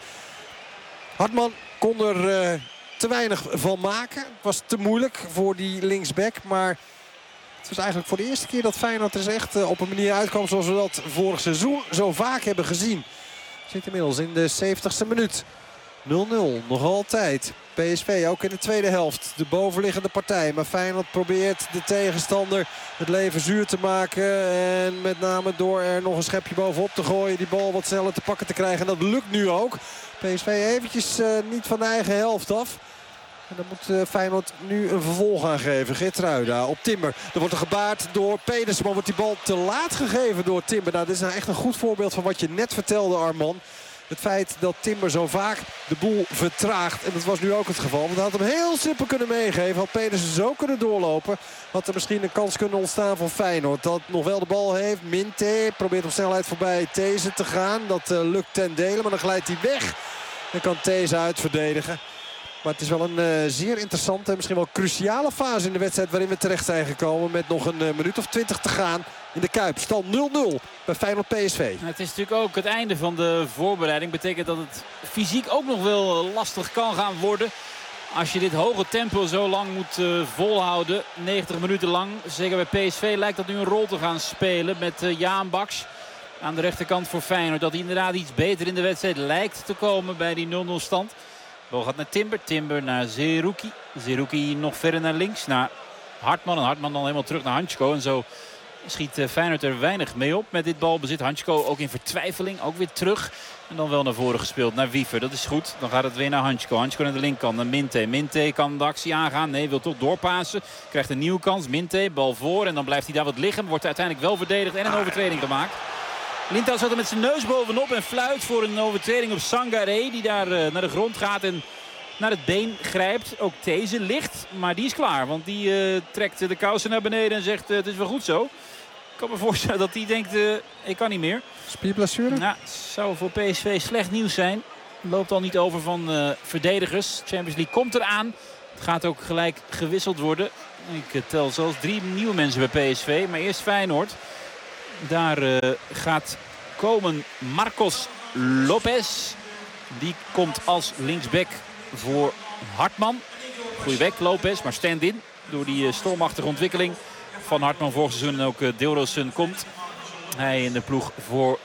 Hartman kon er uh, te weinig van maken. Het was te moeilijk voor die linksback. Maar het was eigenlijk voor de eerste keer dat Feyenoord er eens echt uh, op een manier uitkwam zoals we dat vorig seizoen zo vaak hebben gezien. Zit inmiddels in de zeventigste minuut. nul nul, nog altijd. P S V ook in de tweede helft. De bovenliggende partij. Maar Feyenoord probeert de tegenstander het leven zuur te maken. En met name door er nog een schepje bovenop te gooien. Die bal wat sneller te pakken te krijgen. En dat lukt nu ook. P S V eventjes uh, niet van de eigen helft af. En dan moet uh, Feyenoord nu een vervolg aan geven. Geertruida op Timber. Er wordt er gebaard door Pedersen. Maar wordt die bal te laat gegeven door Timber. Nou, dit is nou echt een goed voorbeeld van wat je net vertelde, Arman. Het feit dat Timber zo vaak de boel vertraagt. En dat was nu ook het geval. Want hij had hem heel simpel kunnen meegeven. Had Pedersen zo kunnen doorlopen. Had er misschien een kans kunnen ontstaan van Feyenoord. Dat nog wel de bal heeft. Minte probeert op snelheid voorbij These te gaan. Dat uh, lukt ten dele. Maar dan glijdt hij weg. En kan These uitverdedigen. Maar het is wel een uh, zeer interessante en misschien wel cruciale fase in de wedstrijd waarin we terecht zijn gekomen. Met nog een uh, minuut of twintig te gaan in de Kuip. Stand nul nul bij Feyenoord P S V. Het is natuurlijk ook het einde van de voorbereiding. Betekent dat het fysiek ook nog wel lastig kan gaan worden. Als je dit hoge tempo zo lang moet uh, volhouden. negentig minuten lang. Zeker bij P S V lijkt dat nu een rol te gaan spelen. Met uh, Jaan Baks aan de rechterkant voor Feyenoord. Dat hij inderdaad iets beter in de wedstrijd lijkt te komen bij die nul nul stand. De bal gaat naar Timber. Timber naar Zerouki. Zerouki nog verder naar links. Naar Hartman. En Hartman dan helemaal terug naar Hansko. En zo schiet Feyenoord er weinig mee op met dit balbezit. Hansko ook in vertwijfeling. Ook weer terug. En dan wel naar voren gespeeld. Naar Wiever. Dat is goed. Dan gaat het weer naar Hansko. Hansko naar de linkerkant. Naar Minte. Minte kan de actie aangaan. Nee, wil toch doorpassen. Krijgt een nieuwe kans. Minte. Bal voor. En dan blijft hij daar wat liggen. Wordt uiteindelijk wel verdedigd. En een overtreding gemaakt. Lintau zat er met zijn neus bovenop en fluit voor een overtreding op Sangaré. Die daar uh, naar de grond gaat en naar het been grijpt. Ook These ligt, maar die is klaar. Want die uh, trekt de kousen naar beneden en zegt uh, het is wel goed zo. Ik kan me voorstellen dat hij denkt uh, ik kan niet meer. Spierblessure? Nou, zou voor P S V slecht nieuws zijn. Loopt al niet over van uh, verdedigers. Champions League komt eraan. Het gaat ook gelijk gewisseld worden. Ik uh, tel zelfs drie nieuwe mensen bij P S V. Maar eerst Feyenoord. Daar uh, gaat komen Marcos Lopez. Die komt als linksback voor Hartman. Goeie weg Lopez, maar stand-in. Door die uh, stormachtige ontwikkeling van Hartman vorig seizoen. En ook uh, Dilrosun komt. Hij in de ploeg voor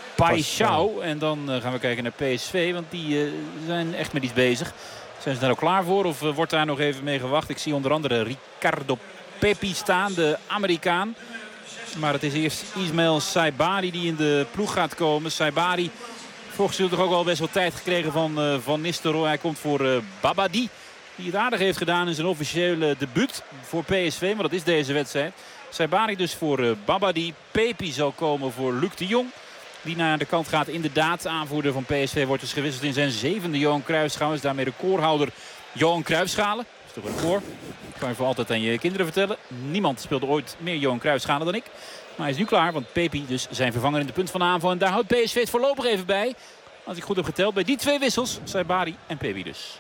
Paixão. En dan uh, gaan we kijken naar P S V. Want die uh, zijn echt met iets bezig. Zijn ze daar ook klaar voor? Of uh, wordt daar nog even mee gewacht? Ik zie onder andere Ricardo Pepi staan. De Amerikaan. Maar het is eerst Ismail Saibari die in de ploeg gaat komen. Saibari, vorig seizoen toch ook al best wel tijd gekregen van uh, Van Nistelrooy. Hij komt voor uh, Babadi. Die het aardig heeft gedaan in zijn officiële debuut voor P S V. Maar dat is deze wedstrijd. Saibari dus voor uh, Babadi. Pepi zal komen voor Luc de Jong. Die naar de kant gaat. Inderdaad, aanvoerder van P S V wordt dus gewisseld in zijn zevende Johan Cruijffschaal. Is daarmee recordhouder Johan Cruijffschalen. Dat is toch een record. Kan je voor altijd aan je kinderen vertellen. Niemand speelde ooit meer Johan Cruijffschalen dan ik. Maar hij is nu klaar, want Pepi dus zijn vervanger in de punt van de aanval. En daar houdt P S V het voorlopig even bij. Als ik goed heb geteld, bij die twee wissels, Saibari en Pepi dus.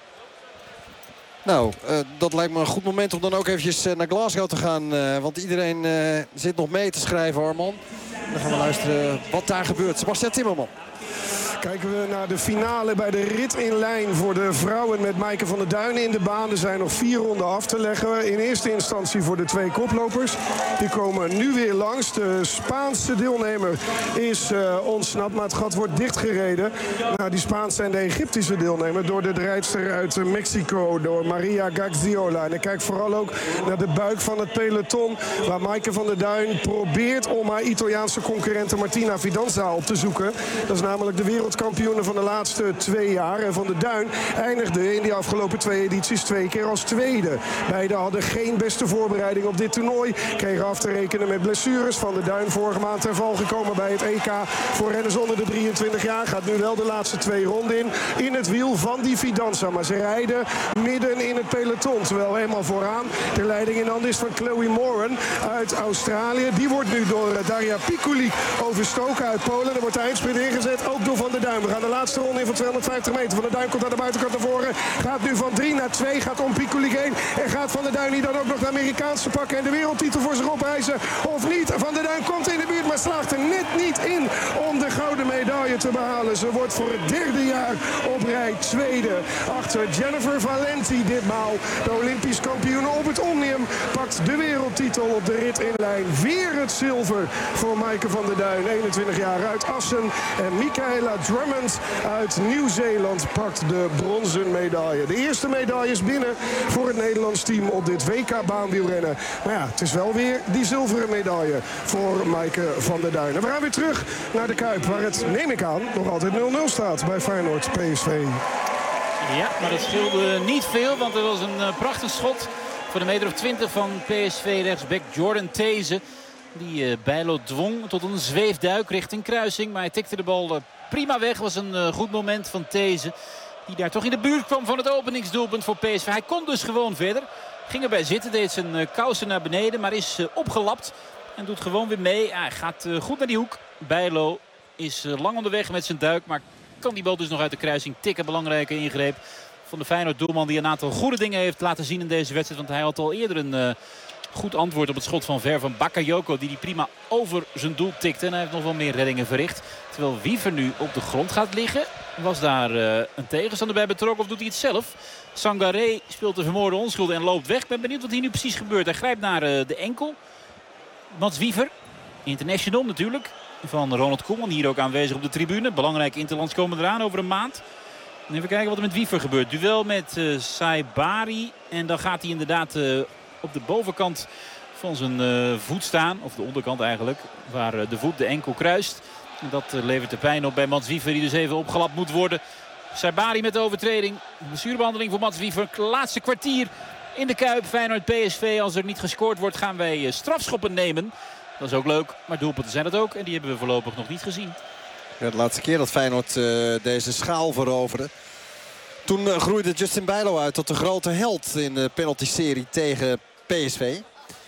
Nou, uh, dat lijkt me een goed moment om dan ook eventjes uh, naar Glasgow te gaan. Uh, want iedereen uh, zit nog mee te schrijven, Arman. Dan gaan we luisteren wat daar gebeurt. Sebastian Timmerman. Kijken we naar de finale bij de rit in lijn voor de vrouwen met Maaike van der Duinen in de baan. Er zijn nog vier ronden af te leggen. In eerste instantie voor de twee koplopers. Die komen nu weer langs. De Spaanse deelnemer is uh, ontsnapt, maar het gat wordt dichtgereden. Nou, die Spaanse en de Egyptische deelnemer door de rijdster uit Mexico, door Maria Gaxiola. En ik kijk vooral ook naar de buik van het peloton, waar Maaike van der Duin probeert om haar Italiaanse concurrente Martina Fidanza op te zoeken. Dat is namelijk de wereldkampioene van de laatste twee jaar. En Van der Duin eindigde in die afgelopen twee edities twee keer als tweede. Beiden hadden geen beste voorbereiding op dit toernooi. Kregen af te rekenen met blessures. Van der Duin vorige maand ter val gekomen bij het E K voor renners onder de drieëntwintig jaar. Gaat nu wel de laatste twee ronden in. In het wiel van die Fidanza. Maar ze rijden midden in het peloton. Terwijl helemaal vooraan de leiding in handen is van Chloe Moran uit Australië. Die wordt nu door Daria Pikulik overstoken uit Polen. Er wordt de eindsprint ingezet, ook door Van der Duin. We gaan de laatste ronde in van tweehonderdvijftig meter. Van der Duin komt aan de buitenkant naar voren. Gaat nu van drie naar twee. Gaat om Pikulik heen. En gaat Van der Duin hier dan ook nog de Amerikaanse pakken en de wereldtitel voor zich opeisen? Of niet? Van der Duin komt in de buurt, maar slaagt er net niet in om de gouden medaille te behalen. Ze wordt voor het derde jaar op rij tweede. Achter Jennifer Valenti ditmaal. De Olympisch kampioen op het Omnium pakt de wereldtitel op de rit in lijn. Weer het zilver voor Maaike van der Duin. eenentwintig jaar uit Assen. En Michaela Drummond uit Nieuw-Zeeland pakt de bronzen medaille. De eerste medaille is binnen voor het Nederlands team op dit W K baanwielrennen. Maar ja, het is wel weer die zilveren medaille voor Maaike van der Duin. En we gaan weer terug naar de Kuip, waar het, neem ik aan, nog altijd nul nul staat bij Feyenoord P S V. Ja, maar dat scheelde niet veel, want er was een uh, prachtig schot voor de meter of twintig van P S V rechtsback Jordan These. Die uh, Bijlo dwong tot een zweefduik richting kruising. Maar hij tikte de bal uh, prima weg. Was een uh, goed moment van These. Die daar toch in de buurt kwam van het openingsdoelpunt voor P S V. Hij kon dus gewoon verder. Ging erbij zitten, deed zijn uh, kousen naar beneden. Maar is uh, opgelapt en doet gewoon weer mee. Hij gaat uh, goed naar die hoek. Bijlo is uh, lang onderweg met zijn duik. Maar kan die bal dus nog uit de kruising tikken. Belangrijke ingreep van de Feyenoord doelman. Die een aantal goede dingen heeft laten zien in deze wedstrijd. Want hij had al eerder een uh, goed antwoord op het schot van ver van Bakayoko. Die die prima over zijn doel tikte. En hij heeft nog wel meer reddingen verricht. Terwijl Wiever nu op de grond gaat liggen. Was daar uh, een tegenstander bij betrokken of doet hij het zelf? Sangaré speelt de vermoorde onschuld en loopt weg. Ik ben benieuwd wat hier nu precies gebeurt. Hij grijpt naar uh, de enkel. Mats Wiever, international natuurlijk. Van Ronald Koeman, hier ook aanwezig op de tribune. Belangrijke interlands komen eraan over een maand. En even kijken wat er met Wiever gebeurt. Duel met uh, Saibari. En dan gaat hij inderdaad uh, op de bovenkant van zijn uh, voet staan. Of de onderkant eigenlijk. Waar uh, de voet de enkel kruist. En dat uh, levert de pijn op bij Mats Wiever. Die dus even opgelapt moet worden. Saibari met de overtreding. Blessurebehandeling voor Mats Wiever. Laatste kwartier in de Kuip. Feyenoord P S V. Als er niet gescoord wordt gaan wij uh, strafschoppen nemen. Dat is ook leuk. Maar doelpunten zijn dat ook. En die hebben we voorlopig nog niet gezien. Ja, de laatste keer dat Feyenoord uh, deze schaal veroverde. Toen uh, groeide Justin Bijlo uit tot de grote held in de penalty-serie tegen P S V.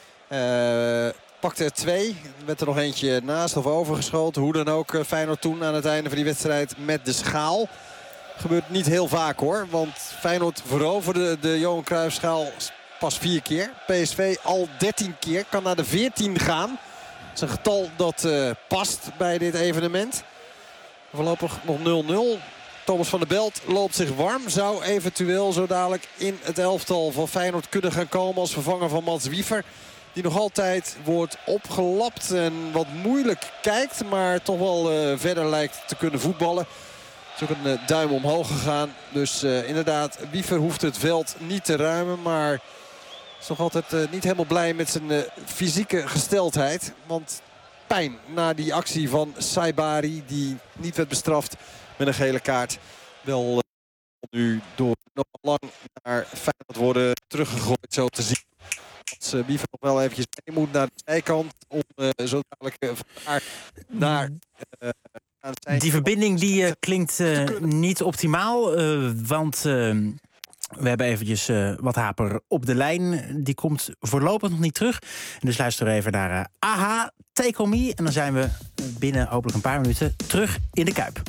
Uh, pakte er twee. Werd er nog eentje naast of overgeschoten. Hoe dan ook uh, Feyenoord toen aan het einde van die wedstrijd met de schaal. Gebeurt niet heel vaak hoor. Want Feyenoord veroverde de Johan Cruijffschaal pas vier keer. P S V al dertien keer. Kan naar de veertien gaan. Dat is een getal dat uh, past bij dit evenement. Voorlopig nog nul nul. Thomas van der Belt loopt zich warm. Zou eventueel zo dadelijk in het elftal van Feyenoord kunnen gaan komen als vervanger van Mats Wiever. Die nog altijd wordt opgelapt en wat moeilijk kijkt. Maar toch wel uh, verder lijkt te kunnen voetballen. Er is ook een uh, duim omhoog gegaan. Dus uh, inderdaad, Wiever hoeft het veld niet te ruimen. Maar is nog altijd uh, niet helemaal blij met zijn uh, fysieke gesteldheid. Want pijn na die actie van Saibari. Die niet werd bestraft met een gele kaart. Wel uh, nu door nog lang naar Feyenoord worden teruggegooid zo te zien. Als uh, Wiever nog wel eventjes mee moet naar de zijkant. Om uh, zo dadelijk uh, van naar... Uh, Die verbinding die uh, klinkt uh, niet optimaal. Uh, want uh, we hebben eventjes uh, wat haper op de lijn. Die komt voorlopig nog niet terug. En dus luisteren we even naar uh, Aha, Take On Me. En dan zijn we binnen hopelijk een paar minuten terug in de Kuip.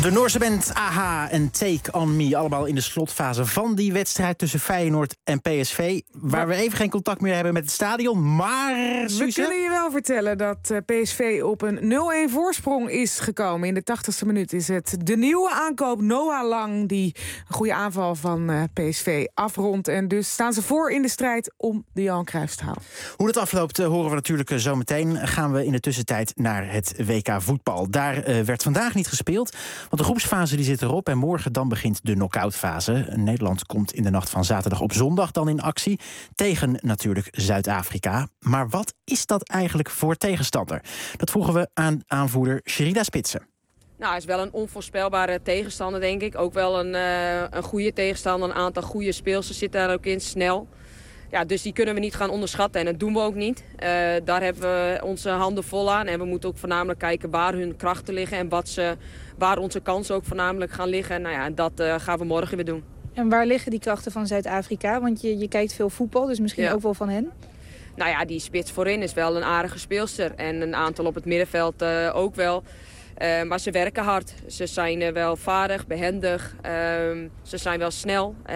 De Noorse band A H en Take On Me. Allemaal in de slotfase van die wedstrijd tussen Feyenoord en P S V. Waar we even geen contact meer hebben met het stadion. Maar, Suze? We kunnen je wel vertellen dat P S V op een nul-een voorsprong is gekomen. In de tachtigste minuut is het de nieuwe aankoop Noah Lang die een goede aanval van P S V afrondt. En dus staan ze voor in de strijd om de Johan Cruijffschaal. Hoe dat afloopt horen we natuurlijk zo meteen. Gaan we in de tussentijd naar het W K voetbal. Daar uh, werd vandaag niet gespeeld. Want de groepsfase die zit erop en morgen dan begint de knock-outfase. Nederland komt in de nacht van zaterdag op zondag dan in actie. Tegen natuurlijk Zuid-Afrika. Maar wat is dat eigenlijk voor tegenstander? Dat vroegen we aan aanvoerder Sherida Spitsen. Nou, hij is wel een onvoorspelbare tegenstander, denk ik. Ook wel een, uh, een goede tegenstander. Een aantal goede speelsters zitten daar ook in, snel. Ja, dus die kunnen we niet gaan onderschatten en dat doen we ook niet. Uh, daar hebben we onze handen vol aan. En we moeten ook voornamelijk kijken waar hun krachten liggen en wat ze, waar onze kansen ook voornamelijk gaan liggen. Nou ja, en dat uh, gaan we morgen weer doen. En waar liggen die krachten van Zuid-Afrika? Want je, je kijkt veel voetbal, dus misschien ja. ook wel van hen. Nou ja, die spits voorin is wel een aardige speelster. En een aantal op het middenveld uh, ook wel. Uh, maar ze werken hard. Ze zijn uh, wel vaardig, behendig. Uh, ze zijn wel snel. Uh,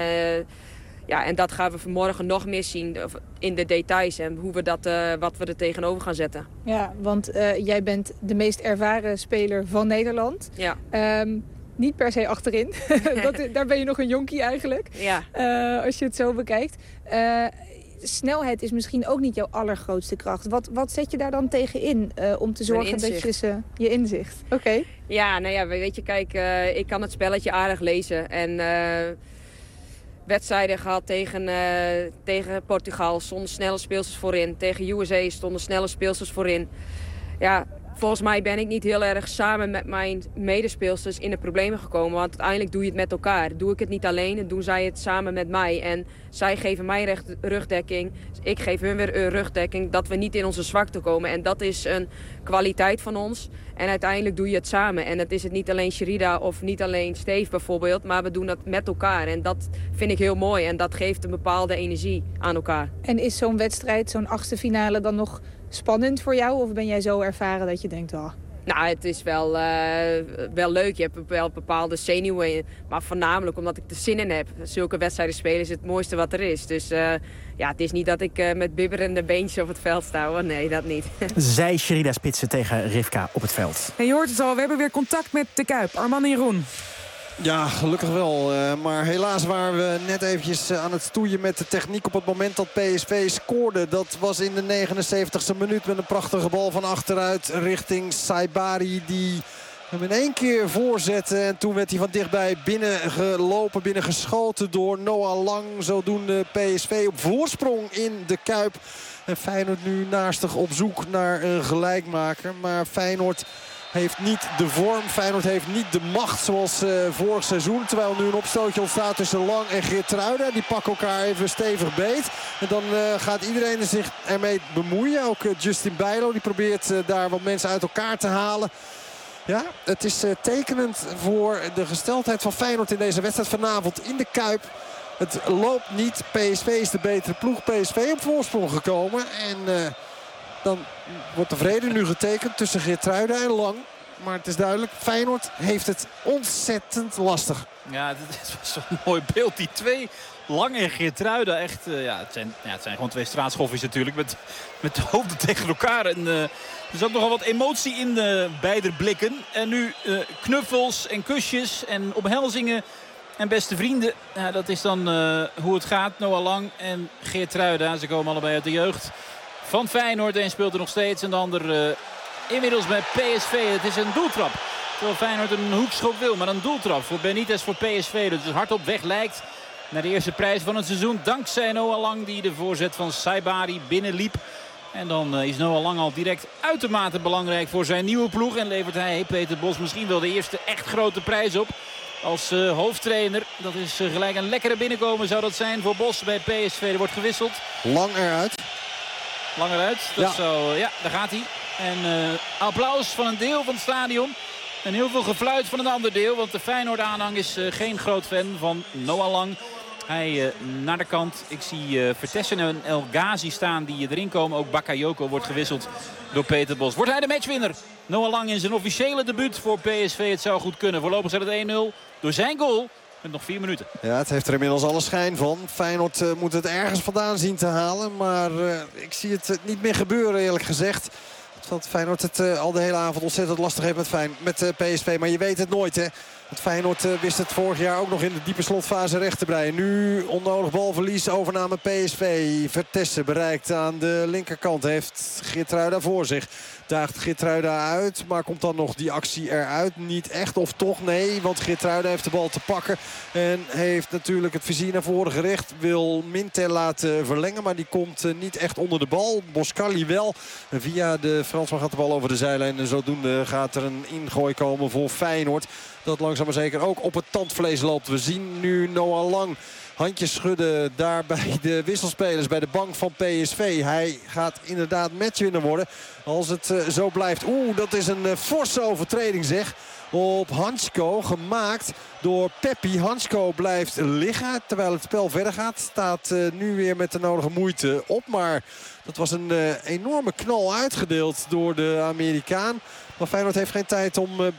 Ja, en dat gaan we vanmorgen nog meer zien in de details en hoe we dat, uh, wat we er tegenover gaan zetten. Ja, want uh, jij bent de meest ervaren speler van Nederland. Ja. Um, niet per se achterin. dat, daar ben je nog een jonkie eigenlijk. Ja. Uh, als je het zo bekijkt. Uh, snelheid is misschien ook niet jouw allergrootste kracht. Wat, wat zet je daar dan tegen in uh, om te zorgen dat je ze... Je inzicht. Oké. Okay. Ja, nou ja, weet je, kijk, uh, ik kan het spelletje aardig lezen. En... Uh, wedstrijden gehad tegen, uh, tegen Portugal, stonden snelle speelsters voorin. Tegen U S A stonden snelle speelsters voorin. Ja, volgens mij ben ik niet heel erg samen met mijn medespeelsters in de problemen gekomen. Want uiteindelijk doe je het met elkaar. Doe ik het niet alleen, dan doen zij het samen met mij. En zij geven mij recht, rugdekking, ik geef hun weer rugdekking. Dat we niet in onze zwakte komen. En dat is een kwaliteit van ons. En uiteindelijk doe je het samen. En dat is het niet alleen Sherida of niet alleen Steve bijvoorbeeld. Maar we doen dat met elkaar. En dat vind ik heel mooi. En dat geeft een bepaalde energie aan elkaar. En is zo'n wedstrijd, zo'n achtste finale dan nog spannend voor jou? Of ben jij zo ervaren dat je denkt... Oh. Nou, het is wel, uh, wel leuk. Je hebt wel bepaalde zenuwen. Maar voornamelijk omdat ik er zin in heb. Zulke wedstrijden spelen is het mooiste wat er is. Dus uh, ja, het is niet dat ik uh, met bibberende beentjes op het veld sta. Hoor. Nee, dat niet. Zij Sherida Spitsen tegen Rivka op het veld. En je hoort het al, we hebben weer contact met de Kuip. Arman en Jeroen. Ja, gelukkig wel. Uh, maar helaas waren we net eventjes uh, aan het stoeien met de techniek op het moment dat P S V scoorde. Dat was in de negenenzeventigste minuut met een prachtige bal van achteruit richting Saibari. Die hem in één keer voorzette. En toen werd hij van dichtbij binnengelopen, binnengeschoten door Noah Lang. Zodoende P S V op voorsprong in de Kuip. En Feyenoord nu naastig op zoek naar een gelijkmaker. Maar Feyenoord heeft niet de vorm. Feyenoord heeft niet de macht zoals uh, vorig seizoen. Terwijl nu een opstootje ontstaat tussen Lang en Geertruida. Die pakken elkaar even stevig beet. En dan uh, gaat iedereen zich ermee bemoeien. Ook uh, Justin Bijlo die probeert uh, daar wat mensen uit elkaar te halen. Ja, het is uh, tekenend voor de gesteldheid van Feyenoord in deze wedstrijd vanavond in de Kuip. Het loopt niet. P S V is de betere ploeg. P S V op voorsprong gekomen. En... Uh, Dan wordt de vrede nu getekend tussen Geertruida en Lang. Maar het is duidelijk, Feyenoord heeft het ontzettend lastig. Ja, het was zo'n mooi beeld. Die twee, Lang en Geertruida, echt, uh, ja, het zijn, ja, het zijn gewoon twee straatschoffies natuurlijk. Met, met de hoofden tegen elkaar. En, uh, er zat nogal wat emotie in uh, beide blikken. En nu uh, knuffels en kusjes en omhelzingen. En beste vrienden, ja, dat is dan uh, hoe het gaat. Noah Lang en Geertruida, ze komen allebei uit de jeugd van Feyenoord. En speelt er nog steeds. En de ander uh, inmiddels bij P S V. Het is een doeltrap. Terwijl Feyenoord een hoekschop wil. Maar een doeltrap voor Benitez voor P S V. Dat het hard op weg lijkt naar de eerste prijs van het seizoen. Dankzij Noah Lang die de voorzet van Saibari binnenliep. En dan uh, is Noah Lang al direct uitermate belangrijk voor zijn nieuwe ploeg. En levert hij Peter Bos misschien wel de eerste echt grote prijs op. Als uh, hoofdtrainer. Dat is uh, gelijk een lekkere binnenkomen zou dat zijn voor Bos bij P S V. Er wordt gewisseld. Lang eruit. Langer uit. Dat ja. Zou, ja, daar gaat hij. En uh, applaus van een deel van het stadion. En heel veel gefluit van een ander deel. Want de Feyenoord-aanhang is uh, geen groot fan van Noah Lang. Hij uh, naar de kant. Ik zie uh, Vertessen en El Ghazi staan die erin komen. Ook Bakayoko wordt gewisseld door Peter Bos. Wordt hij de matchwinner? Noah Lang in zijn officiële debuut voor P S V. Het zou goed kunnen. Voorlopig staat het één nul door zijn goal. Met nog vier minuten. Ja, het heeft er inmiddels alle schijn van. Feyenoord uh, moet het ergens vandaan zien te halen. Maar uh, ik zie het uh, niet meer gebeuren, eerlijk gezegd. Want Feyenoord het uh, al de hele avond ontzettend lastig heeft met, Fijn, met uh, P S V. Maar je weet het nooit, hè. Want Feyenoord uh, wist het vorig jaar ook nog in de diepe slotfase recht te breien. Nu onnodig balverlies, overname P S V. Vertessen bereikt aan de linkerkant. Heeft Geertruida voor zich. Daagt Geertruida uit, maar komt dan nog die actie eruit? Niet echt, of toch? Nee, want Geertruida heeft de bal te pakken. En heeft natuurlijk het vizier naar voren gericht. Wil Minte laten verlengen, maar die komt niet echt onder de bal. Boscali wel. En via de Fransman gaat de bal over de zijlijn. En zodoende gaat er een ingooi komen voor Feyenoord. Dat langzaam maar zeker ook op het tandvlees loopt. We zien nu Noah Lang handjes schudden daar bij de wisselspelers, bij de bank van P S V. Hij gaat inderdaad matchwinner worden als het uh, zo blijft. Oeh, dat is een uh, forse overtreding zeg. Op Hansko, gemaakt door Peppi. Hansko blijft liggen terwijl het spel verder gaat. Staat uh, nu weer met de nodige moeite op. Maar dat was een uh, enorme knal uitgedeeld door de Amerikaan. Maar Feyenoord heeft geen tijd om uh,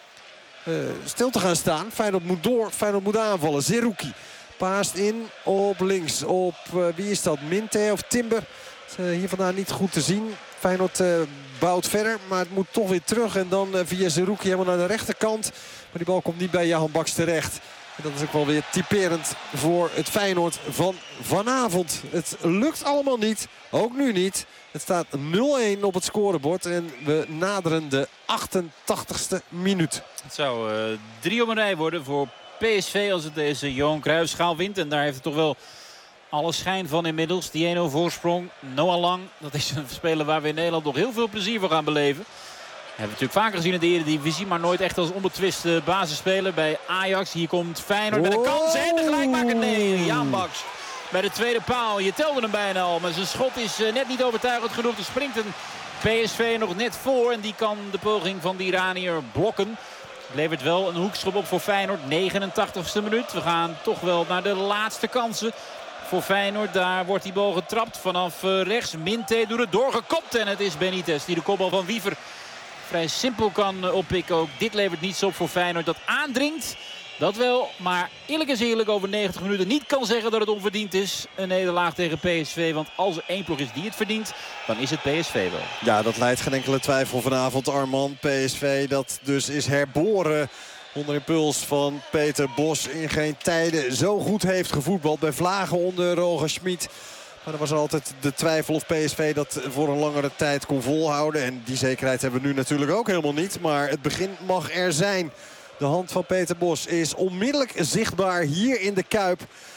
uh, stil te gaan staan. Feyenoord moet door, Feyenoord moet aanvallen. Zerouki paast in op links. Op uh, wie is dat? Minte of Timber? Uh, hier vandaan niet goed te zien. Feyenoord uh, bouwt verder, maar het moet toch weer terug. En dan uh, via Zerouki helemaal naar de rechterkant. Maar die bal komt niet bij Jahan Baks terecht. En dat is ook wel weer typerend voor het Feyenoord van vanavond. Het lukt allemaal niet. Ook nu niet. Het staat nul één op het scorebord. En we naderen de achtentachtigste minuut. Het zou uh, drie op een rij worden voor P S V als het deze Johan Cruijffschaal wint. En daar heeft het toch wel alle schijn van inmiddels. Die één nul voorsprong. Noah Lang, dat is een speler waar we in Nederland nog heel veel plezier voor gaan beleven. We hebben we natuurlijk vaker gezien in de Eredivisie, maar nooit echt als onbetwiste basisspeler bij Ajax. Hier komt Feyenoord met de kans en de gelijkmaker. Nee, Jahan Baks bij de tweede paal. Je telde hem bijna al, maar zijn schot is net niet overtuigend genoeg. Er springt een P S V nog net voor en die kan de poging van de Iranier blokken. Levert wel een hoekschop op voor Feyenoord. negenentachtigste minuut. We gaan toch wel naar de laatste kansen voor Feyenoord. Daar wordt die bal getrapt vanaf rechts. Minte doet het doorgekopt. En het is Benitez die de kopbal van Wiever vrij simpel kan oppikken. Ook dit levert niets op voor Feyenoord. Dat aandringt. Dat wel. Maar eerlijk is eerlijk over negentig minuten niet kan zeggen dat het onverdiend is. Een nederlaag tegen P S V. Want als er één ploeg is die het verdient, dan is het P S V wel. Ja, dat leidt geen enkele twijfel vanavond. Arman, P S V dat dus is herboren onder impuls van Peter Bos. In geen tijden zo goed heeft gevoetbald. Bij vlagen onder Roger Schmid. Maar er was altijd de twijfel of P S V dat voor een langere tijd kon volhouden. En die zekerheid hebben we nu natuurlijk ook helemaal niet. Maar het begin mag er zijn. De hand van Peter Bos is onmiddellijk zichtbaar hier in de Kuip.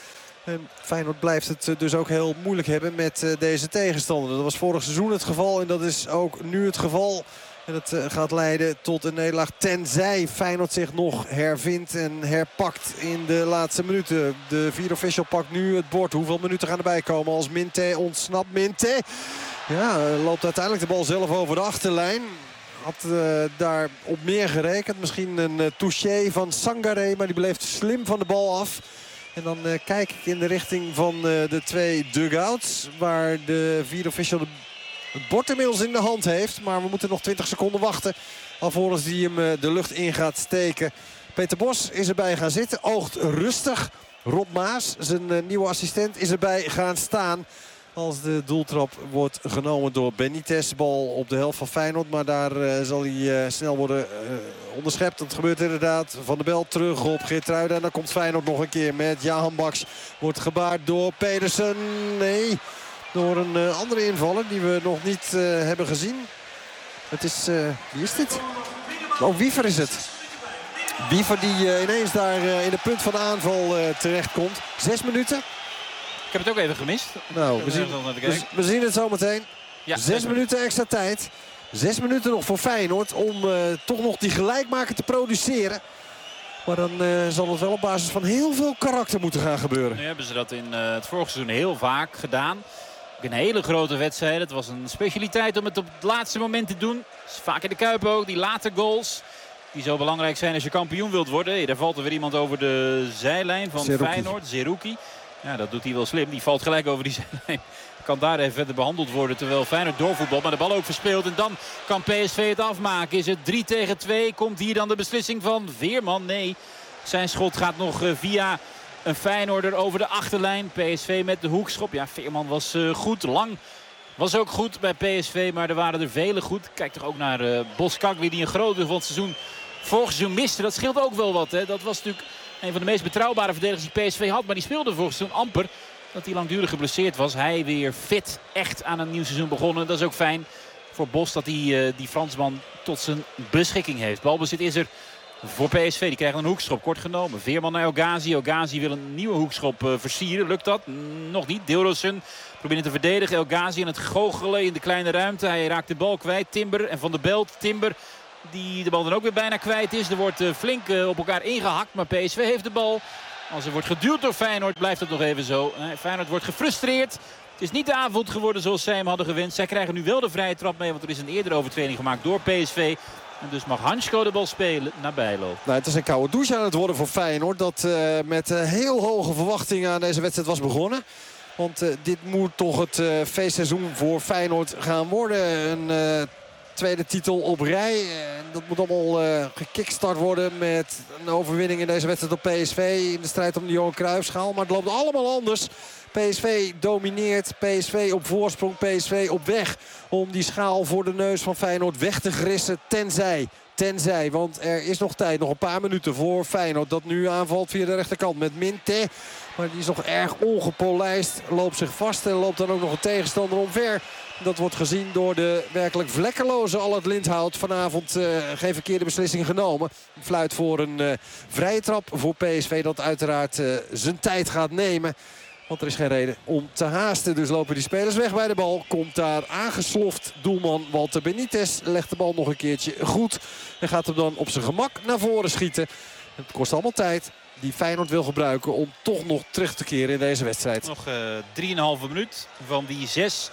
En Feyenoord blijft het dus ook heel moeilijk hebben met deze tegenstander. Dat was vorig seizoen het geval en dat is ook nu het geval. En dat gaat leiden tot een nederlaag tenzij Feyenoord zich nog hervindt en herpakt in de laatste minuten. De vierde official pakt nu het bord. Hoeveel minuten gaan erbij komen als Minte ontsnapt? Minte ja, loopt uiteindelijk de bal zelf over de achterlijn. Had uh, daar op meer gerekend. Misschien een uh, touché van Sangaré. Maar die bleef slim van de bal af. En dan uh, kijk ik in de richting van uh, de twee dugouts. Waar de vierde official de, het bord inmiddels in de hand heeft. Maar we moeten nog twintig seconden wachten. Alvorens die hem uh, de lucht in gaat steken. Peter Bos is erbij gaan zitten. Oogt rustig. Rob Maas, zijn uh, nieuwe assistent, is erbij gaan staan. Als de doeltrap wordt genomen door Benitez. Bal op de helft van Feyenoord. Maar daar uh, zal hij uh, snel worden uh, onderschept. Dat gebeurt inderdaad. Van de Bel terug op Geertruida. En dan komt Feyenoord nog een keer met Jahan Baks. Wordt gebaard door Pedersen. Nee, door een uh, andere invaller die we nog niet uh, hebben gezien. Het is, uh, wie is dit? Oh, Wiever is het. Wiever die uh, ineens daar uh, in de punt van de aanval uh, terechtkomt. Zes minuten. Ik heb het ook even gemist. Nou, we zien, we, we zien het zo meteen. Ja, Zes even. minuten extra tijd. Zes minuten nog voor Feyenoord om uh, toch nog die gelijkmaker te produceren. Maar dan uh, zal het wel op basis van heel veel karakter moeten gaan gebeuren. Nu hebben ze dat in uh, het vorige seizoen heel vaak gedaan. Ook in hele grote wedstrijden. Het was een specialiteit om het op het laatste moment te doen. Vaak in de Kuip ook, die late goals. die zo belangrijk zijn als je kampioen wilt worden. Hey, daar valt er weer iemand over de zijlijn van Zerouki. Feyenoord. Zerouki. Ja, dat doet hij wel slim. Die valt gelijk over die zijlijn. Kan daar even verder behandeld worden terwijl Feyenoord doorvoetbalt. Maar de bal ook verspeelt. En dan kan P S V het afmaken. Is het drie tegen twee? Komt hier dan de beslissing van Veerman? Nee. Zijn schot gaat nog via een Feyenoorder over de achterlijn. P S V met de hoekschop. Ja, Veerman was uh, goed. Lang was ook goed bij P S V. Maar er waren er vele goed. Kijk toch ook naar uh, Boskakli die een groot deel van het seizoen vorig seizoen miste. Dat scheelt ook wel wat. Hè. Dat was natuurlijk een van de meest betrouwbare verdedigers die P S V had. Maar die speelde vorig seizoen amper. Dat hij langdurig geblesseerd was. Hij weer fit echt aan een nieuw seizoen begonnen. Dat is ook fijn voor Bos dat hij uh, die Fransman tot zijn beschikking heeft. Balbezit is er voor P S V. Die krijgen een hoekschop. Kort genomen. Veerman naar El Ghazi. El Ghazi wil een nieuwe hoekschop uh, versieren. Lukt dat? Nog niet. Dilrosun probeert te verdedigen. El Ghazi aan het goochelen in de kleine ruimte. Hij raakt de bal kwijt. Timber en Van der Belt. Timber die de bal dan ook weer bijna kwijt is. Er wordt uh, flink uh, op elkaar ingehakt. Maar P S V heeft de bal. Als er wordt geduwd door Feyenoord blijft het nog even zo. Feyenoord wordt gefrustreerd. Het is niet de avond geworden zoals zij hem hadden gewenst. Zij krijgen nu wel de vrije trap mee. Want er is een eerdere overtreding gemaakt door P S V. En dus mag Hansko de bal spelen naar Bijlo. Nou, het is een koude douche aan het worden voor Feyenoord. Dat uh, met uh, heel hoge verwachtingen aan deze wedstrijd was begonnen. Want uh, dit moet toch het uh, feestseizoen voor Feyenoord gaan worden. Een uh, tweede titel op rij. Uh, dat moet allemaal uh, gekickstart worden met een overwinning in deze wedstrijd op P S V. In de strijd om de Johan Cruijffschaal. Maar het loopt allemaal anders. P S V domineert. P S V op voorsprong. P S V op weg om die schaal voor de neus van Feyenoord weg te grissen. Tenzij... Tenzij, want er is nog tijd. Nog een paar minuten voor Feyenoord. Dat nu aanvalt via de rechterkant met Minte. Maar die is nog erg ongepolijst. Loopt zich vast en loopt dan ook nog een tegenstander omver. Dat wordt gezien door de werkelijk vlekkeloze Allard Lindhout. Vanavond uh, geen verkeerde beslissing genomen. Fluit voor een uh, vrije trap voor P S V. Dat uiteraard uh, zijn tijd gaat nemen. Want er is geen reden om te haasten. Dus lopen die spelers weg bij de bal. Komt daar aangesloft doelman Walter Benitez. Legt de bal nog een keertje goed. En gaat hem dan op zijn gemak naar voren schieten. Het kost allemaal tijd die Feyenoord wil gebruiken om toch nog terug te keren in deze wedstrijd. Nog drieënhalve uh, minuut van die zes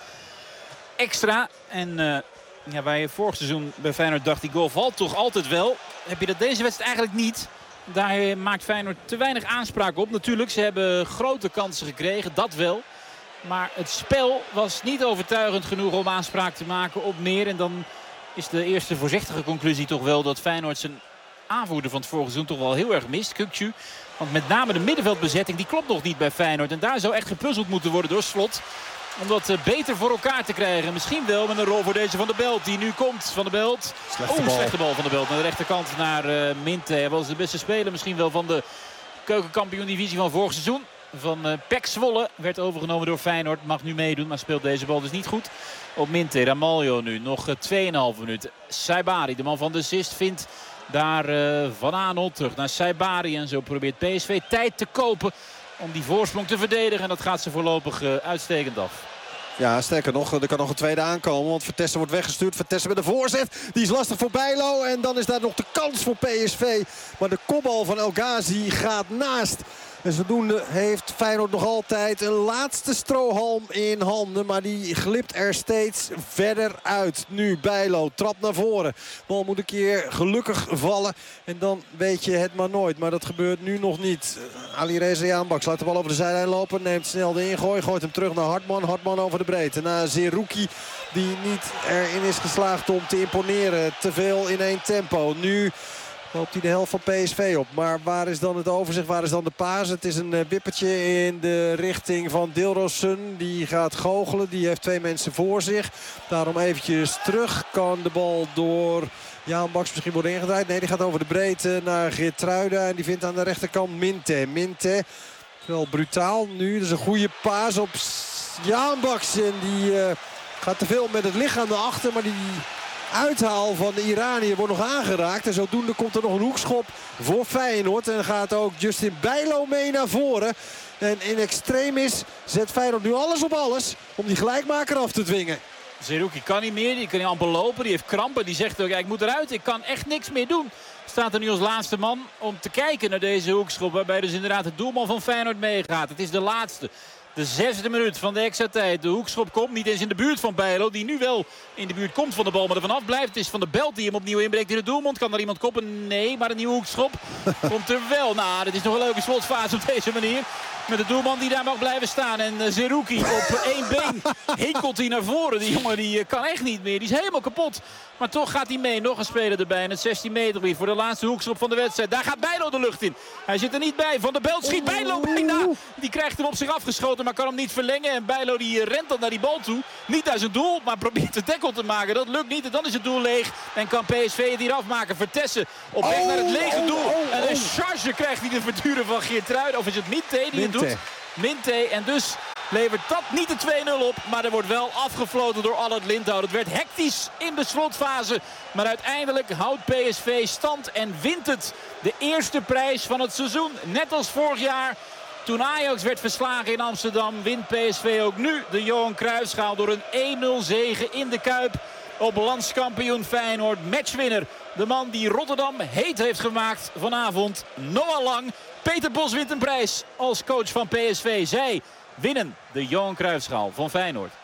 extra. En uh, ja, waar je vorig seizoen bij Feyenoord dacht die goal valt toch altijd wel. Heb je dat deze wedstrijd eigenlijk niet. Daar maakt Feyenoord te weinig aanspraak op. Natuurlijk, ze hebben grote kansen gekregen, dat wel. Maar het spel was niet overtuigend genoeg om aanspraak te maken op meer. En dan is de eerste voorzichtige conclusie toch wel dat Feyenoord zijn aanvoerder van het vorige seizoen toch wel heel erg mist. Kukçu. Want met name de middenveldbezetting die klopt nog niet bij Feyenoord. En daar zou echt gepuzzeld moeten worden door Slot. Om dat uh, beter voor elkaar te krijgen. Misschien wel met een rol voor deze Van der Belt. Die nu komt. Van der Belt. Slechte oh, bal. slechte bal van der Belt. Naar de rechterkant naar uh, Minte. Hij was de beste speler misschien wel van de keukenkampioen divisie van vorig seizoen. Van uh, P E C Zwolle. Werd overgenomen door Feyenoord. Mag nu meedoen. Maar speelt deze bal dus niet goed. Op Minte. Ramaljo nu. Nog uh, twee komma vijf minuten. Saibari, de man van de assist, vindt daar uh, Van Aanholt terug naar Saibari. En zo probeert P S V tijd te kopen om die voorsprong te verdedigen. En dat gaat ze voorlopig uh, uitstekend af. Ja, sterker nog, er kan nog een tweede aankomen. Want Vertessen wordt weggestuurd. Vertessen met een voorzet. Die is lastig voor Bijlo. En dan is daar nog de kans voor P S V. Maar de kopbal van El Ghazi gaat naast. En zodoende heeft Feyenoord nog altijd een laatste strohalm in handen. Maar die glipt er steeds verder uit. Nu Bijlo, trap naar voren. Bal moet een keer gelukkig vallen. En dan weet je het maar nooit. Maar dat gebeurt nu nog niet. Alireza Jaanbaks laat de bal over de zijlijn lopen. Neemt snel de ingooi. Gooit hem terug naar Hartman. Hartman over de breedte. Naar Zerouki. Die niet erin is geslaagd om te imponeren. Te veel in één tempo. Nu loopt hij de helft van P S V op. Maar waar is dan het overzicht? Waar is dan de paas? Het is een wippertje in de richting van Dilrosun. Die gaat goochelen. Die heeft twee mensen voor zich. Daarom eventjes terug. Kan de bal door Jaan Baks misschien worden ingedraaid. Nee, die gaat over de breedte naar Geertruida. En die vindt aan de rechterkant Minte. Minte, wel brutaal nu. Dat is een goede paas op Jaan Baks. En die uh, gaat te veel met het lichaam naar achter. Maar die uithaal van de Iranier wordt nog aangeraakt. En zodoende komt er nog een hoekschop voor Feyenoord. En gaat ook Justin Bijlo mee naar voren. En in extremis zet Feyenoord nu alles op alles om die gelijkmaker af te dwingen. Zerouki kan niet meer, die kan niet amper lopen, die heeft krampen. Die zegt ook, ja, ik moet eruit, ik kan echt niks meer doen. Staat er nu als laatste man om te kijken naar deze hoekschop. Waarbij dus inderdaad het doelman van Feyenoord meegaat. Het is de laatste. De zesde minuut van de extra tijd. De hoekschop komt niet eens in de buurt van Bijlo. Die nu wel in de buurt komt van de bal, maar er vanaf blijft. Het is Van der Belt die hem opnieuw inbreekt in de doelmond. Kan er iemand koppen? Nee, maar een nieuwe hoekschop komt er wel. Nou, dit is nog een leuke slotfase op deze manier. Met de doelman die daar mag blijven staan. En uh, Zerouki op één been hinkelt hij naar voren. Die jongen die uh, kan echt niet meer. Die is helemaal kapot. Maar toch gaat hij mee. Nog een speler erbij in het zestien meter gebied voor de laatste hoekschop van de wedstrijd. Daar gaat Bijlo de lucht in. Hij zit er niet bij. Van der Belt schiet Bijlo bijna. Die krijgt hem op zich afgeschoten, maar kan hem niet verlengen. En Bijlo die rent dan naar die bal toe. Niet naar zijn doel, maar probeert de tackle te maken. Dat lukt niet en dan is het doel leeg. En kan P S V het hier afmaken. Vertessen op weg naar het lege doel. En een charge krijgt hij de verduren van Geertruiden. Of is het Minte die het doet? Minte. En dus levert dat niet de twee nul op. Maar er wordt wel afgefloten door Allard Lindhout. Het werd hectisch in de slotfase. Maar uiteindelijk houdt P S V stand en wint het. De eerste prijs van het seizoen. Net als vorig jaar. Toen Ajax werd verslagen in Amsterdam, wint P S V ook nu de Johan Cruijffschaal door een één nul zege in de Kuip op landskampioen Feyenoord. Matchwinner, de man die Rotterdam heet heeft gemaakt vanavond. Noah Lang. Peter Bos wint een prijs als coach van P S V. Zij winnen de Johan Cruijffschaal van Feyenoord.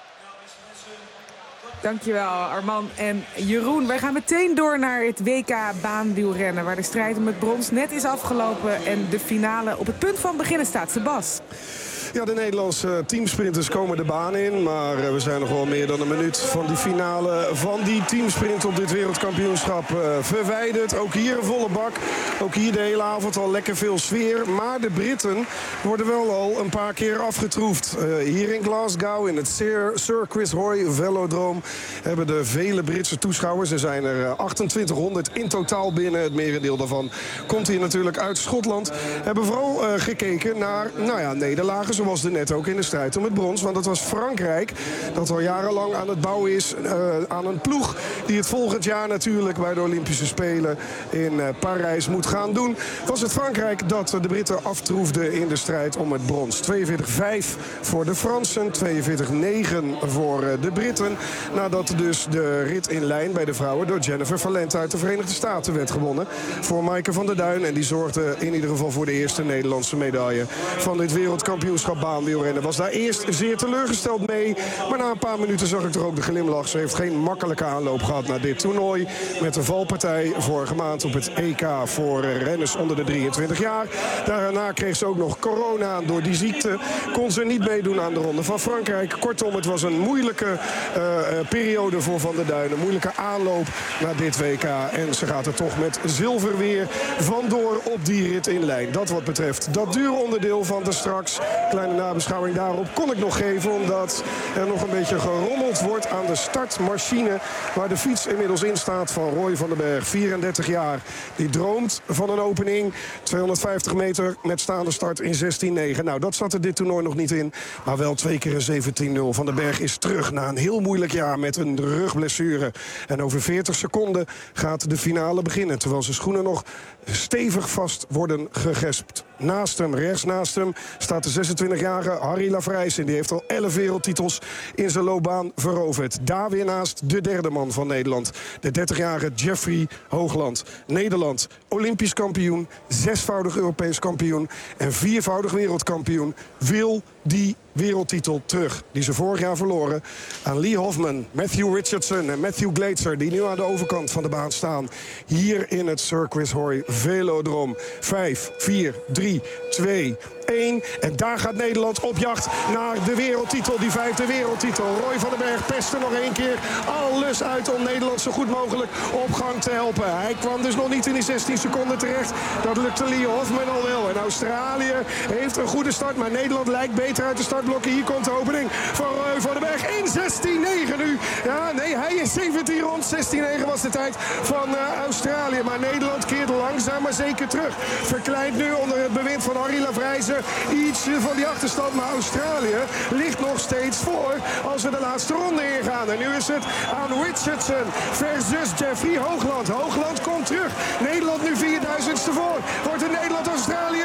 Dankjewel Arman en Jeroen. Wij gaan meteen door naar het W K baanwielrennen, waar de strijd om het brons net is afgelopen en de finale op het punt van beginnen staat. Sebas. Ja, de Nederlandse teamsprinters komen de baan in. Maar we zijn nog wel meer dan een minuut van die finale van die teamsprint op dit wereldkampioenschap uh, verwijderd. Ook hier een volle bak. Ook hier de hele avond al lekker veel sfeer. Maar de Britten worden wel al een paar keer afgetroefd. Uh, hier in Glasgow, in het Sir, Sir Chris Hoy Velodrome, hebben de vele Britse toeschouwers. Er zijn er achtentwintighonderd in totaal binnen. Het merendeel daarvan komt hier natuurlijk uit Schotland. Hebben vooral uh, gekeken naar nou ja, nederlagen. Zoals er net ook in de strijd om het brons. Want dat was Frankrijk dat al jarenlang aan het bouwen is uh, aan een ploeg die het volgend jaar natuurlijk bij de Olympische Spelen in uh, Parijs moet gaan doen. Was het Frankrijk dat de Britten aftroefde in de strijd om het brons. tweeënveertig vijf voor de Fransen, tweeënveertig negen voor uh, de Britten. Nadat dus de rit in lijn bij de vrouwen door Jennifer Valente uit de Verenigde Staten werd gewonnen. Voor Maaike van der Duin. En die zorgde in ieder geval voor de eerste Nederlandse medaille van dit wereldkampioenschap baanwielrennen. Was daar eerst zeer teleurgesteld mee. Maar na een paar minuten zag ik toch ook de glimlach. Ze heeft geen makkelijke aanloop gehad naar dit toernooi. Met een valpartij vorige maand op het E K voor renners onder de drieëntwintig jaar. Daarna kreeg ze ook nog corona. Door die ziekte kon ze niet meedoen aan de Ronde van Frankrijk. Kortom, het was een moeilijke uh, periode voor Van der Duin. Een moeilijke aanloop naar dit W K. En ze gaat er toch met zilver weer vandoor op die rit in lijn. Dat wat betreft dat dure onderdeel van de straks. Kleine nabeschouwing daarop kon ik nog geven, omdat er nog een beetje gerommeld wordt aan de startmachine waar de fiets inmiddels in staat van Roy van den Berg, vierendertig jaar. Die droomt van een opening, tweehonderdvijftig meter met staande start in zestien negen. Nou, dat zat er dit toernooi nog niet in, maar wel twee keer een zeventien nul. Van den Berg is terug na een heel moeilijk jaar met een rugblessure. En over veertig seconden gaat de finale beginnen, terwijl zijn schoenen nog stevig vast worden gegespt. Naast hem, rechts naast hem, staat de zesentwintigjarige Harry Lavrijsen. Die heeft al elf wereldtitels in zijn loopbaan veroverd. Daar weer naast de derde man van Nederland. De dertigjarige Jeffrey Hoogland. Nederland, Olympisch kampioen, zesvoudig Europees kampioen en viervoudig wereldkampioen. Wil die wereldtitel terug, die ze vorig jaar verloren aan Lee Hofman, Matthew Richardson en Matthew Glaetzer, die nu aan de overkant van de baan staan. Hier in het Sir Chris Hoy Velodrome. vijf, vier, drie, twee, één. En daar gaat Nederland op jacht naar de wereldtitel, die vijfde wereldtitel. Roy van den Berg pestte nog één keer alles uit om Nederland zo goed mogelijk op gang te helpen. Hij kwam dus nog niet in die zestien seconden terecht. Dat lukte Lee Hofman al wel. En Australië heeft een goede start, maar Nederland lijkt beter uit de startblokken. Hier komt de opening van Roy van den Berg in zestien negen nu. Ja, nee, hij is zeventien rond. zestien negen was de tijd van uh, Australië. Maar Nederland keert langzaam maar zeker terug. Verkleint nu onder het bewind van Harry Lavrijsen iets van die achterstand. Maar Australië ligt nog steeds voor als we de laatste ronde ingaan. En nu is het aan Richardson versus Jeffrey Hoogland. Hoogland komt terug. Nederland nu vierduizendste voor. Wordt het Nederland-Australië? Het wordt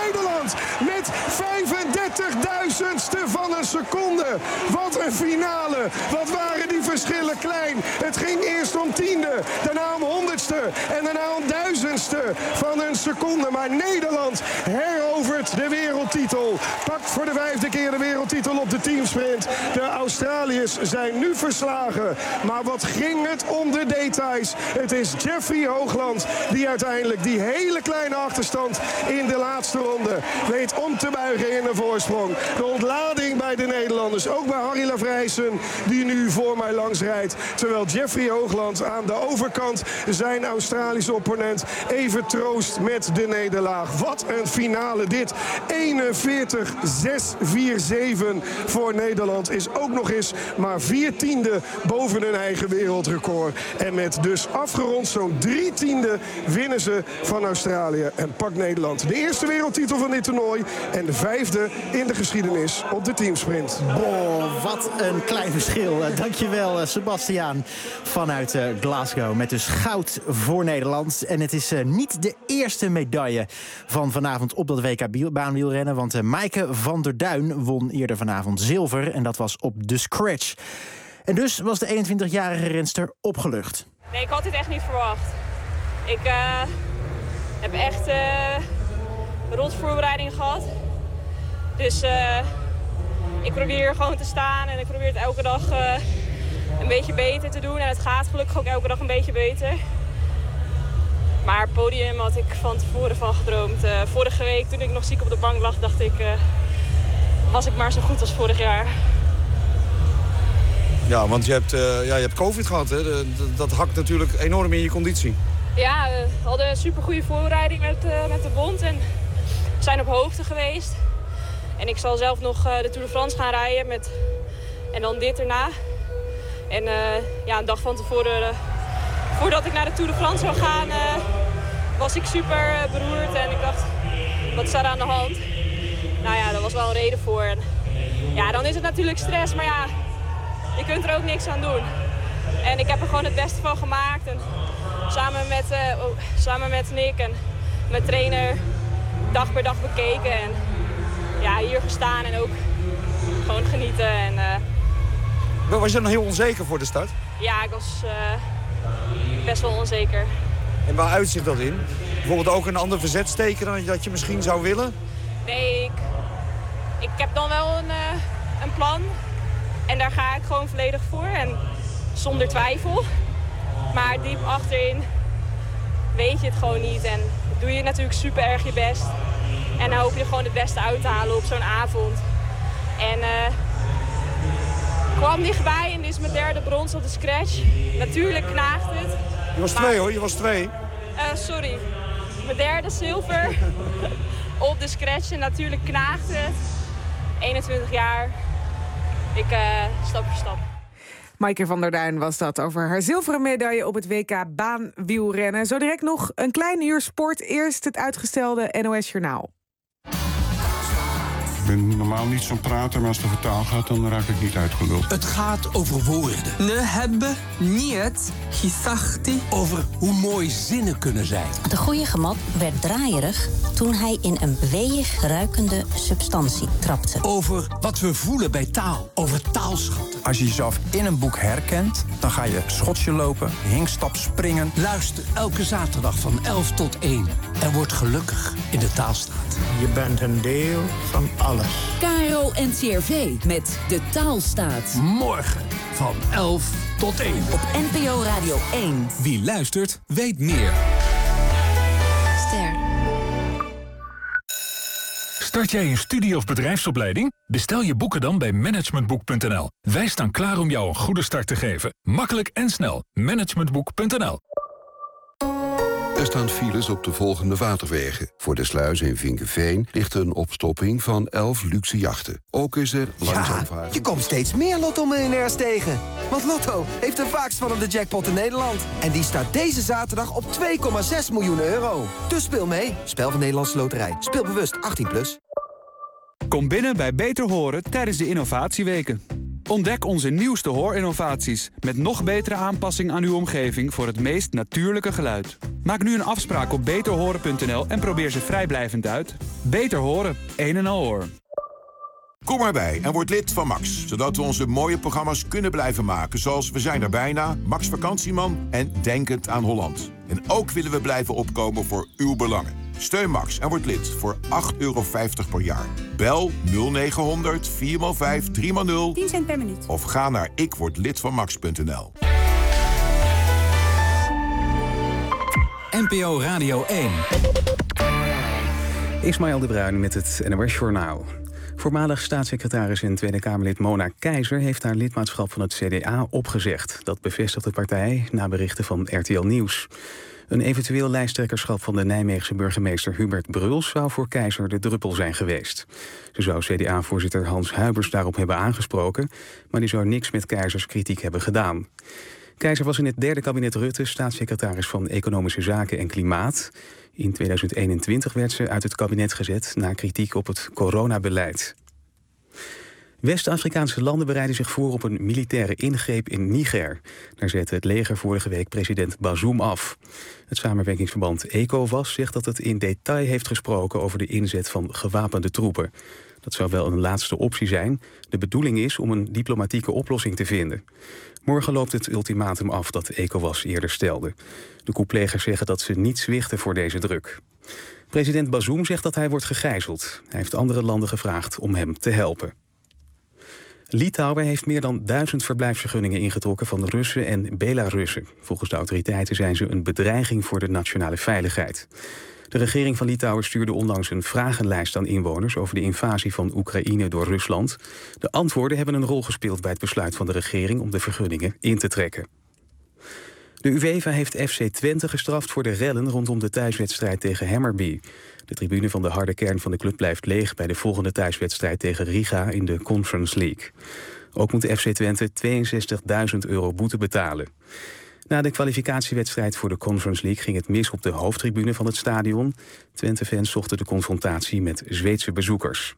Nederland met vijfendertigduizendste van een seconde. Wat een finale. Wat waren die verschillen klein. Het ging eerst om tiende, daarna om honderdste en daarna om duizendste van een seconde. Maar Nederland herovert de wereldtitel. Pakt voor de vijfde keer de wereldtitel op de teamsprint. De Australiërs zijn nu verslagen. Maar wat ging het om de details. Het is Jeffrey Hoogland die uiteindelijk die hele kleine achterstand in de laatste ronde weet om te buigen in een voorsprong. De ontlading bij de Nederlanders, ook bij Harry Lavrijsen die nu voor mij langs rijdt. Terwijl Jeffrey Hoogland aan de overkant zijn Australische opponent even troost met de nederlaag. Wat een finale dit. eenenveertig zes vier zeven voor Nederland is ook nog eens maar vier tiende boven hun eigen wereldrecord. En met dus afgerond zo'n drie tiende winnen ze van Australië en pakt Nederland de eerste wereldtitel van dit toernooi en de vijfde in de geschiedenis op de teamsprint. Oh, wat een klein verschil. Uh, dankjewel uh, Sebastiaan vanuit uh, Glasgow met dus goud voor Nederland. En het is uh, niet de eerste medaille van vanavond op dat W K baanwielrennen, want uh, Maaike van der Duin won eerder vanavond zilver en dat was op de scratch. En dus was de eenentwintigjarige renster opgelucht. Nee, ik had dit echt niet verwacht. Ik uh, heb echt uh, rotvoorbereidingen gehad. Dus uh, ik probeer hier gewoon te staan en ik probeer het elke dag uh, een beetje beter te doen. En het gaat gelukkig ook elke dag een beetje beter. Maar het podium had ik van tevoren van gedroomd. Uh, vorige week toen ik nog ziek op de bank lag, dacht ik, uh, was ik maar zo goed als vorig jaar. Ja, want je hebt, uh, ja, je hebt COVID gehad, hè? De, de, dat hakt natuurlijk enorm in je conditie. Ja, we hadden een supergoeie voorbereiding met, uh, met de bond en we zijn op hoogte geweest. En ik zal zelf nog uh, de Tour de France gaan rijden met, en dan dit erna. En uh, ja, een dag van tevoren, uh, voordat ik naar de Tour de France zou gaan, uh, was ik super uh, beroerd. En ik dacht, wat is daar aan de hand? Nou ja, daar was wel een reden voor. En, ja, dan is het natuurlijk stress, maar ja, je kunt er ook niks aan doen. En ik heb er gewoon het beste van gemaakt. En samen met, uh, oh, samen met Nick en mijn trainer dag per dag bekeken. En ja, hier gestaan en ook gewoon genieten. En, uh... Was je dan heel onzeker voor de start? Ja, ik was uh, best wel onzeker. En waar uitzicht dat in? Bijvoorbeeld ook een ander verzet steken dan dat je misschien zou willen? Nee, ik, ik heb dan wel een, uh, een plan. En daar ga ik gewoon volledig voor. En zonder twijfel. Maar diep achterin weet je het gewoon niet. En doe je natuurlijk super erg je best. En dan hoop je gewoon het beste uit te halen op zo'n avond. En uh, ik kwam dichtbij en dit is mijn derde brons op de scratch. Natuurlijk knaagt het. Je was maar... twee hoor, je was twee. Uh, sorry. Mijn derde zilver op de scratch en natuurlijk knaagt het. eenentwintig jaar. Ik uh, stap voor stap. Maaike van der Duin was dat over haar zilveren medaille op het W K baanwielrennen. Zo direct nog een klein uur sport. Eerst het uitgestelde N O S Journaal. Ik ben normaal niet zo'n prater, maar als de vertaal gaat, dan raak ik niet uitgeluld. Het gaat over woorden. Ne hebben, niet, gisachti. Over hoe mooi zinnen kunnen zijn. De goeie gemat werd draaierig toen hij in een weeig ruikende substantie trapte. Over wat we voelen bij taal. Over taalschatten. Als je jezelf in een boek herkent, dan ga je schotsje lopen, hinkstap springen. Luister elke zaterdag van elf tot één. En word gelukkig in de Taalstraat. Je bent een deel van alles. K R O N C R V met de Taalstaat. Morgen van elf tot één. Op N P O Radio één. Wie luistert, weet meer. Ster. Start jij een studie- of bedrijfsopleiding? Bestel je boeken dan bij managementboek punt n l. Wij staan klaar om jou een goede start te geven. Makkelijk en snel. managementboek punt n l. Er staan files op de volgende waterwegen. Voor de sluis in Vinkeveen ligt een opstopping van elf luxe jachten. Ook is er langzaam varen. Ja, je komt steeds meer Lotto-miljonairs tegen. Want Lotto heeft de vaakst vallende jackpot in Nederland. En die staat deze zaterdag op twee komma zes miljoen euro. Dus speel mee. Spel van Nederlandse Loterij. Speel bewust achttien plus. Kom binnen bij Beter Horen tijdens de innovatieweken. Ontdek onze nieuwste hoorinnovaties met nog betere aanpassing aan uw omgeving voor het meest natuurlijke geluid. Maak nu een afspraak op beter horen punt n l en probeer ze vrijblijvend uit. Beter Horen, een en al hoor. Kom erbij en word lid van Max, zodat we onze mooie programma's kunnen blijven maken, zoals We zijn er bijna, Max Vakantieman en Denkend aan Holland. En ook willen we blijven opkomen voor uw belangen. Steun Max en word lid voor acht euro vijftig per jaar. Bel nul negen honderd vier maal vijf drie maal nul tien cent per minuut. Of ga naar ik word lid van max punt n l. N P O Radio één. Ismaël de Bruin met het N O S Journaal. Voormalig staatssecretaris en Tweede Kamerlid Mona Keizer heeft haar lidmaatschap van het C D A opgezegd. Dat bevestigt de partij na berichten van R T L Nieuws. Een eventueel lijsttrekkerschap van de Nijmeegse burgemeester Hubert Bruls zou voor Keizer de druppel zijn geweest. Ze zou C D A-voorzitter Hans Huibers daarop hebben aangesproken, maar die zou niks met Keizers kritiek hebben gedaan. Keizer was in het derde kabinet Rutte staatssecretaris van Economische Zaken en Klimaat. In tweeduizend eenentwintig werd ze uit het kabinet gezet na kritiek op het coronabeleid. West-Afrikaanse landen bereiden zich voor op een militaire ingreep in Niger. Daar zette het leger vorige week president Bazoum af. Het samenwerkingsverband ECOWAS zegt dat het in detail heeft gesproken over de inzet van gewapende troepen. Dat zou wel een laatste optie zijn. De bedoeling is om een diplomatieke oplossing te vinden. Morgen loopt het ultimatum af dat ECOWAS eerder stelde. De coupplegers zeggen dat ze niet zwichten voor deze druk. President Bazoum zegt dat hij wordt gegijzeld. Hij heeft andere landen gevraagd om hem te helpen. Litouwen heeft meer dan duizend verblijfsvergunningen ingetrokken van Russen en Belarussen. Volgens de autoriteiten zijn ze een bedreiging voor de nationale veiligheid. De regering van Litouwen stuurde onlangs een vragenlijst aan inwoners over de invasie van Oekraïne door Rusland. De antwoorden hebben een rol gespeeld bij het besluit van de regering om de vergunningen in te trekken. De UEFA heeft F C Twente gestraft voor de rellen rondom de thuiswedstrijd tegen Hammarby. De tribune van de harde kern van de club blijft leeg bij de volgende thuiswedstrijd tegen Riga in de Conference League. Ook moet F C Twente tweeënzestigduizend euro boete betalen. Na de kwalificatiewedstrijd voor de Conference League ging het mis op de hoofdtribune van het stadion. Twente-fans zochten de confrontatie met Zweedse bezoekers.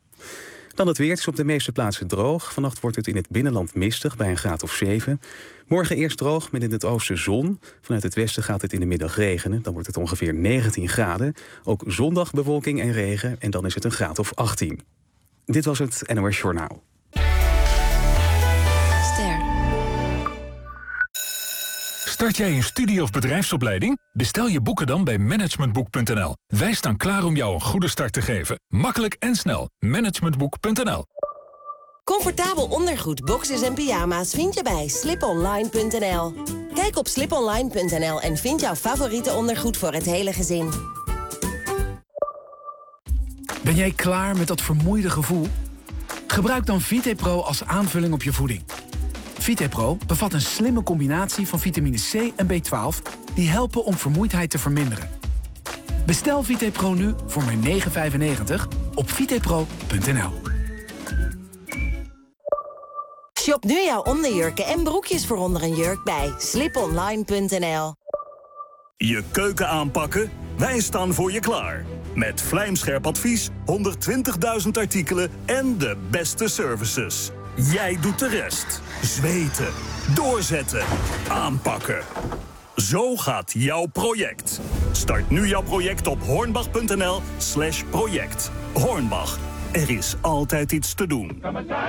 Dan het weer. Het is op de meeste plaatsen droog. Vannacht wordt het in het binnenland mistig bij een graad of zeven. Morgen eerst droog met in het oosten zon. Vanuit het westen gaat het in de middag regenen. Dan wordt het ongeveer negentien graden. Ook zondag bewolking en regen en dan is het een graad of achttien. Dit was het N O S Journaal. Start jij een studie- of bedrijfsopleiding? Bestel je boeken dan bij managementboek punt n l. Wij staan klaar om jou een goede start te geven. Makkelijk en snel. managementboek punt n l. Comfortabel ondergoed, boxers en pyjama's vind je bij slip online punt n l. Kijk op slip online punt n l en vind jouw favoriete ondergoed voor het hele gezin. Ben jij klaar met dat vermoeide gevoel? Gebruik dan VitePro als aanvulling op je voeding. VitePro bevat een slimme combinatie van vitamine C en B twaalf... die helpen om vermoeidheid te verminderen. Bestel VitePro nu voor maar negen euro vijfennegentig op vitepro punt n l. Shop nu jouw onderjurken en broekjes voor onder een jurk bij slip online punt n l. Je keuken aanpakken? Wij staan voor je klaar. Met vlijmscherp advies, honderdtwintigduizend artikelen en de beste services. Jij doet de rest. Zweten, doorzetten, aanpakken. Zo gaat jouw project. Start nu jouw project op hornbach punt n l slash project. Hornbach, er is altijd iets te doen.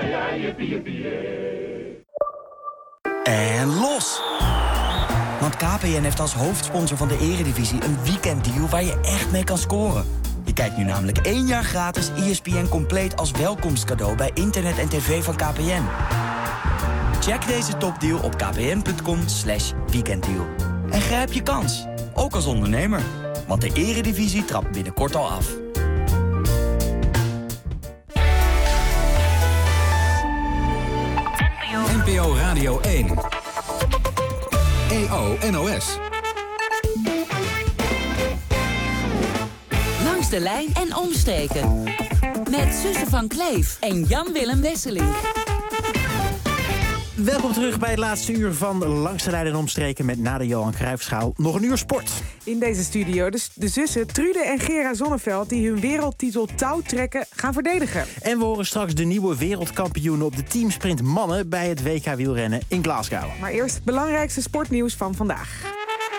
En los! Want K P N heeft als hoofdsponsor van de Eredivisie een weekenddeal waar je echt mee kan scoren. Je kijkt nu namelijk één jaar gratis E S P N compleet als welkomstcadeau bij internet en tv van K P N. Check deze topdeal op kpn.com slash weekenddeal. En grijp je kans, ook als ondernemer. Want de Eredivisie trapt binnenkort al af. N P O Radio één. E O N O S. Langs de lijn en omstreken. Met Suze van Kleef en Jan-Willem Wesseling. Welkom terug bij het laatste uur van Langs de Lijn en Omstreken met na de Johan Cruijffschaal nog een uur sport. In deze studio de, de zussen Trude en Gera Zonneveld die hun wereldtitel touwtrekken gaan verdedigen. En we horen straks de nieuwe wereldkampioenen op de teamsprint mannen bij het W K wielrennen in Glasgow. Maar eerst het belangrijkste sportnieuws van vandaag.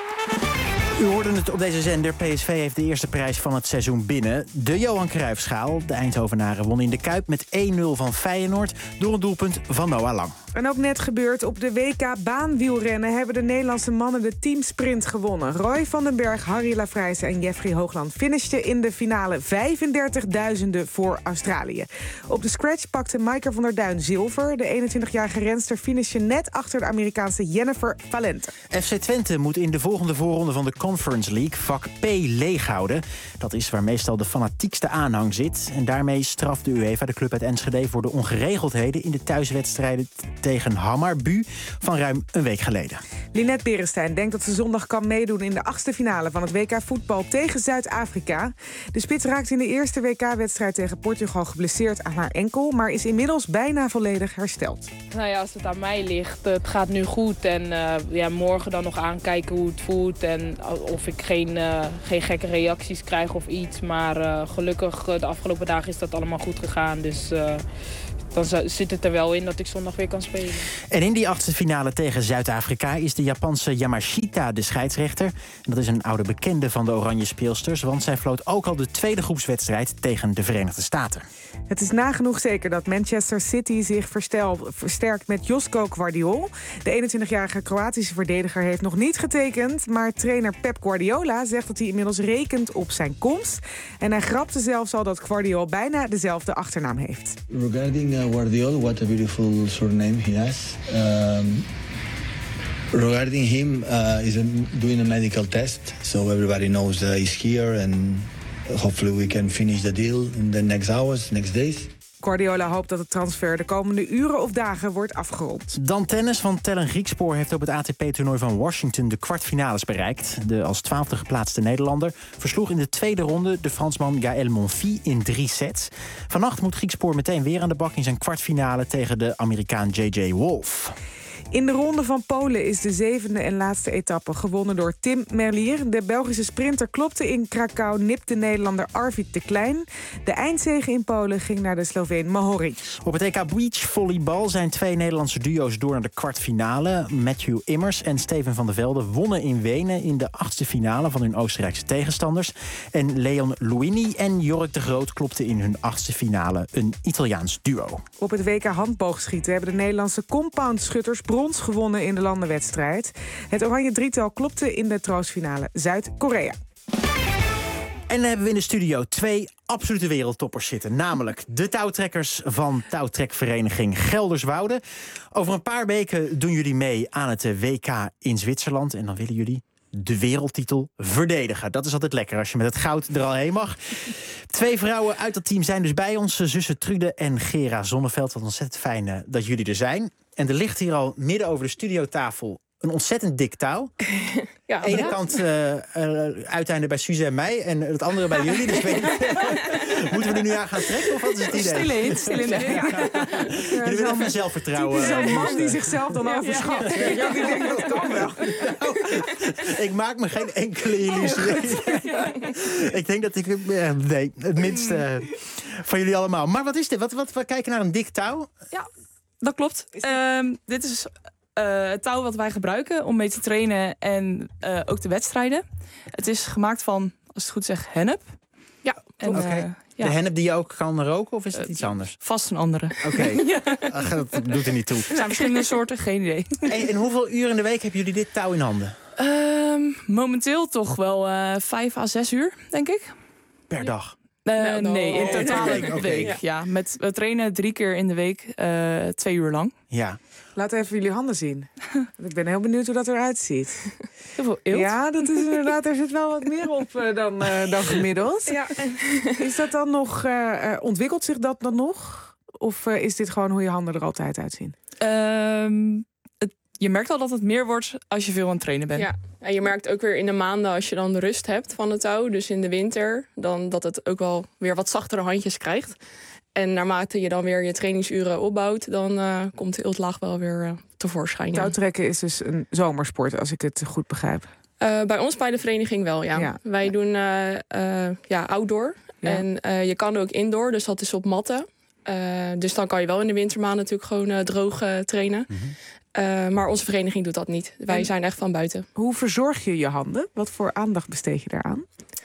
U hoorde het op deze zender. P S V heeft de eerste prijs van het seizoen binnen. De Johan Cruijffschaal. De Eindhovenaren won in de Kuip met één nul van Feyenoord door een doelpunt van Noah Lang. En ook net gebeurd op de W K baanwielrennen hebben de Nederlandse mannen de teamsprint gewonnen. Roy van den Berg, Harry Lafrijze en Jeffrey Hoogland finishten in de finale vijfendertigduizenden voor Australië. Op de scratch pakte Maaike van der Duin zilver. De eenentwintigjarige renster finishte net achter de Amerikaanse Jennifer Valente. F C Twente moet in de volgende voorronde van de Conference League vak P leeghouden. Dat is waar meestal de fanatiekste aanhang zit. En daarmee straft de UEFA de club uit Enschede voor de ongeregeldheden in de thuiswedstrijden tegen Hammarby van ruim een week geleden. Linette Berestein denkt dat ze zondag kan meedoen in de achtste finale van het W K voetbal tegen Zuid-Afrika. De spits raakte in de eerste W K-wedstrijd tegen Portugal geblesseerd aan haar enkel, maar is inmiddels bijna volledig hersteld. Nou ja, als het aan mij ligt, het gaat nu goed. En uh, ja, morgen dan nog aankijken hoe het voelt en of ik geen, uh, geen gekke reacties krijg of iets. Maar uh, gelukkig de afgelopen dagen is dat allemaal goed gegaan. Dus uh, dan zit het er wel in dat ik zondag weer kan spelen. En in die achtste finale tegen Zuid-Afrika is de Japanse Yamashita de scheidsrechter. En dat is een oude bekende van de Oranje Speelsters, want zij floot ook al de tweede groepswedstrijd tegen de Verenigde Staten. Het is nagenoeg zeker dat Manchester City zich verstel, versterkt met Josko Gvardiol. De eenentwintigjarige Kroatische verdediger heeft nog niet getekend, maar trainer Pep Guardiola zegt dat hij inmiddels rekent op zijn komst. En hij grapte zelfs al dat Gvardiol bijna dezelfde achternaam heeft. Regarding uh, Guardiol, what a beautiful surname he has. Um, regarding him, uh, he's doing a medical test, so everybody knows uh, he's here and hopefully we can finish the deal in the next hours, next days. Guardiola hoopt dat de transfer de komende uren of dagen wordt afgerond. Dan tennis, van Tellen Griekspoor heeft op het A T P-toernooi van Washington de kwartfinales bereikt. De als twaalfde geplaatste Nederlander versloeg in de tweede ronde de Fransman Gaël Monfils in drie sets. Vannacht moet Griekspoor meteen weer aan de bak in zijn kwartfinale tegen de Amerikaan J J Wolf. In de Ronde van Polen is de zevende en laatste etappe gewonnen door Tim Merlier. De Belgische sprinter klopte in Krakau, nipt de Nederlander Arvid de Klein. De eindzege in Polen ging naar de Sloveen Mahoric. Op het E K beachvolleybal zijn twee Nederlandse duo's door naar de kwartfinale. Matthew Immers en Steven van der Velde wonnen in Wenen in de achtste finale van hun Oostenrijkse tegenstanders. En Leon Luini en Jork de Groot klopten in hun achtste finale een Italiaans duo. Op het W K handboogschieten hebben de Nederlandse compoundschutters brons gewonnen in de landenwedstrijd. Het oranje drietal klopte in de troostfinale Zuid-Korea. En dan hebben we in de studio twee absolute wereldtoppers zitten. Namelijk de touwtrekkers van touwtrekvereniging Gelderswoude. Over een paar weken doen jullie mee aan het W K in Zwitserland. En dan willen jullie de wereldtitel verdedigen. Dat is altijd lekker als je met het goud er al heen mag. Twee vrouwen uit dat team zijn dus bij ons. Zussen Trude en Gera Zonneveld. Wat ontzettend fijn uh, dat jullie er zijn. En er ligt hier al midden over de studiotafel een ontzettend dik touw. Ja, de ene kant uh, uh, uiteinde bij Suze en mij en het andere bij jullie. Dus weet ik, moeten we er nu aan gaan trekken of wat is het idee? Stil in, stil in. Ja. Jullie willen even zelfvertrouwen. Zo'n man die zichzelf dan overschat. Ja, ja, ja. Ik denk dat kan wel. Nou, ik maak me geen enkele illusie. Ik denk dat ik uh, nee, het minste uh, van jullie allemaal. Maar wat is dit? Wat, wat, we kijken naar een dik touw. Ja, dat klopt. Um, dit is uh, het touw wat wij gebruiken om mee te trainen en uh, ook de wedstrijden. Het is gemaakt van, als ik het goed zeg, hennep. Ja. Oké. Okay. Uh, ja. De hennep die je ook kan roken of is het uh, iets anders? Vast een andere. Oké, okay. Ja. Ach, dat doet er niet toe. Er zijn verschillende soorten, geen idee. En, en hoeveel uur in de week hebben jullie dit touw in handen? Um, momenteel toch wel uh, vijf à zes uur, denk ik. Per dag? Uh, nou, no. Nee, in totale week. Okay. week ja. Ja, met, we trainen drie keer in de week, uh, twee uur lang. Ja. Laat even jullie handen zien. Ik ben heel benieuwd hoe dat eruit ziet. Heel veel eelt. Ja, dat is inderdaad, er zit wel wat meer op uh, dan, uh, dan gemiddeld. Ja. Is dat dan nog, uh, ontwikkelt zich dat dan nog? Of uh, is dit gewoon hoe je handen er altijd uitzien? Um, het, je merkt al dat het meer wordt als je veel aan het trainen bent. Ja. En je merkt ook weer in de maanden als je dan de rust hebt van het touw. Dus in de winter, dan dat het ook wel weer wat zachtere handjes krijgt. En naarmate je dan weer je trainingsuren opbouwt, dan uh, komt de eeltlaag wel weer uh, tevoorschijn. Ja. Touwtrekken is dus een zomersport, als ik het goed begrijp. Uh, bij ons bij de vereniging wel, ja. ja. Wij doen uh, uh, ja, outdoor. Ja. En uh, je kan ook indoor, dus dat is op matten. Uh, dus dan kan je wel in de wintermaanden natuurlijk gewoon uh, droog uh, trainen. Mm-hmm. Uh, maar onze vereniging doet dat niet. Wij en zijn echt van buiten. Hoe verzorg je je handen? Wat voor aandacht besteed je daaraan?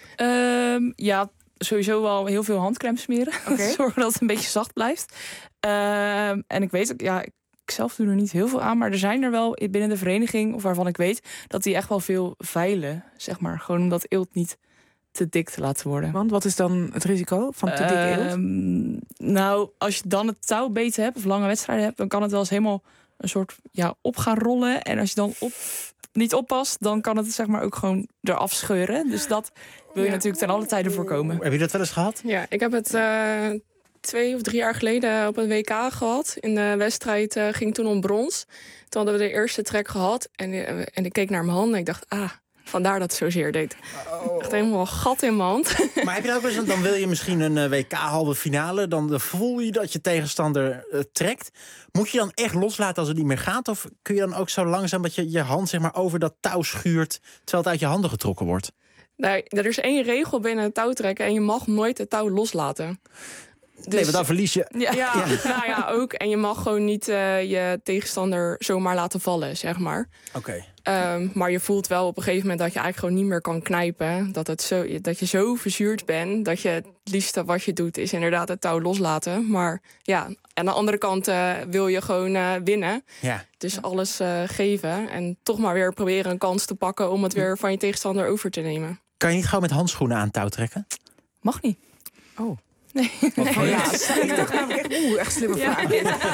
Uh, ja, sowieso wel heel veel handcrème smeren. Okay. Zorgen dat het een beetje zacht blijft. Uh, en ik weet ook, ja, ik zelf doe er niet heel veel aan. Maar er zijn er wel binnen de vereniging, of waarvan ik weet, dat die echt wel veel veilen, zeg maar. Gewoon omdat eelt niet te dik te laten worden. Want wat is dan het risico van te dik eelt? Uh, nou, als je dan het touw beet hebt, of lange wedstrijden hebt, dan kan het wel eens helemaal een soort ja, op gaan rollen. En als je dan op, niet oppast, dan kan het zeg maar ook gewoon eraf scheuren. Dus dat wil je ja. natuurlijk ten alle tijde voorkomen. Heb je dat wel eens gehad? Ja, ik heb het uh, twee of drie jaar geleden op een W K gehad. In de wedstrijd uh, ging toen om brons. Toen hadden we de eerste trek gehad. En, uh, en ik keek naar mijn handen en ik dacht, ah, vandaar dat het zozeer deed. Oh. Echt helemaal een gat in mijn hand. Maar heb je nou ook eens, dan wil je misschien een uh, W K halve finale, dan voel je dat je tegenstander uh, trekt. Moet je dan echt loslaten als het niet meer gaat? Of kun je dan ook zo langzaam dat je je hand zeg maar over dat touw schuurt, terwijl het uit je handen getrokken wordt? Nee, er is één regel binnen het touwtrekken en je mag nooit het touw loslaten. Dus, nee, want dan verlies je. Ja, ja, ja. Nou ja, ook. En je mag gewoon niet uh, je tegenstander zomaar laten vallen, zeg maar. Oké. Okay. Um, maar je voelt wel op een gegeven moment dat je eigenlijk gewoon niet meer kan knijpen. Dat, het zo, dat je zo verzuurd bent, dat je het liefste wat je doet is inderdaad het touw loslaten. Maar ja, aan de andere kant uh, wil je gewoon uh, winnen. Ja. Dus alles uh, geven en toch maar weer proberen een kans te pakken om het weer van je tegenstander over te nemen. Kan je niet gewoon met handschoenen aan touw trekken? Mag niet. Oh. Nee. nee. Oh, ja. Ik dacht namelijk echt, oeh, echt slimme vraag. Ja, ja.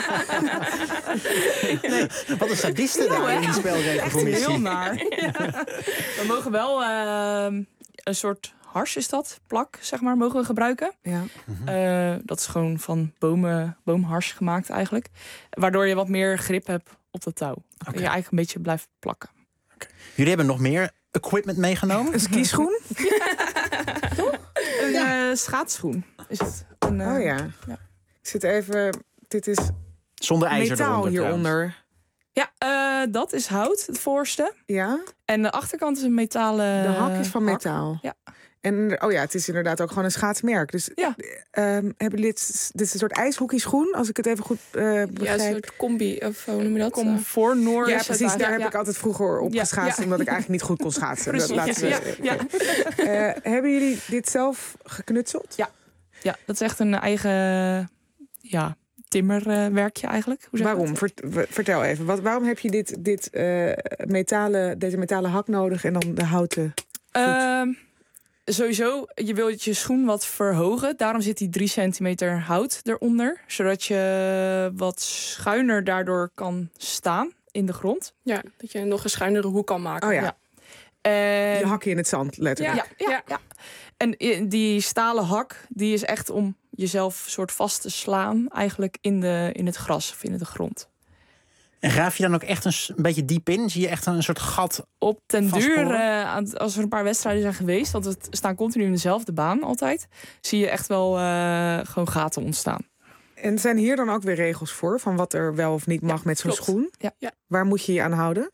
Nee. Wat een sadiste daar ja, in die spelregelcommissie. Heel naar. Ja. We mogen wel uh, een soort hars is dat, plak, zeg maar, mogen we gebruiken. Ja. Uh, dat is gewoon van bomen, boomhars gemaakt eigenlijk. Waardoor je wat meer grip hebt op dat touw. Okay. En je eigenlijk een beetje blijft plakken. Okay. Jullie hebben nog meer equipment meegenomen? Een skischoen? Toch? Een ja. uh, schaatsschoen is het. Een, uh, oh ja. ja. Ik zit even... Dit is zonder ijzer metaal eronder, hieronder. Ja, uh, dat is hout, het voorste. Ja. En de achterkant is een metalen... De hak is van metaal. Ja. En oh ja, het is inderdaad ook gewoon een schaatsmerk. Dus ja. um, hebben dit, dit is een soort ijshockeyschoen, als ik het even goed uh, begrijp. Ja, een soort combi, of hoe noem je dat? Comfort Noord. Ja, precies. Daar ja, heb ja. ik altijd vroeger op ja, geschaatst, ja. omdat ik eigenlijk niet goed kon schaatsen. Precies, dat we, ja, ja. Uh, hebben jullie dit zelf geknutseld? Ja. Ja, dat is echt een eigen ja, timmerwerkje uh, eigenlijk. Hoe waarom? Vertel even. Wat, waarom heb je dit, dit, uh, metalen, deze metalen hak nodig en dan de houten uh, Sowieso, je wilt je schoen wat verhogen. Daarom zit die drie centimeter hout eronder. Zodat je wat schuiner daardoor kan staan in de grond. Ja, dat je nog een schuinere hoek kan maken. Oh ja. ja. En... Je hak je in het zand, letterlijk. Ja, ja, ja, ja. En die stalen hak, die is echt om jezelf soort vast te slaan, eigenlijk in, de, in het gras of in de grond. En graaf je dan ook echt een, een beetje diep in? Zie je echt een soort gat op den duur, uh, als er een paar wedstrijden zijn geweest, want we staan continu in dezelfde baan altijd, zie je echt wel uh, gewoon gaten ontstaan. En zijn hier dan ook weer regels voor, van wat er wel of niet mag ja, met zo'n schoen? Ja, ja. Waar moet je je aan houden?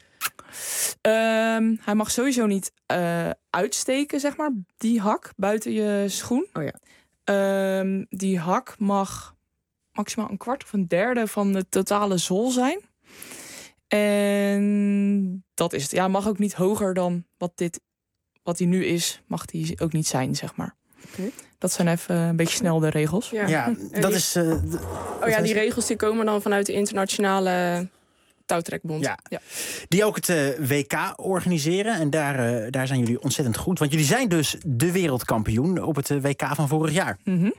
Um, hij mag sowieso niet uh, uitsteken, zeg maar, die hak buiten je schoen. Oh ja. Um, die hak mag maximaal een kwart of een derde van de totale zool zijn. En dat is het. Ja, mag ook niet hoger dan wat dit, wat hij nu is, mag die ook niet zijn, zeg maar. Okay. Dat zijn even een beetje snel de regels. Ja, ja dat die, is... Uh, oh ja, die regels die komen dan vanuit de internationale touwtrekbond. Ja. Ja. Die ook het uh, W K organiseren. En daar, uh, daar zijn jullie ontzettend goed. Want jullie zijn dus de wereldkampioen op het uh, W K van vorig jaar. Mm-hmm.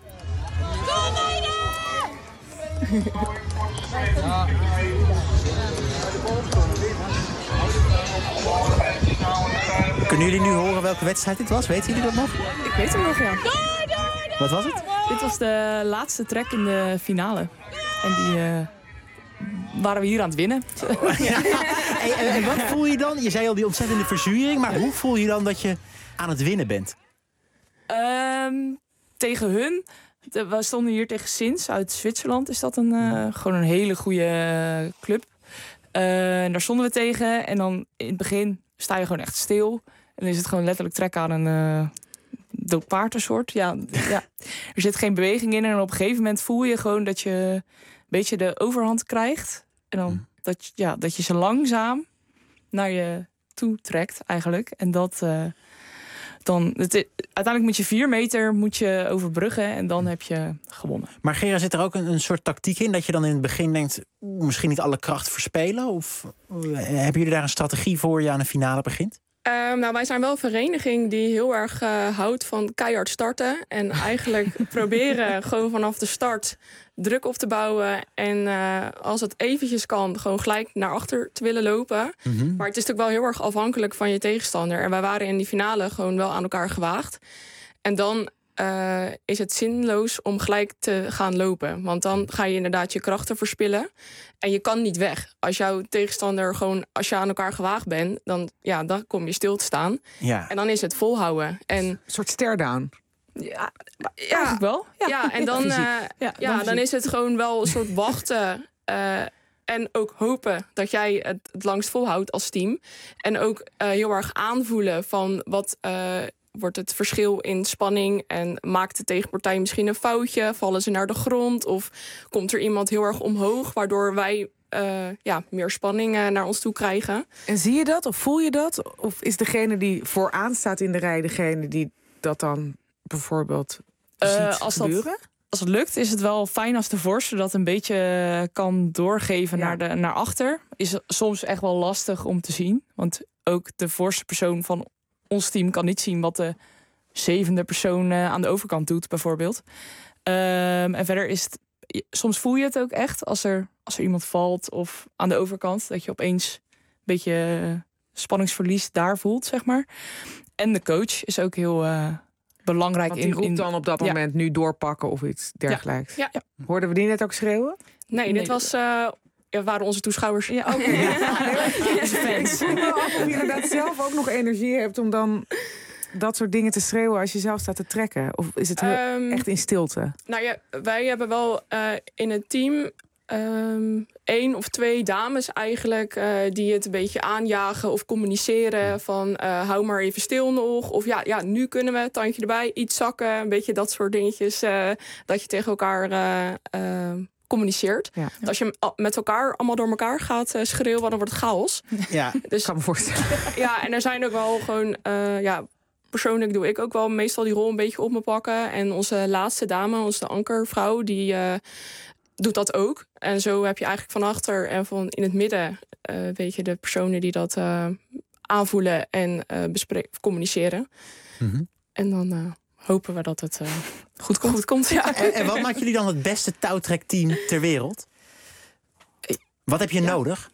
Kunnen jullie nu horen welke wedstrijd dit was? Weten jullie dat nog? Ik weet hem nog, ja. Wat was het? Dit was de laatste trek in de finale. En die... Uh... waren we hier aan het winnen. Ja. En, en, en wat voel je dan? Je zei al die ontzettende verzuring, maar hoe voel je dan dat je aan het winnen bent? Um, tegen hun de, we stonden hier tegen Sins uit Zwitserland. Is dat een, uh, gewoon een hele goede club. Uh, en daar stonden we tegen. En dan in het begin sta je gewoon echt stil. En dan is het gewoon letterlijk trekken aan een uh, dood paard een soort. Ja, ja, er zit geen beweging in. En op een gegeven moment voel je gewoon dat je een beetje de overhand krijgt. En dan dat, ja, dat je ze langzaam naar je toe trekt eigenlijk. En dat... Uh, Dan, het, uiteindelijk moet je vier meter moet je overbruggen en dan heb je gewonnen. Maar Gera, zit er ook een, een soort tactiek in dat je dan in het begin denkt, misschien niet alle kracht verspelen? Of uh, hebben jullie daar een strategie voor je aan de finale begint? Um, nou, wij zijn wel een vereniging die heel erg uh, houdt van keihard starten. En eigenlijk proberen gewoon vanaf de start druk op te bouwen. En uh, als het eventjes kan, gewoon gelijk naar achter te willen lopen. Mm-hmm. Maar het is natuurlijk wel heel erg afhankelijk van je tegenstander. En wij waren in die finale gewoon wel aan elkaar gewaagd. En dan uh, is het zinloos om gelijk te gaan lopen. Want dan ga je inderdaad je krachten verspillen. En je kan niet weg. Als jouw tegenstander gewoon, als je aan elkaar gewaagd bent, dan, ja, dan kom je stil te staan. Ja. En dan is het volhouden. En, een soort stare-down. Ja, ja, eigenlijk wel. Ja, ja en dan, uh, ja, ja, dan, dan is het gewoon wel een soort wachten. Uh, en ook hopen dat jij het, het langst volhoudt als team. En ook uh, heel erg aanvoelen van wat uh, wordt het verschil in spanning. En maakt de tegenpartij misschien een foutje? Vallen ze naar de grond? Of komt er iemand heel erg omhoog, waardoor wij uh, ja, meer spanning uh, naar ons toe krijgen? En zie je dat of voel je dat? Of is degene die vooraan staat in de rij degene die dat dan bijvoorbeeld uh, ziet als gebeuren? Dat, als het lukt, is het wel fijn als de voorste dat een beetje kan doorgeven ja. naar, de, naar achter. Is soms echt wel lastig om te zien. Want ook de voorste persoon van ons team kan niet zien wat de zevende persoon uh, aan de overkant doet, bijvoorbeeld. Um, en verder is het, soms voel je het ook echt als er, als er iemand valt of aan de overkant, dat je opeens een beetje spanningsverlies daar voelt, zeg maar. En de coach is ook heel uh, belangrijk. Want die in, roept in, dan op dat moment ja. nu doorpakken of iets dergelijks. Ja. Ja. Hoorden we die net ook schreeuwen? Nee, nee dit was... Uh, Ja, waren onze toeschouwers. Ja, oké. Okay. Ja. Onze fans. Ik wil af of je inderdaad zelf ook nog energie hebt om dan dat soort dingen te schreeuwen als je zelf staat te trekken. Of is het heel, um, echt in stilte? Nou ja, wij hebben wel uh, in het team um, één of twee dames eigenlijk uh, die het een beetje aanjagen of communiceren van uh, hou maar even stil nog. Of ja, ja, nu kunnen we, tandje erbij, iets zakken. Een beetje dat soort dingetjes uh, dat je tegen elkaar Uh, uh, communiceert. Ja. Als je met elkaar allemaal door elkaar gaat uh, schreeuwen, dan wordt het chaos. Ja, dus, kan me voorstellen. Ja, en er zijn ook wel gewoon, uh, ja, persoonlijk doe ik ook wel meestal die rol een beetje op me pakken. En onze laatste dame, onze ankervrouw, die uh, doet dat ook. En zo heb je eigenlijk van achter en van in het midden, uh, weet je, de personen die dat uh, aanvoelen en uh, bespreken, communiceren. Mm-hmm. En dan uh, hopen we dat het uh, goed komt. Goed komt ja. en, en wat maakt jullie dan het beste touwtrekteam ter wereld? Wat heb je ja. nodig?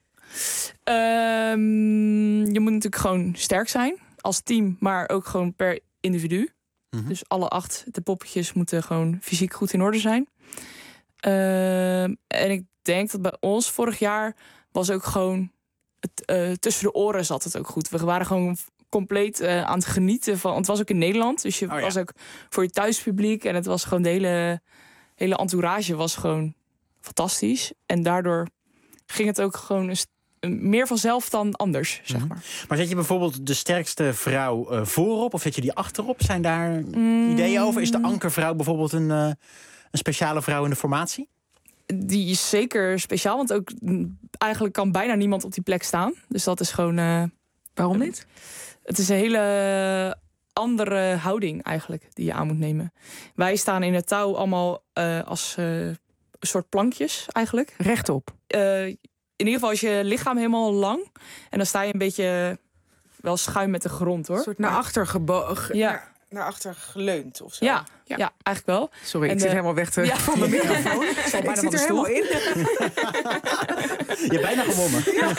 Um, je moet natuurlijk gewoon sterk zijn als team, maar ook gewoon per individu. Mm-hmm. Dus alle acht de poppetjes moeten gewoon fysiek goed in orde zijn. Um, en ik denk dat bij ons vorig jaar was ook gewoon het, uh, tussen de oren zat het ook goed. We waren gewoon compleet uh, aan het genieten van. Het was ook in Nederland, dus je oh, ja. was ook voor je thuispubliek en het was gewoon de hele, hele entourage was gewoon fantastisch. En daardoor ging het ook gewoon een, een, meer vanzelf dan anders, zeg maar. Mm-hmm. Maar zet je bijvoorbeeld de sterkste vrouw uh, voorop of zet je die achterop? Zijn daar mm. ideeën over? Is de ankervrouw bijvoorbeeld een, uh, een speciale vrouw in de formatie? Die is zeker speciaal, want ook eigenlijk kan bijna niemand op die plek staan. Dus dat is gewoon. Uh, Waarom niet? Het is een hele andere houding eigenlijk die je aan moet nemen. Wij staan in het touw allemaal uh, als uh, een soort plankjes eigenlijk. Rechtop? Uh, in ieder geval is je lichaam helemaal lang. En dan sta je een beetje wel schuin met de grond, hoor. Een soort naar achter gebogen. Ja. Naar, naar achter geleund of zo. Ja, ja. ja eigenlijk wel. Sorry, en ik de... zit helemaal weg te ja. van mijn microfoon. Ik, ik bijna zit er helemaal in. Je hebt bijna gewonnen. Ja.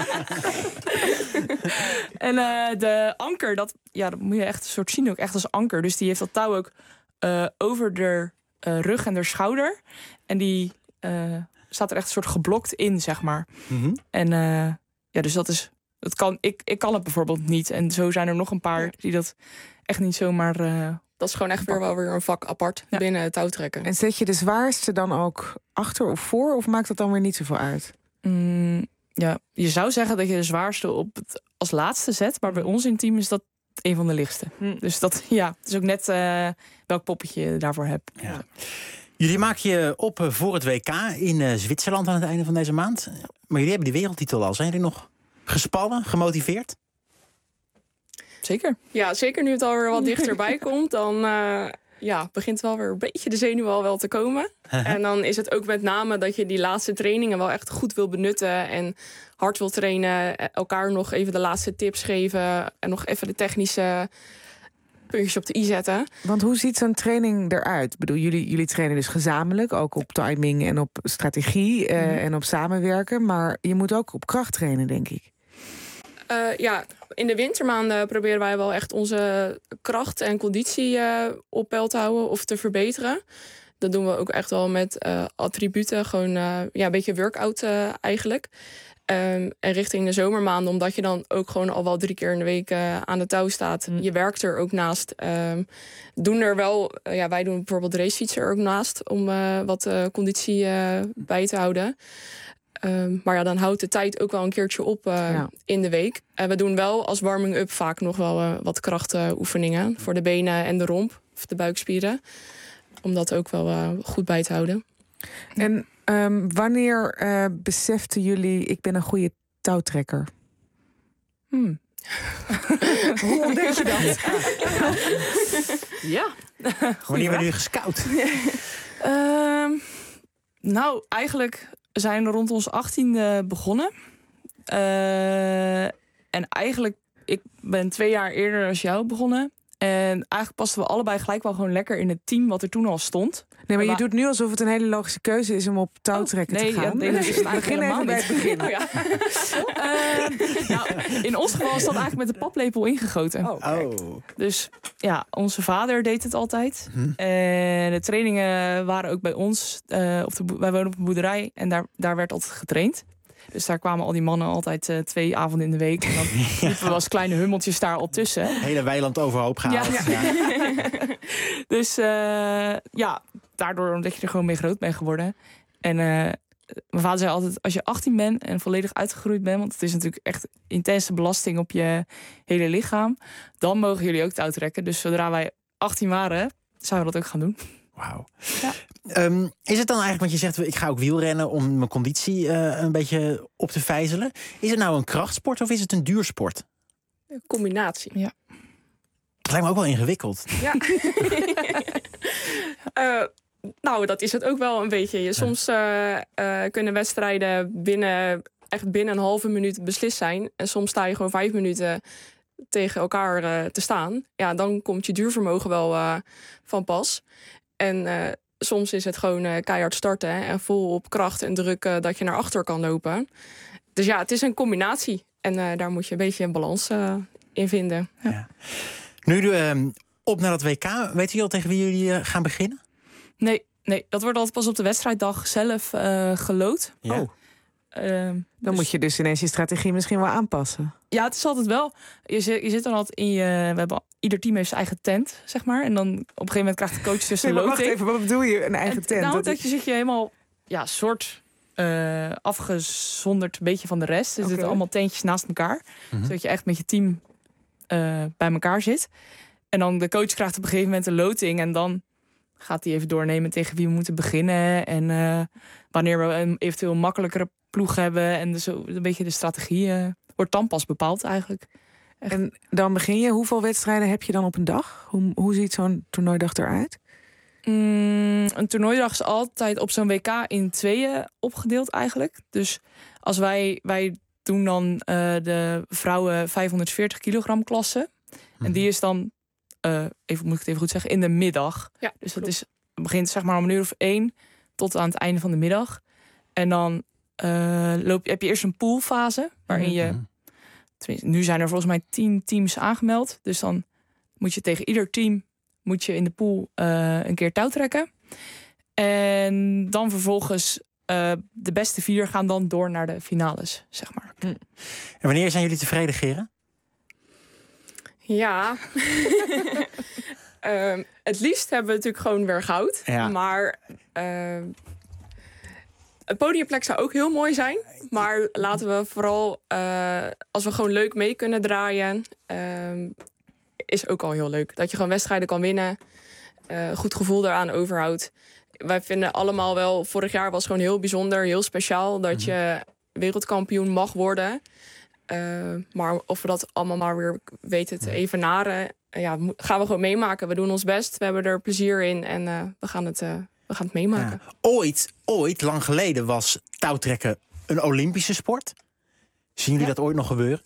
En uh, de anker, dat, ja, dat moet je echt een soort zien ook echt als anker. Dus die heeft dat touw ook uh, over de uh, rug en de schouder. En die uh, staat er echt een soort geblokt in, zeg maar. Mm-hmm. En uh, ja, dus dat is. Dat kan, ik, ik kan het bijvoorbeeld niet. En zo zijn er nog een paar die dat echt niet zomaar uh, dat is gewoon echt weer wel weer een vak apart ja. binnen het touwtrekken. En zet je de zwaarste dan ook achter of voor? Of maakt dat dan weer niet zoveel uit? Mm, ja, je zou zeggen dat je de zwaarste op het, als laatste zet. Maar bij ons in het team is dat een van de lichtste. Hm. Dus dat ja, het is ook net uh, welk poppetje je daarvoor hebt. Ja. Jullie maken je op voor het W K in uh, Zwitserland aan het einde van deze maand. Maar jullie hebben die wereldtitel al. Zijn jullie nog gespannen, gemotiveerd? Zeker. Ja, zeker nu het alweer wat dichterbij komt. Dan uh, ja, begint wel weer een beetje de zenuw al wel te komen. En dan is het ook met name dat je die laatste trainingen wel echt goed wil benutten. En hard wil trainen. Elkaar nog even de laatste tips geven. En nog even de technische puntjes op de i zetten. Want hoe ziet zo'n training eruit? Ik bedoel, jullie, jullie trainen dus gezamenlijk. Ook op timing en op strategie uh, mm-hmm. en op samenwerken. Maar je moet ook op kracht trainen, denk ik. Uh, ja, in de wintermaanden proberen wij wel echt onze kracht en conditie uh, op peil te houden of te verbeteren. Dat doen we ook echt wel met uh, attributen, gewoon uh, ja, een beetje workout uh, eigenlijk. Um, en richting de zomermaanden, omdat je dan ook gewoon al wel drie keer in de week uh, aan de touw staat. Mm. Je werkt er ook naast. Um, doen er wel, uh, ja, wij doen bijvoorbeeld racefietsen er ook naast om uh, wat uh, conditie uh, bij te houden. Um, maar ja, dan houdt de tijd ook wel een keertje op uh, ja. in de week. En we doen wel als warming-up vaak nog wel uh, wat krachtoefeningen voor de benen en de romp, of de buikspieren. Om dat ook wel uh, goed bij te houden. En um, wanneer uh, beseften jullie, ik ben een goede touwtrekker? Hmm. Hoe ontdek je dat? Ja. Wanneer werden jullie gescout? um, nou, eigenlijk zijn we rond ons achttiende begonnen. Uh, en eigenlijk, ik ben twee jaar eerder als jou begonnen. En eigenlijk pasten we allebei gelijk wel gewoon lekker in het team wat er toen al stond. Nee, maar je doet nu alsof het een hele logische keuze is om op touwtrekken oh, nee, te gaan. Ja, nee, dat is het eigenlijk helemaal niet. Bij het begin. Oh, ja. uh, nou, in ons geval is dat eigenlijk met de paplepel ingegoten. Oh, oh. Dus ja, onze vader deed het altijd. Hm. En de trainingen waren ook bij ons. Uh, op de bo- wij wonen op een boerderij en daar, daar werd altijd getraind. Dus daar kwamen al die mannen altijd uh, twee avonden in de week. En dan liepen we als kleine hummeltjes daar op tussen. Hele weiland overhoop gehaald. Ja. Ja. Dus uh, ja, daardoor omdat je er gewoon mee groot bent geworden. En uh, mijn vader zei altijd, als je achttien bent en volledig uitgegroeid bent, want het is natuurlijk echt intense belasting op je hele lichaam, dan mogen jullie ook touwtrekken. Dus zodra wij achttien waren, zouden we dat ook gaan doen. Wauw. Ja. Um, is het dan eigenlijk, want je zegt, ik ga ook wielrennen om mijn conditie uh, een beetje op te vijzelen. Is het nou een krachtsport of is het een duursport? Een combinatie. Ja. Dat lijkt me ook wel ingewikkeld. Ja. uh, nou, dat is het ook wel een beetje. Soms uh, uh, kunnen wedstrijden binnen, echt binnen een halve minuut beslist zijn. En soms sta je gewoon vijf minuten tegen elkaar uh, te staan. Ja, dan komt je duurvermogen wel uh, van pas. En uh, soms is het gewoon uh, keihard starten hè, en vol op kracht en druk uh, dat je naar achter kan lopen. Dus ja, het is een combinatie. En uh, daar moet je een beetje een balans uh, in vinden. Ja. Ja. Nu uh, op naar het W K. Weet jullie al tegen wie jullie uh, gaan beginnen? Nee, nee, dat wordt altijd pas op de wedstrijddag zelf uh, gelood. Ja. Oh. Uh, dan dus... moet je dus ineens je strategie misschien wel aanpassen. Ja, het is altijd wel. Je zit, je zit dan altijd in je. We hebben ieder team heeft zijn eigen tent, zeg maar. En dan op een gegeven moment krijgt de coach dus een nee, loting. Wacht even, wat bedoel je? Een eigen en, tent? Nou, dat, dat je zit je helemaal ja, soort uh, afgezonderd een beetje van de rest. Dus okay. Er zitten allemaal tentjes naast elkaar. Mm-hmm. Zodat je echt met je team uh, bij elkaar zit. En dan de coach krijgt op een gegeven moment een loting. En dan gaat hij even doornemen tegen wie we moeten beginnen. En uh, wanneer we een eventueel makkelijkere ploeg hebben. En dus een beetje de strategie uh, wordt dan pas bepaald eigenlijk. Echt. En dan begin je. Hoeveel wedstrijden heb je dan op een dag? Hoe, hoe ziet zo'n toernooidag eruit? Mm, een toernooidag is altijd op zo'n W K in tweeën opgedeeld eigenlijk. Dus als wij, wij doen dan uh, de vrouwen vijfhonderdveertig kilogram klasse. Mm. En die is dan, uh, even, moet ik het even goed zeggen, in de middag. Ja, dus dat is, het begint zeg maar om een uur of één tot aan het einde van de middag. En dan uh, loop, heb je eerst een poolfase waarin je... Mm. Nu zijn er volgens mij tien teams aangemeld. Dus dan moet je tegen ieder team moet je in de pool uh, een keer touw trekken. En dan vervolgens uh, de beste vier gaan dan door naar de finales, zeg maar. Hm. En wanneer zijn jullie tevreden, Geren? Ja. Uh, het liefst hebben we natuurlijk gewoon weer goud. Ja. Maar uh, een podiumplek zou ook heel mooi zijn. Maar laten we vooral, uh, als we gewoon leuk mee kunnen draaien... Uh, is ook al heel leuk. Dat je gewoon wedstrijden kan winnen. Uh, goed gevoel daaraan overhoudt. Wij vinden allemaal wel... Vorig jaar was gewoon heel bijzonder, heel speciaal... dat je wereldkampioen mag worden. Uh, maar of we dat allemaal maar weer weten te evenaren... Ja, gaan we gewoon meemaken. We doen ons best, we hebben er plezier in... en uh, we, gaan het, uh, we gaan het meemaken. Ja. Ooit, ooit, lang geleden was touwtrekken een Olympische sport. Zien jullie ja. dat ooit nog gebeuren?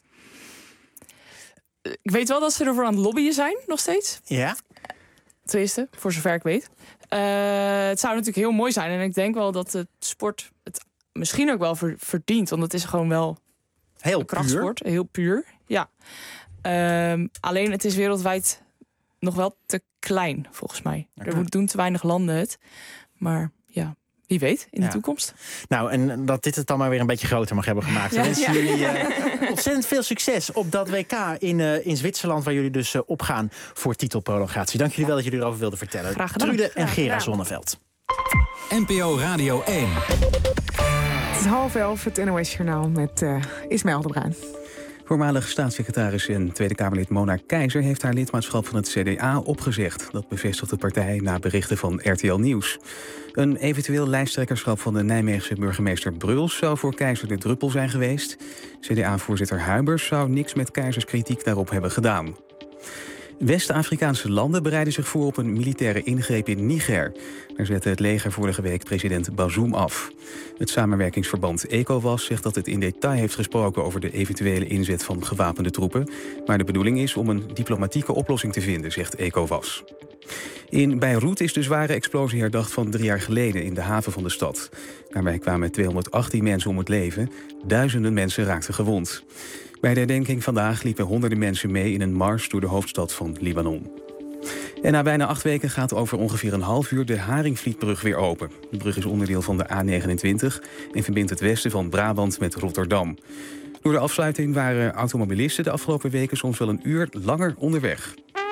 Ik weet wel dat ze ervoor aan het lobbyen zijn, nog steeds. Ja? Tenminste, voor zover ik weet. Uh, het zou natuurlijk heel mooi zijn. En ik denk wel dat de sport het misschien ook wel verdient. Want het is gewoon wel heel een krachtsport. Puur. Heel puur, ja. Um, alleen het is wereldwijd nog wel te klein, volgens mij. Okay. Er doen te weinig landen het. Maar ja, wie weet, in ja. de toekomst. Nou, en dat dit het dan maar weer een beetje groter mag hebben gemaakt. Ja. Wensen ja. jullie uh, ontzettend veel succes op dat W K in, uh, in Zwitserland... waar jullie dus uh, opgaan voor titelprolongatie. Dank jullie wel dat jullie erover wilden vertellen. Graag gedaan. Trude en Gera Zonneveld. N P O Radio één. Het is half elf, het N O S-journaal met uh, Ismaël de Bruin. Voormalig staatssecretaris en Tweede Kamerlid Mona Keizer... heeft haar lidmaatschap van het C D A opgezegd. Dat bevestigt de partij na berichten van R T L Nieuws. Een eventueel lijsttrekkerschap van de Nijmeegse burgemeester Bruls... zou voor Keizer de druppel zijn geweest. C D A-voorzitter Huibers zou niks met Keizers kritiek daarop hebben gedaan. West-Afrikaanse landen bereiden zich voor op een militaire ingreep in Niger. Daar zette het leger vorige week president Bazoum af. Het samenwerkingsverband ECOWAS zegt dat het in detail heeft gesproken... over de eventuele inzet van gewapende troepen. Maar de bedoeling is om een diplomatieke oplossing te vinden, zegt ECOWAS. In Beirut is de zware explosie herdacht van drie jaar geleden in de haven van de stad. Daarbij kwamen tweehonderdachttien mensen om het leven. Duizenden mensen raakten gewond. Bij de herdenking vandaag liepen honderden mensen mee in een mars door de hoofdstad van Libanon. En na bijna acht weken gaat over ongeveer een half uur de Haringvlietbrug weer open. De brug is onderdeel van de A negenentwintig en verbindt het westen van Brabant met Rotterdam. Door de afsluiting waren automobilisten de afgelopen weken soms wel een uur langer onderweg.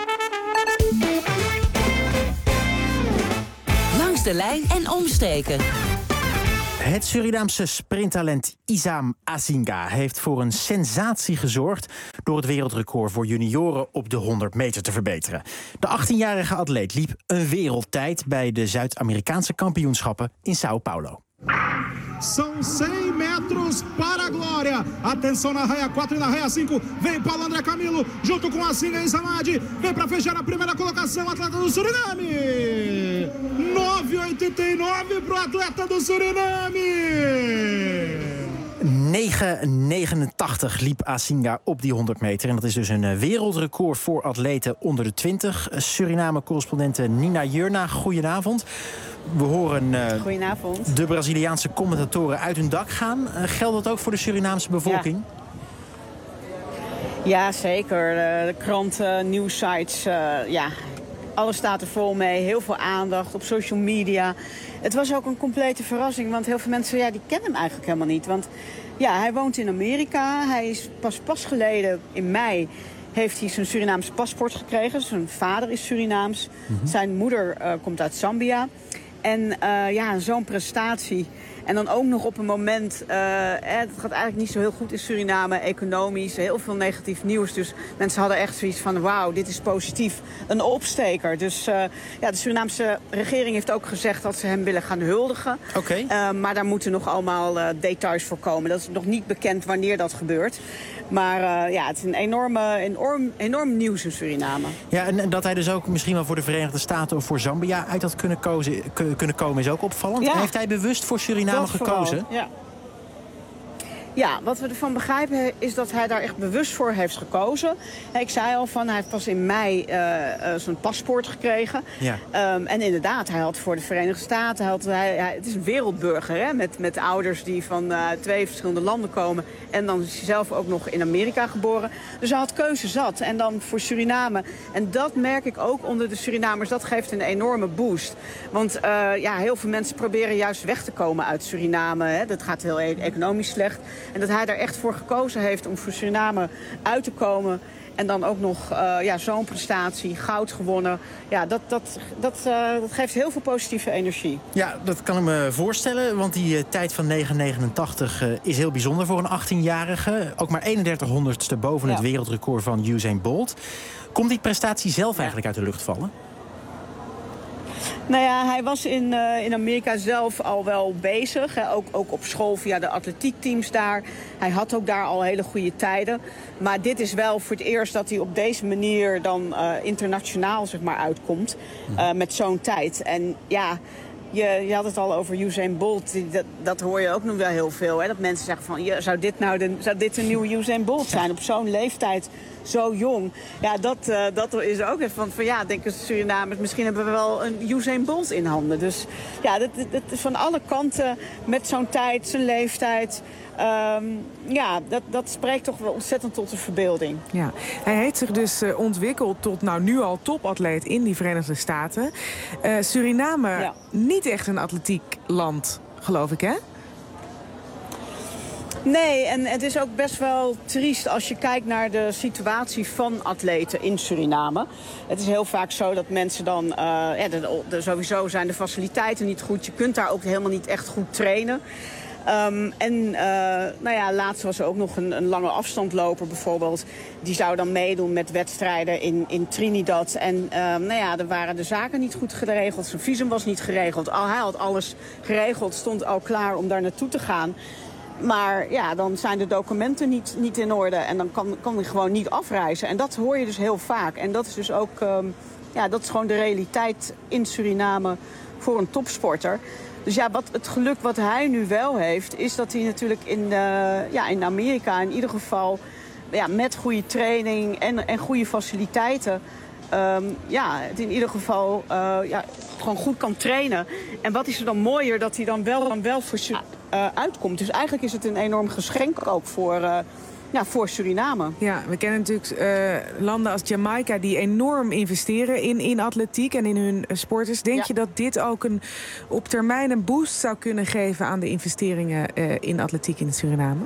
Langs de lijn en omstreken. Het Surinaamse sprinttalent Isam Azinga heeft voor een sensatie gezorgd... door het wereldrecord voor junioren op de honderd meter te verbeteren. De achttienjarige atleet liep een wereldtijd bij de Zuid-Amerikaanse kampioenschappen in Sao Paulo. São cem metros para a glória. Atenção na raia quatro e na raia cinco. Vem Paulo André Camilo junto com Azinga e Samadi. Vem para fechar a primeira colocação, atleta do Suriname. nove oitenta e nove pro atleta do Suriname. negen negenentachtig liep Azinga op die honderd meter. En dat is dus een wereldrecord voor atleten onder de twintig. Suriname-correspondente Nina Jurna, goedenavond. We horen uh, Goedenavond. de Braziliaanse commentatoren uit hun dak gaan. Uh, geldt dat ook voor de Surinaamse bevolking? Ja, ja zeker. De, de kranten, nieuwssites, uh, ja, alles staat er vol mee. Heel veel aandacht op social media. Het was ook een complete verrassing, want heel veel mensen ja, die kennen hem eigenlijk helemaal niet. Want ja, hij woont in Amerika. Hij is pas, pas geleden in mei heeft hij zijn Surinaamse paspoort gekregen. Zijn vader is Surinaams. Mm-hmm. Zijn moeder uh, komt uit Zambia. En uh, ja, zo'n prestatie. En dan ook nog op een moment... Uh, het gaat eigenlijk niet zo heel goed in Suriname, economisch. Heel veel negatief nieuws. Dus mensen hadden echt zoiets van... wauw, dit is positief. Een opsteker. Dus uh, ja, de Surinaamse regering heeft ook gezegd... dat ze hem willen gaan huldigen. Okay. Uh, maar daar moeten nog allemaal uh, details voor komen. Dat is nog niet bekend wanneer dat gebeurt. Maar uh, ja, het is een enorme, enorm, enorm nieuws in Suriname. Ja, en, en dat hij dus ook misschien wel voor de Verenigde Staten... of voor Zambia uit had kunnen, kozen, kunnen komen is ook opvallend. Ja. Heeft hij bewust voor Suriname dat gekozen? Vooral, ja. Ja, wat we ervan begrijpen is dat hij daar echt bewust voor heeft gekozen. Ik zei al van, hij heeft pas in mei uh, uh, zijn paspoort gekregen. Ja. Um, en inderdaad, hij had voor de Verenigde Staten... Hij had, hij, hij, het is een wereldburger, hè, met, met ouders die van uh, twee verschillende landen komen. En dan is hij zelf ook nog in Amerika geboren. Dus hij had keuze zat. En dan voor Suriname. En dat merk ik ook onder de Surinamers. Dat geeft een enorme boost. Want uh, ja, heel veel mensen proberen juist weg te komen uit Suriname. Hè. Dat gaat heel e- economisch slecht. En dat hij daar echt voor gekozen heeft om voor Suriname uit te komen. En dan ook nog uh, ja, zo'n prestatie, goud gewonnen. Ja, dat, dat, dat, uh, dat geeft heel veel positieve energie. Ja, dat kan ik me voorstellen. Want die uh, tijd van negen negenentachtig uh, is heel bijzonder voor een achttienjarige. Ook maar eenendertig honderdste boven ja. het wereldrecord van Usain Bolt. Komt die prestatie zelf eigenlijk uit de lucht vallen? Nou ja, hij was in, uh, in Amerika zelf al wel bezig. Hè. Ook, ook op school via de atletiekteams daar. Hij had ook daar al hele goede tijden. Maar dit is wel voor het eerst dat hij op deze manier dan uh, internationaal zeg maar, uitkomt. Uh, met zo'n tijd. En ja, je, je had het al over Usain Bolt. Dat, dat hoor je ook nog wel heel veel. Hè. Dat mensen zeggen van, ja, zou dit nou de, zou dit een nieuwe Usain Bolt zijn? Op zo'n leeftijd, zo jong. Ja, dat, uh, dat is ook even van, van ja, denken Surinamers, misschien hebben we wel een Usain Bolt in handen. Dus ja, dat, dat is van alle kanten met zo'n tijd, zijn leeftijd. Um, ja, dat, dat spreekt toch wel ontzettend tot de verbeelding. Ja. Hij heeft zich dus uh, ontwikkeld tot nou nu al topatleet in die Verenigde Staten. Uh, Suriname, ja. niet echt een atletiek land, geloof ik, hè? Nee, en het is ook best wel triest als je kijkt naar de situatie van atleten in Suriname. Het is heel vaak zo dat mensen dan... Uh, ja, de, de, sowieso zijn de faciliteiten niet goed. Je kunt daar ook helemaal niet echt goed trainen. Um, en uh, nou ja, laatst was er ook nog een, een lange afstandloper bijvoorbeeld. Die zou dan meedoen met wedstrijden in, in Trinidad. En uh, nou ja, er waren de zaken niet goed geregeld. Zijn visum was niet geregeld. Al, hij had alles geregeld, stond al klaar om daar naartoe te gaan. Maar ja, dan zijn de documenten niet, niet in orde en dan kan, kan hij gewoon niet afreizen. En dat hoor je dus heel vaak. En dat is dus ook, um, ja, dat is gewoon de realiteit in Suriname voor een topsporter. Dus ja, wat, het geluk wat hij nu wel heeft, is dat hij natuurlijk in, uh, ja, in Amerika in ieder geval ja, met goede training en, en goede faciliteiten... Um, ja, het in ieder geval uh, ja, gewoon goed kan trainen. En wat is er dan mooier dat hij dan wel, dan wel voor uh, uitkomt. Dus eigenlijk is het een enorm geschenk ook voor, uh, ja, voor Suriname. Ja, we kennen natuurlijk uh, landen als Jamaica die enorm investeren in, in atletiek en in hun uh, sporters. Denk ja. je dat dit ook een, op termijn een boost zou kunnen geven aan de investeringen uh, in atletiek in Suriname?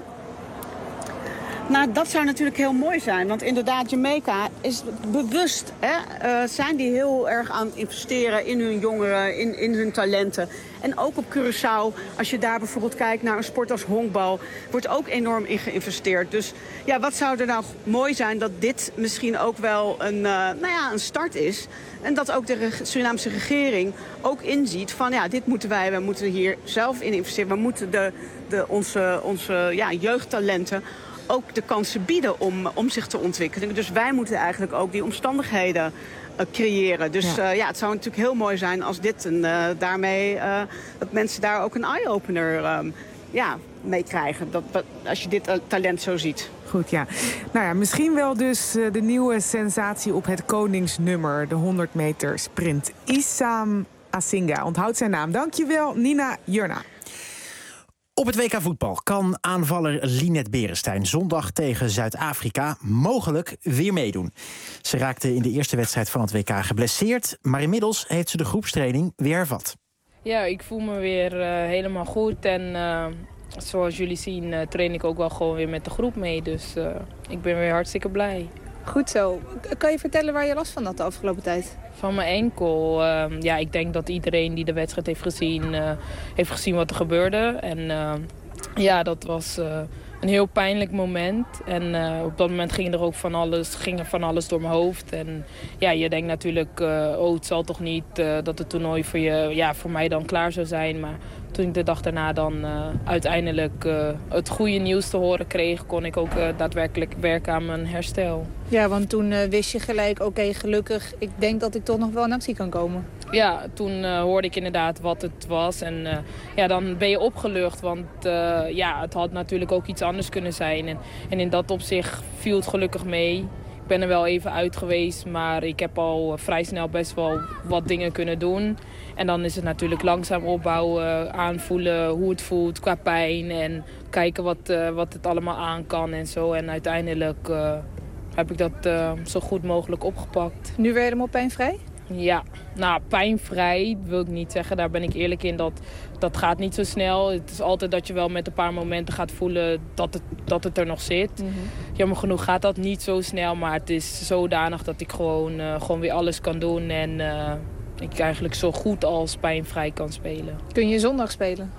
Nou, dat zou natuurlijk heel mooi zijn. Want inderdaad, Jamaica is bewust, hè, uh, zijn die heel erg aan het investeren in hun jongeren, in, in hun talenten. En ook op Curaçao, als je daar bijvoorbeeld kijkt naar een sport als honkbal, wordt ook enorm in geïnvesteerd. Dus ja, wat zou er nou mooi zijn dat dit misschien ook wel een, uh, nou ja, een start is. En dat ook de reg- Surinaamse regering ook inziet van ja, dit moeten wij, we moeten hier zelf in investeren. We moeten de, de, onze, onze ja, jeugdtalenten ook de kansen bieden om, om zich te ontwikkelen. Dus wij moeten eigenlijk ook die omstandigheden uh, creëren. Dus ja. Uh, ja, het zou natuurlijk heel mooi zijn als dit een, uh, daarmee uh, dat mensen daar ook een eye-opener um, ja, mee krijgen. Dat, dat, als je dit uh, talent zo ziet. Goed, ja. Nou ja, misschien wel dus uh, de nieuwe sensatie op het koningsnummer. De honderd meter sprint. Issam Asinga, onthoud zijn naam. Dankjewel, Nina Jurna. Op het W K voetbal kan aanvaller Linette Beresteyn zondag tegen Zuid-Afrika mogelijk weer meedoen. Ze raakte in de eerste wedstrijd van het W K geblesseerd, maar inmiddels heeft ze de groepstraining weer hervat. Ja, ik voel me weer uh, helemaal goed en uh, zoals jullie zien uh, train ik ook wel gewoon weer met de groep mee. Dus uh, ik ben weer hartstikke blij. Goed zo. Kan je vertellen waar je last van had de afgelopen tijd? Van mijn enkel. Uh, ja, ik denk dat iedereen die de wedstrijd heeft gezien, uh, heeft gezien wat er gebeurde. En uh, ja, dat was uh, een heel pijnlijk moment. En uh, op dat moment ging er ook van alles, ging er van alles door mijn hoofd. En ja, je denkt natuurlijk, uh, oh, het zal toch niet uh, dat het toernooi voor, je, ja, voor mij dan klaar zou zijn. Maar toen ik de dag daarna dan uh, uiteindelijk uh, het goede nieuws te horen kreeg, kon ik ook uh, daadwerkelijk werken aan mijn herstel. Ja, want toen uh, wist je gelijk, oké, okay, gelukkig, ik denk dat ik toch nog wel in actie kan komen. Ja, toen uh, hoorde ik inderdaad wat het was. En uh, ja, dan ben je opgelucht, want uh, ja, het had natuurlijk ook iets anders kunnen zijn. En, en in dat opzicht viel het gelukkig mee. Ik ben er wel even uit geweest, maar ik heb al vrij snel best wel wat dingen kunnen doen. En dan is het natuurlijk langzaam opbouwen, aanvoelen hoe het voelt qua pijn. En kijken wat, uh, wat het allemaal aan kan en zo. En uiteindelijk uh, heb ik dat uh, zo goed mogelijk opgepakt. Nu weer helemaal pijnvrij? Ja, nou, pijnvrij wil ik niet zeggen. Daar ben ik eerlijk in. Dat, dat gaat niet zo snel. Het is altijd dat je wel met een paar momenten gaat voelen dat het, dat het er nog zit. Mm-hmm. Jammer genoeg gaat dat niet zo snel. Maar het is zodanig dat ik gewoon, uh, gewoon weer alles kan doen. En uh, ik eigenlijk zo goed als pijnvrij kan spelen. Kun je zondag spelen?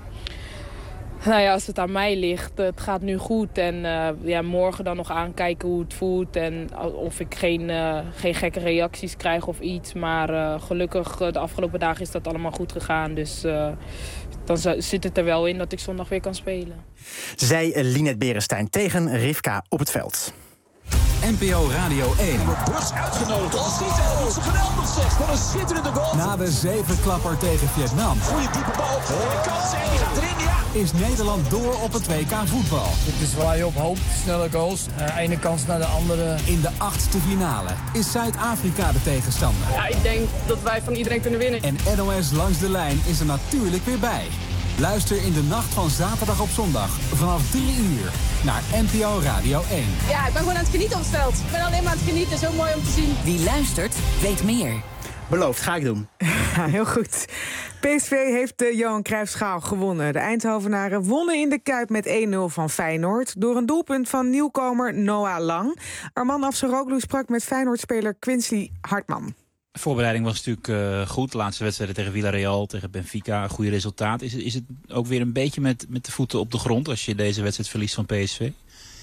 Nou ja, als het aan mij ligt, het gaat nu goed. En uh, ja, morgen dan nog aankijken hoe het voelt. En of ik geen, uh, geen gekke reacties krijg of iets. Maar uh, gelukkig de afgelopen dagen is dat allemaal goed gegaan. Dus uh, dan zit het er wel in dat ik zondag weer kan spelen. Zei Linette Berenstein tegen Rivka op het veld. N P O Radio één. Brugge uitgenodigd. Als schiet hij doet ze geweldig zeg. Wat een schitterende goal. Na de zevenklapper tegen Vietnam. Goeie diepe bal. Mooie kans en die gaat erin, ja. Is Nederland door op het W K voetbal. Het is waar je op hoopt. Snelle goals. Uh, ene kans naar de andere. In de achtste finale is Zuid-Afrika de tegenstander. Ja, ik denk dat wij van iedereen kunnen winnen. En N O S Langs de Lijn is er natuurlijk weer bij. Luister in de nacht van zaterdag op zondag vanaf drie uur naar N P O Radio één. Ja, ik ben gewoon aan het genieten op het veld. Ik ben alleen maar aan het genieten, zo mooi om te zien. Wie luistert, weet meer. Beloofd, ga ik doen. Ja, heel goed. P S V heeft de Johan Cruijffschaal gewonnen. De Eindhovenaren wonnen in de Kuip met één nul van Feyenoord door een doelpunt van nieuwkomer Noah Lang. Arman Afsaroglu sprak met Feyenoord-speler Quincy Hartman. De voorbereiding was natuurlijk uh, goed. De laatste wedstrijden tegen Villarreal, tegen Benfica, een goede resultaat. Is, is het ook weer een beetje met, met de voeten op de grond als je deze wedstrijd verliest van P S V?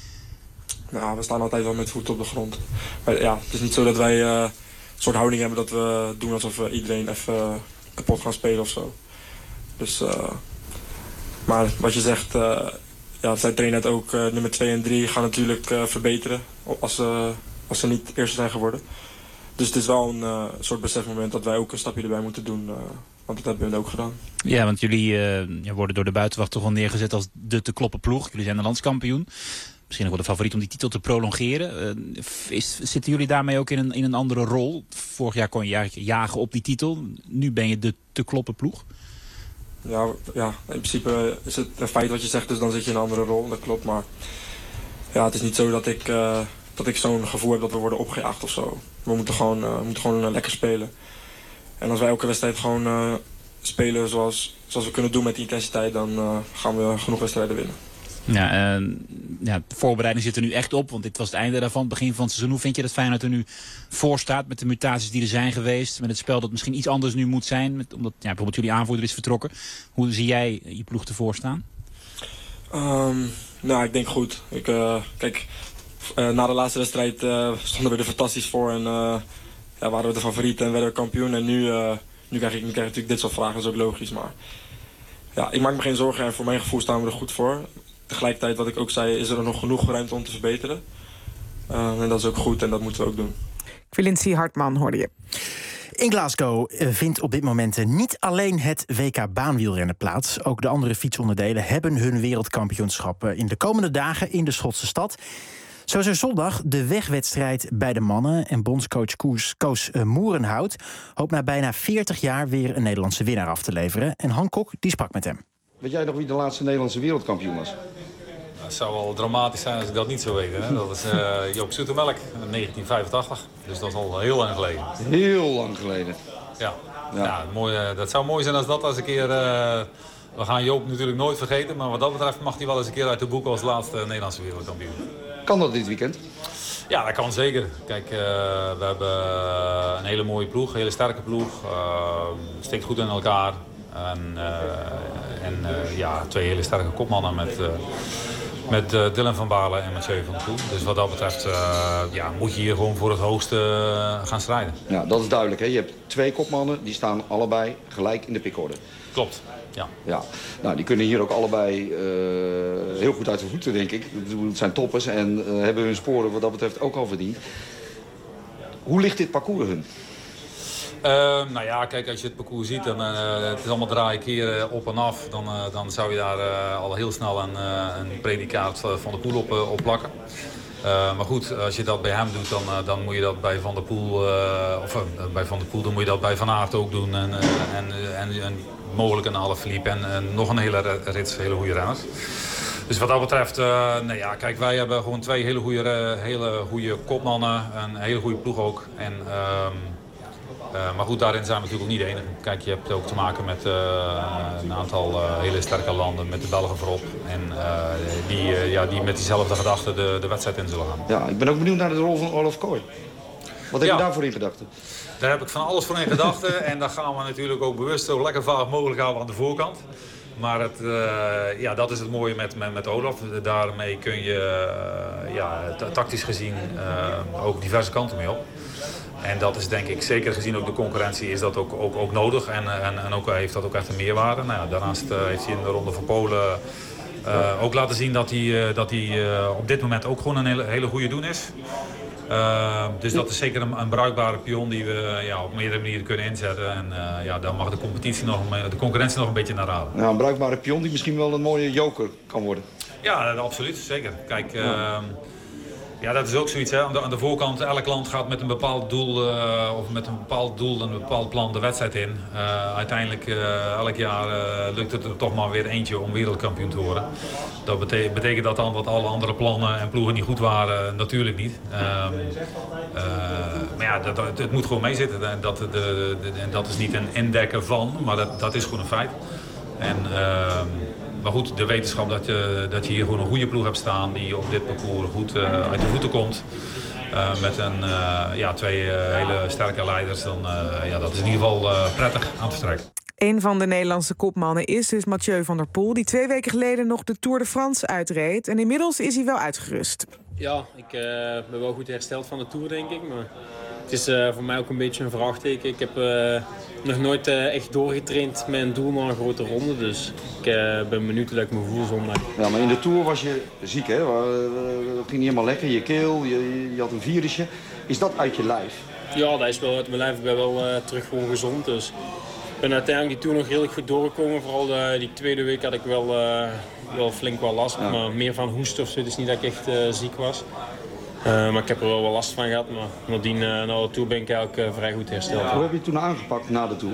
Nou, we staan altijd wel met voeten op de grond. Maar ja, het is niet zo dat wij uh, een soort houding hebben dat we doen alsof we iedereen even uh, kapot gaan spelen of zo. Dus, uh, maar wat je zegt, uh, ja, zij trainen het ook. Uh, nummer twee en drie gaan natuurlijk uh, verbeteren als, uh, als ze niet eerste zijn geworden. Dus het is wel een uh, soort besefmoment dat wij ook een stapje erbij moeten doen. Uh, want dat hebben we ook gedaan. Ja, want jullie uh, worden door de buitenwacht toch wel neergezet als de te kloppen ploeg. Jullie zijn de landskampioen. Misschien ook wel de favoriet om die titel te prolongeren. Uh, is, zitten jullie daarmee ook in een, in een andere rol? Vorig jaar kon je jagen op die titel. Nu ben je de te kloppen ploeg. Ja, ja, in principe is het een feit wat je zegt. Dus dan zit je in een andere rol. Dat klopt. Maar ja, het is niet zo dat ik... Uh, dat ik zo'n gevoel heb dat we worden opgejaagd of zo. We moeten gewoon, uh, we moeten gewoon uh, lekker spelen. En als wij elke wedstrijd gewoon uh, spelen zoals, zoals we kunnen doen met die intensiteit, dan uh, gaan we genoeg wedstrijden winnen. Ja, uh, ja, de voorbereiding zit er nu echt op, want dit was het einde daarvan, het begin van het seizoen. Hoe vind je dat Feyenoord er nu voor staat met de mutaties die er zijn geweest? Met het spel dat misschien iets anders nu moet zijn, met, omdat ja, bijvoorbeeld jullie aanvoerder is vertrokken. Hoe zie jij je ploeg ervoor staan? Um, nou, ik denk goed. Ik, uh, kijk... Uh, na de laatste wedstrijd uh, stonden we er fantastisch voor en uh, ja, waren we de favoriet en werden we kampioen. En nu, uh, nu, krijg ik, nu krijg ik natuurlijk dit soort vragen, dat is ook logisch. Maar ja, ik maak me geen zorgen en voor mijn gevoel staan we er goed voor. Tegelijkertijd, wat ik ook zei, is er nog genoeg ruimte om te verbeteren. Uh, en dat is ook goed en dat moeten we ook doen. Quincy Hartman hoorde je. In Glasgow vindt op dit moment niet alleen het W K baanwielrennen plaats. Ook de andere fietsonderdelen hebben hun wereldkampioenschap in de komende dagen in de Schotse stad. Zo is er zondag de wegwedstrijd bij de mannen. En bondscoach Koos, Koos Moerenhout hoopt na bijna veertig jaar weer een Nederlandse winnaar af te leveren. En Han Kok die sprak met hem. Weet jij nog wie de laatste Nederlandse wereldkampioen was? Het zou wel dramatisch zijn als ik dat niet zou weten. Hè? Dat is uh, Joop Zoetemelk in negentien vijfentachtig. Dus dat is al heel lang geleden. Heel lang geleden. Ja, ja. ja mooi, dat zou mooi zijn als dat als een keer... Uh, we gaan Joop natuurlijk nooit vergeten. Maar wat dat betreft mag hij wel eens een keer uit de boeken als laatste Nederlandse wereldkampioen. Kan dat dit weekend? Ja, dat kan zeker. Kijk, uh, we hebben een hele mooie ploeg, een hele sterke ploeg. Uh, steekt goed in elkaar. En, uh, en uh, ja, twee hele sterke kopmannen met, uh, met uh, Dylan van Baarle en Mathieu van der Poel. Dus wat dat betreft uh, ja, moet je hier gewoon voor het hoogste uh, gaan strijden. Ja, dat is duidelijk. Hè? Je hebt twee kopmannen, die staan allebei gelijk in de pikorde. Klopt. Ja. Ja, nou, die kunnen hier ook allebei uh, heel goed uit de voeten, denk ik. Het zijn toppers en uh, hebben hun sporen wat dat betreft ook al verdiend. Hoe ligt dit parcours hun? Uh, nou ja, kijk, als je het parcours ziet, dan, uh, het is allemaal draaien keren op en af. Dan, uh, dan zou je daar uh, al heel snel een, uh, een predicaat van de Poel op, uh, op plakken. Uh, maar goed, als je dat bij hem doet, dan, uh, dan moet je dat bij Van der Poel, uh, of uh, bij Van der Poel, dan moet je dat bij Van Aert ook doen. En, uh, en, en, en mogelijk een Alaphilippe en, en nog een hele rits, hele goede renners. Dus wat dat betreft, uh, nee, ja, kijk, wij hebben gewoon twee hele goede, hele goede kopmannen, een hele goede ploeg ook. En uh, Uh, maar goed, daarin zijn we natuurlijk ook niet de enige. Kijk, je hebt ook te maken met uh, een aantal uh, hele sterke landen, met de Belgen voorop. En uh, die, uh, ja, die met diezelfde gedachten de, de wedstrijd in zullen gaan. Ja, ik ben ook benieuwd naar de rol van Olaf Kooi. Wat heb ja. je daarvoor in gedachten? Daar heb ik van alles voor in gedachten. En daar gaan we natuurlijk ook bewust zo lekker vaak mogelijk houden aan de voorkant. Maar het, uh, ja, dat is het mooie met, met, met Olaf. Daarmee kun je uh, ja, tactisch gezien uh, ook diverse kanten mee op. En dat is denk ik, zeker gezien ook de concurrentie, is dat ook, ook, ook nodig. En, en, en ook heeft dat ook echt een meerwaarde. Nou ja, daarnaast uh, heeft hij in de Ronde van Polen uh, ook laten zien dat hij, uh, dat hij uh, op dit moment ook gewoon een hele, hele goede doen is. Uh, dus dat is zeker een, een bruikbare pion die we ja, op meerdere manieren kunnen inzetten. En uh, ja, daar mag de, competitie nog, de concurrentie nog een beetje naar halen. Nou, een bruikbare pion die misschien wel een mooie joker kan worden. Ja, absoluut. Zeker. Kijk, uh, ja. ja, dat is ook zoiets. Hè. Aan, de, aan de voorkant, elk land gaat met een bepaald doel, uh, of met een bepaald doel en een bepaald plan de wedstrijd in. Uh, uiteindelijk, uh, elk jaar uh, lukt het er toch maar weer eentje om wereldkampioen te worden. Dat betekent, betekent dat dan dat alle andere plannen en ploegen niet goed waren? Natuurlijk niet. Um, uh, maar ja, dat, dat, het moet gewoon meezitten. En dat, de, de, de, en dat is niet een indekken van, maar dat, dat is gewoon een feit. En, uh, maar goed, de wetenschap dat je, dat je hier gewoon een goede ploeg hebt staan die op dit parcours goed uh, uit de voeten komt. Uh, met een, uh, ja, twee uh, hele sterke leiders, dan uh, ja, dat is in ieder geval uh, prettig aan te verstrekken. Een van de Nederlandse kopmannen is dus Mathieu van der Poel, die twee weken geleden nog de Tour de France uitreed. En inmiddels is hij wel uitgerust. Ja, ik uh, ben wel goed hersteld van de Tour, denk ik. Maar het is uh, voor mij ook een beetje een vraagteken. Ik heb uh, nog nooit uh, echt doorgetraind met een doel naar een grote ronde. Dus ik uh, ben benieuwd hoe ik me voel zondag. Ja, maar in de Tour was je ziek, hè? Het ging niet helemaal lekker. Je keel, je, je had een virusje. Is dat uit je lijf? Ja, dat is wel uit mijn lijf. Ik ben wel uh, terug gewoon gezond. Dus ik ben uiteindelijk die Tour nog redelijk goed doorgekomen. Vooral de, die tweede week had ik wel, uh, wel flink wat last. Ja. Maar meer van hoesten of zo. Het is niet dat ik echt uh, ziek was. Uh, maar ik heb er wel wat last van gehad. Maar nadien, uh, na de Tour ben ik eigenlijk uh, vrij goed hersteld. Hoe heb je het toen aangepakt na de Tour?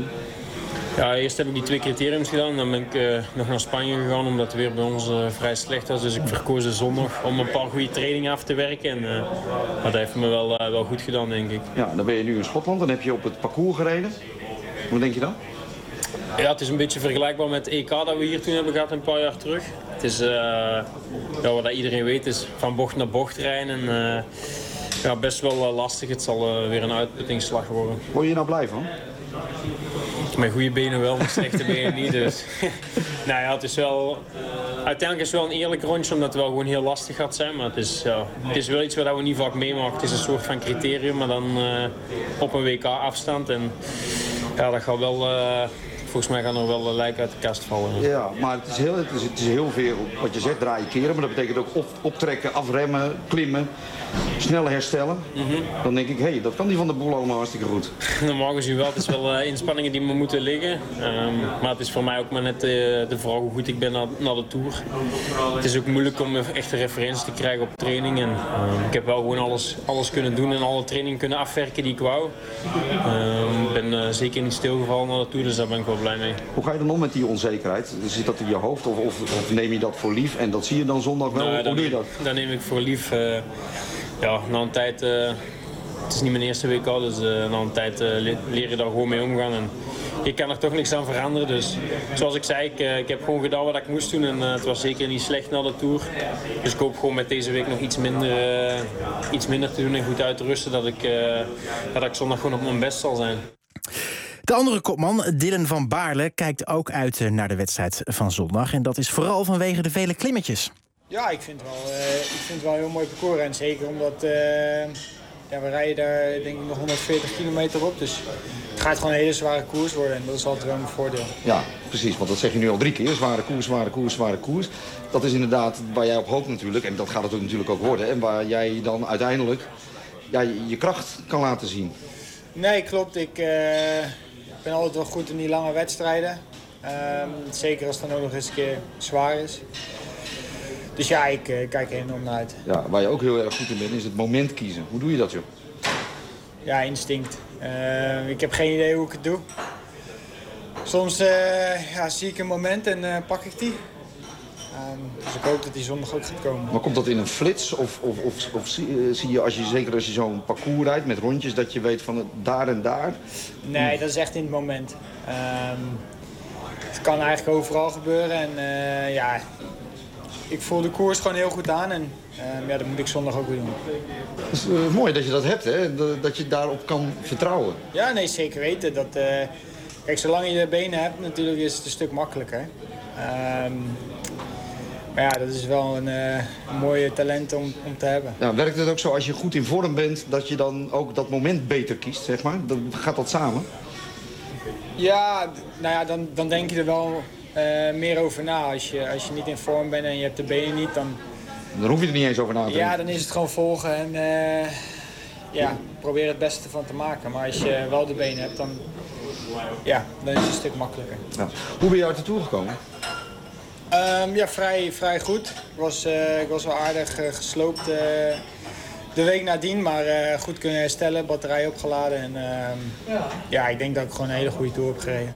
Ja, eerst heb ik die twee criteriums gedaan. Dan ben ik uh, nog naar Spanje gegaan omdat het weer bij ons uh, vrij slecht was. Dus ik verkoos de zondag om een paar goede trainingen af te werken. En uh, dat heeft me wel, uh, wel goed gedaan, denk ik. Ja, dan ben je nu in Schotland. Dan heb je op het parcours gereden. Hoe denk je dan? Ja, het is een beetje vergelijkbaar met het E K dat we hier toen hebben gehad een paar jaar terug. Het is, uh, ja, wat iedereen weet, is van bocht naar bocht rijden. En, uh, ja, best wel uh, lastig. Het zal uh, weer een uitputtingsslag worden. Word je hier nou blij van? Met goede benen wel, met slechte benen niet. Dus. Nou ja, het is wel... Uiteindelijk is het wel een eerlijk rondje, omdat het wel gewoon heel lastig gaat zijn. Maar het is, ja, het is wel iets wat we niet vaak meemaken. Het is een soort van criterium, maar dan uh, op een W K afstand. En ja, dat gaat wel... Uh, Volgens mij gaan er wel een lijk uit de kast vallen. Ja, maar het is heel, het is, het is heel veel wat je zegt, draaien, keren. Maar dat betekent ook op, optrekken, afremmen, klimmen, snel herstellen. Mm-hmm. Dan denk ik, hé, hey, dat kan die Van der Poel allemaal hartstikke goed. Normaal gezien wel. Het is wel uh, inspanningen die me moeten liggen. Um, maar het is voor mij ook maar net uh, de vraag hoe goed ik ben na, na de Tour. Het is ook moeilijk om echt een referentie te krijgen op training. En, uh, ik heb wel gewoon alles, alles kunnen doen en alle trainingen kunnen afwerken die ik wou. Ik uh, ben uh, zeker niet stilgevallen na de Tour, dus daar ben ik wel blij mee. Hoe ga je dan om met die onzekerheid? Zit dat in je hoofd of, of, of neem je dat voor lief en dat zie je dan zondag wel? Nou, Hoe doe je dat? Dat neem ik voor lief. Uh, ja, na een tijd, uh, het is niet mijn eerste week al, dus uh, na een tijd uh, leer je daar gewoon mee omgaan. En je kan er toch niks aan veranderen. Dus zoals ik zei, ik, uh, ik heb gewoon gedaan wat ik moest doen en uh, het was zeker niet slecht na de Tour. Dus ik hoop gewoon met deze week nog iets minder, uh, iets minder te doen en goed uit te rusten, dat ik, uh, dat ik zondag gewoon op mijn best zal zijn. De andere kopman, Dylan van Baarle, kijkt ook uit naar de wedstrijd van zondag. En dat is vooral vanwege de vele klimmetjes. Ja, ik vind het wel, uh, ik vind het wel een heel mooi parcours. En zeker omdat uh, ja, we rijden daar denk ik nog honderdveertig kilometer op. Dus het gaat gewoon een hele zware koers worden. En dat is altijd wel een voordeel. Ja, precies. Want dat zeg je nu al drie keer. Zware koers, zware koers, zware koers. Dat is inderdaad waar jij op hoopt natuurlijk. En dat gaat het ook natuurlijk ook worden. En waar jij dan uiteindelijk ja, je, je kracht kan laten zien. Nee, klopt. Ik... Uh... Ik ben altijd wel goed in die lange wedstrijden. Um, zeker als het dan ook nog eens een keer zwaar is. Dus ja, ik uh, kijk er enorm naar uit. Ja, waar je ook heel erg goed in bent, is het moment kiezen. Hoe doe je dat, joh? Ja, instinct. Uh, ik heb geen idee hoe ik het doe. Soms uh, ja, zie ik een moment en uh, pak ik die. Um, dus ik hoop dat die zondag ook gaat komen. Maar komt dat in een flits? Of, of, of, of zie, zie je, als je, zeker als je zo'n parcours rijdt met rondjes, dat je weet van het daar en daar? Nee, dat is echt in het moment. Um, het kan eigenlijk overal gebeuren. En uh, ja, ik voel de koers gewoon heel goed aan. En uh, ja, dat moet ik zondag ook weer doen. Het is uh, mooi dat je dat hebt, hè? Dat je daarop kan vertrouwen. Ja, nee, zeker weten. Dat, uh, kijk, zolang je de benen hebt, natuurlijk is het een stuk makkelijker. Um, maar ja, dat is wel een, uh, een mooie talent om, om te hebben. Ja, werkt het ook zo als je goed in vorm bent, dat je dan ook dat moment beter kiest, zeg maar? Dan gaat dat samen? Ja, nou ja, dan, dan denk je er wel uh, meer over na. Als je, als je niet in vorm bent en je hebt de benen niet, dan... Dan hoef je er niet eens over na te denken. Ja, dan is het gewoon volgen en uh, ja, probeer het beste van te maken. Maar als je wel de benen hebt, dan, ja, dan is het een stuk makkelijker. Ja. Hoe ben je uit de Tour gekomen? Um, ja, vrij, vrij goed. Ik was, uh, ik was wel aardig uh, gesloopt uh, de week nadien, maar uh, goed kunnen herstellen, batterij opgeladen. En uh, ja. ja, ik denk dat ik gewoon een hele goede Tour heb gereden.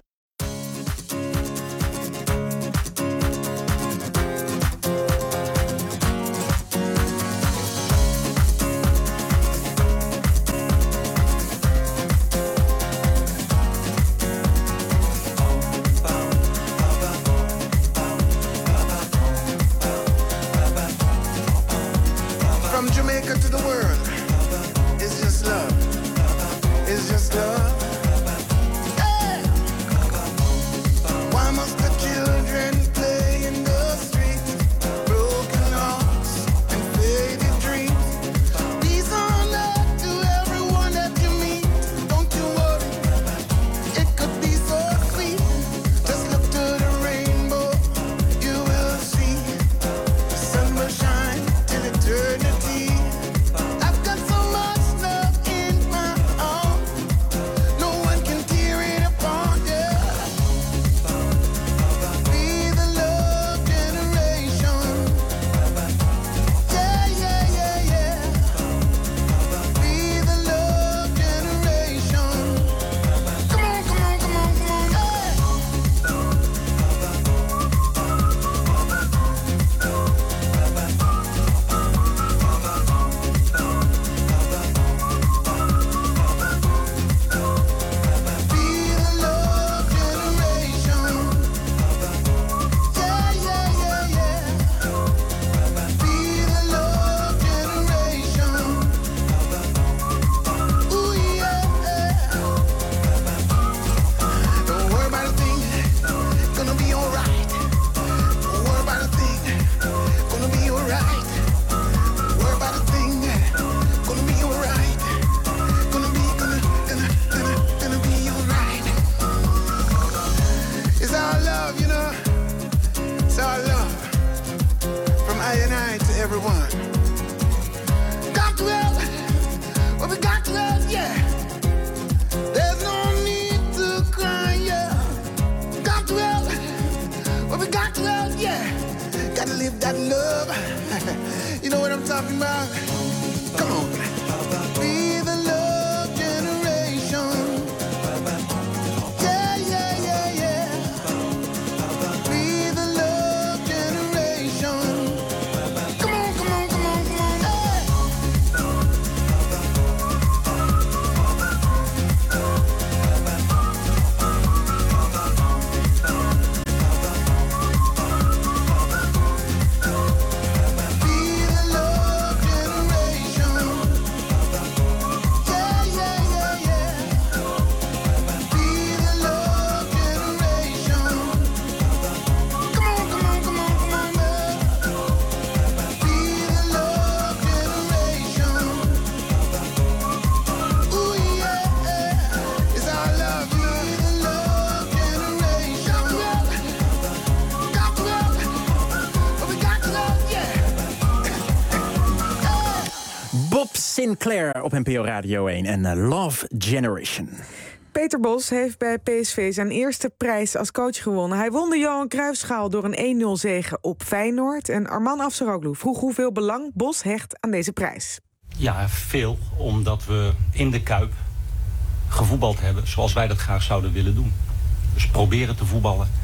Sinclair op N P O Radio één en uh, Love Generation. Peter Bos heeft bij P S V zijn eerste prijs als coach gewonnen. Hij won de Johan Cruijffschaal door een één nul zege op Feyenoord. En Arman Afsaroglu vroeg hoeveel belang Bos hecht aan deze prijs. Ja, veel. Omdat we in de Kuip gevoetbald hebben zoals wij dat graag zouden willen doen. Dus proberen te voetballen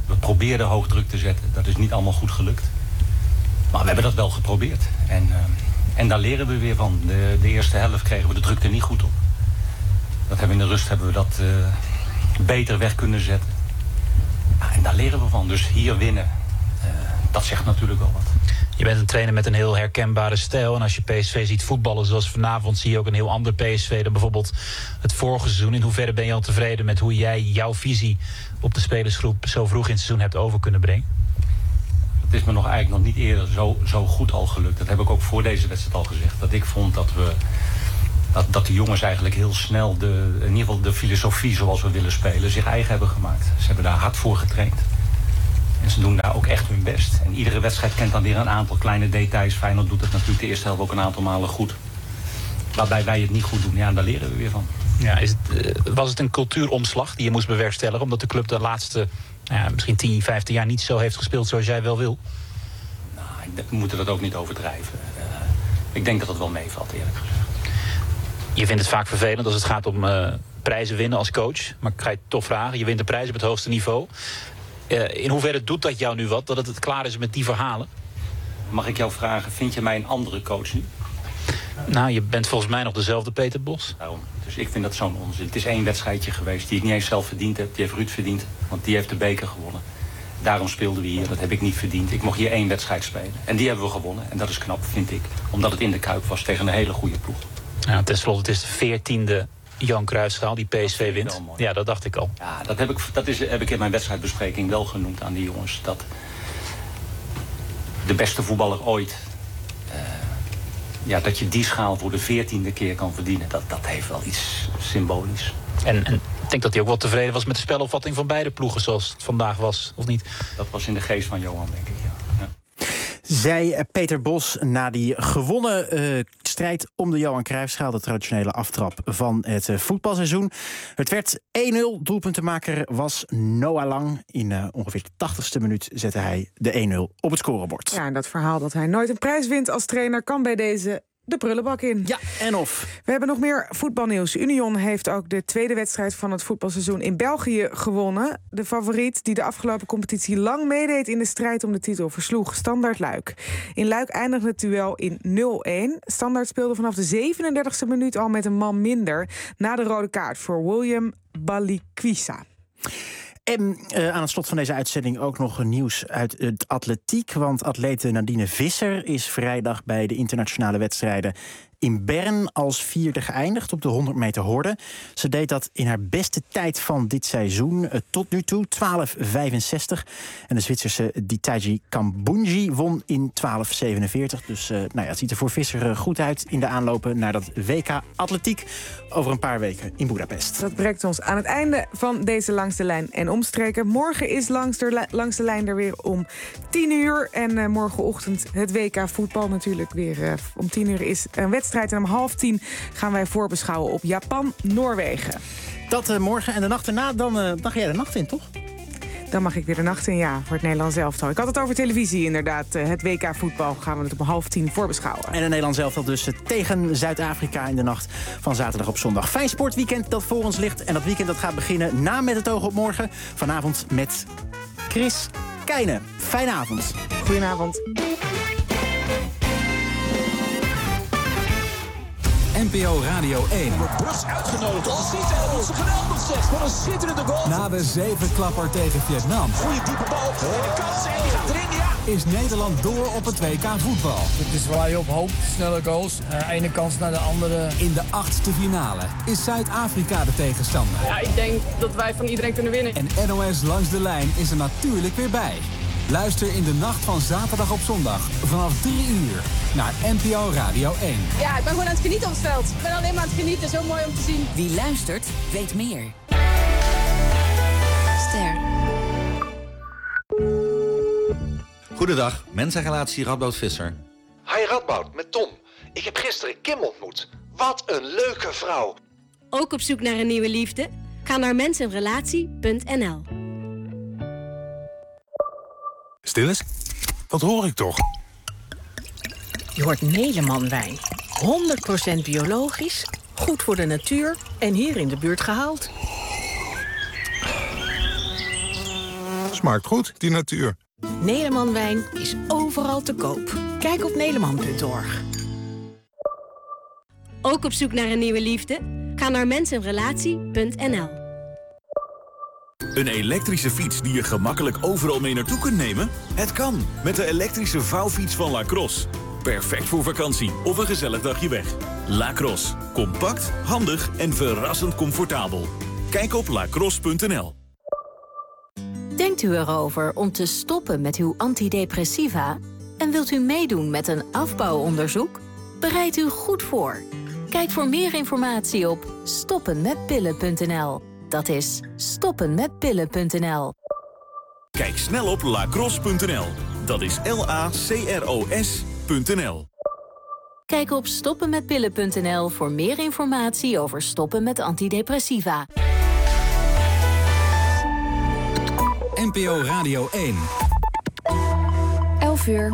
We probeerden hoog druk te zetten. Dat is niet allemaal goed gelukt. Maar we hebben dat wel geprobeerd. En, uh, en daar leren we weer van. De, de eerste helft kregen we de druk er niet goed op. Dat hebben we in de rust hebben we dat uh, beter weg kunnen zetten. Ja, en daar leren we van. Dus hier winnen, uh, dat zegt natuurlijk wel wat. Je bent een trainer met een heel herkenbare stijl. En als je P S V ziet voetballen zoals vanavond, zie je ook een heel ander P S V dan bijvoorbeeld het vorige seizoen. In hoeverre ben je al tevreden met hoe jij jouw visie op de spelersgroep zo vroeg in het seizoen hebt over kunnen brengen? Het is me nog eigenlijk nog niet eerder zo, zo goed al gelukt. Dat heb ik ook voor deze wedstrijd al gezegd. Dat ik vond dat we dat, dat de jongens eigenlijk heel snel de, in ieder geval de filosofie zoals we willen spelen zich eigen hebben gemaakt. Ze hebben daar hard voor getraind. En ze doen daar ook echt hun best. En iedere wedstrijd kent dan weer een aantal kleine details. Feyenoord doet het natuurlijk de eerste helft ook een aantal malen goed. Waarbij wij het niet goed doen. Ja, daar leren we weer van. Ja, is het, uh, was het een cultuuromslag die je moest bewerkstelligen? Omdat de club de laatste nou ja, misschien tien, vijftien jaar niet zo heeft gespeeld zoals jij wel wil? Nou, we moeten dat ook niet overdrijven. Uh, ik denk dat het wel meevalt, eerlijk gezegd. Je vindt het vaak vervelend als het gaat om uh, prijzen winnen als coach. Maar ik ga je toch vragen, je wint de prijs op het hoogste niveau. Uh, in hoeverre doet dat jou nu wat, dat het klaar is met die verhalen? Mag ik jou vragen, vind je mij een andere coach nu? Nou, je bent volgens mij nog dezelfde Peter Bos. Daarom. Dus ik vind dat zo'n onzin. Het is één wedstrijdje geweest die ik niet eens zelf verdiend heb. Die heeft Ruud verdiend, want die heeft de beker gewonnen. Daarom speelden we hier, dat heb ik niet verdiend. Ik mocht hier één wedstrijd spelen. En die hebben we gewonnen. En dat is knap, vind ik. Omdat het in de Kuip was tegen een hele goede ploeg. Ja, ten slotte, het is de veertiende Johan Cruijffschaal die P S V wint. Ja, dat dacht ik al. Ja, dat heb ik, dat is, heb ik in mijn wedstrijdbespreking wel genoemd aan die jongens. Dat de beste voetballer ooit, uh, ja, dat je die schaal voor de veertiende keer kan verdienen. Dat, dat heeft wel iets symbolisch. En, en ik denk dat hij ook wel tevreden was met de spelopvatting van beide ploegen zoals het vandaag was, of niet? Dat was in de geest van Johan, denk ik, ja. ja. Zei Peter Bos na die gewonnen uh, strijd om de Johan Cruijffschaal, de traditionele aftrap van het uh, voetbalseizoen. Het werd één nul. Doelpuntenmaker was Noah Lang. In uh, ongeveer de tachtigste minuut zette hij de één nul op het scorebord. Ja, en dat verhaal dat hij nooit een prijs wint als trainer kan bij deze de prullenbak in. Ja, en of. We hebben nog meer voetbalnieuws. Union heeft ook de tweede wedstrijd van het voetbalseizoen in België gewonnen. De favoriet die de afgelopen competitie lang meedeed in de strijd om de titel versloeg Standaard Luik. In Luik eindigde het duel in nul-een. Standaard speelde vanaf de zevenendertigste minuut al met een man minder na de rode kaart voor William Baliquisa. En uh, aan het slot van deze uitzending ook nog nieuws uit het atletiek. Want atlete Nadine Visser is vrijdag bij de internationale wedstrijden in Bern als vierde geëindigd op de honderd meter horde. Ze deed dat in haar beste tijd van dit seizoen uh, tot nu toe, twaalf vijfenzestig. En de Zwitserse Ditaji Kambunji won in twaalf zevenenveertig. Dus uh, nou ja, het ziet er voor Visser uh, goed uit in de aanlopen naar dat W K Atletiek over een paar weken in Budapest. Dat brengt ons aan het einde van deze Langs de Lijn en Omstreken. Morgen is Langs de, langs de Lijn er weer om tien uur. En uh, morgenochtend het W K voetbal natuurlijk weer uh, om tien uur is een wedstrijd. En om half tien gaan wij voorbeschouwen op Japan-Noorwegen. Dat uh, morgen en de nacht erna, dan, uh, dan ga jij de nacht in, toch? Dan mag ik weer de nacht in, ja, voor het Nederlands elftal. Ik had het over televisie, inderdaad. Het W K voetbal gaan we het om half tien voorbeschouwen. En het Nederlands elftal dus tegen Zuid-Afrika in de nacht van zaterdag op zondag. Fijn sportweekend dat voor ons ligt. En dat weekend dat gaat beginnen na Met het oog op morgen. Vanavond met Chris Keijne. Fijne avond. Goedenavond. N P O Radio één. Brus uitgenodigd. Als ziet en dat is geweldig zeg. Wat een schitterende goal. Na de zevenklapper tegen Vietnam. Goeie diepe bal. En de kans en die gaat erin, ja. Is Nederland door op het W K voetbal. Het is waar je op hoopt. Snelle goals. Uh, ene kans naar de andere. In de achtste finale is Zuid-Afrika de tegenstander. Ja, ik denk dat wij van iedereen kunnen winnen. En N O S Langs de Lijn is er natuurlijk weer bij. Luister in de nacht van zaterdag op zondag vanaf drie uur naar N P O Radio één. Ja, ik ben gewoon aan het genieten op het veld. Ik ben alleen maar aan het genieten, zo mooi om te zien. Wie luistert, weet meer. Ster. Goedendag, mensenrelatie Radboud Visser. Hi Radboud, met Tom. Ik heb gisteren Kim ontmoet. Wat een leuke vrouw. Ook op zoek naar een nieuwe liefde? Ga naar mensenrelatie punt n l. Stil eens. Wat hoor ik toch? Je hoort Neleman wijn. honderd procent biologisch, goed voor de natuur en hier in de buurt gehaald. Smaakt goed, die natuur. Nederman wijn is overal te koop. Kijk op nederman punt org. Ook op zoek naar een nieuwe liefde? Ga naar mensenrelatie punt n l. Een elektrische fiets die je gemakkelijk overal mee naartoe kunt nemen? Het kan, met de elektrische vouwfiets van Lacrosse. Perfect voor vakantie of een gezellig dagje weg. Lacrosse. Compact, handig en verrassend comfortabel. Kijk op lacrosse punt n l. Denkt u erover om te stoppen met uw antidepressiva? En wilt u meedoen met een afbouwonderzoek? Bereid u goed voor. Kijk voor meer informatie op stoppen met pillen punt n l. Dat is stoppen met pillen punt n l. Kijk snel op lacrosse punt n l. Dat is L A C R O S punt n l. Kijk op stoppen met pillen punt n l voor meer informatie over stoppen met antidepressiva. N P O Radio één. elf uur.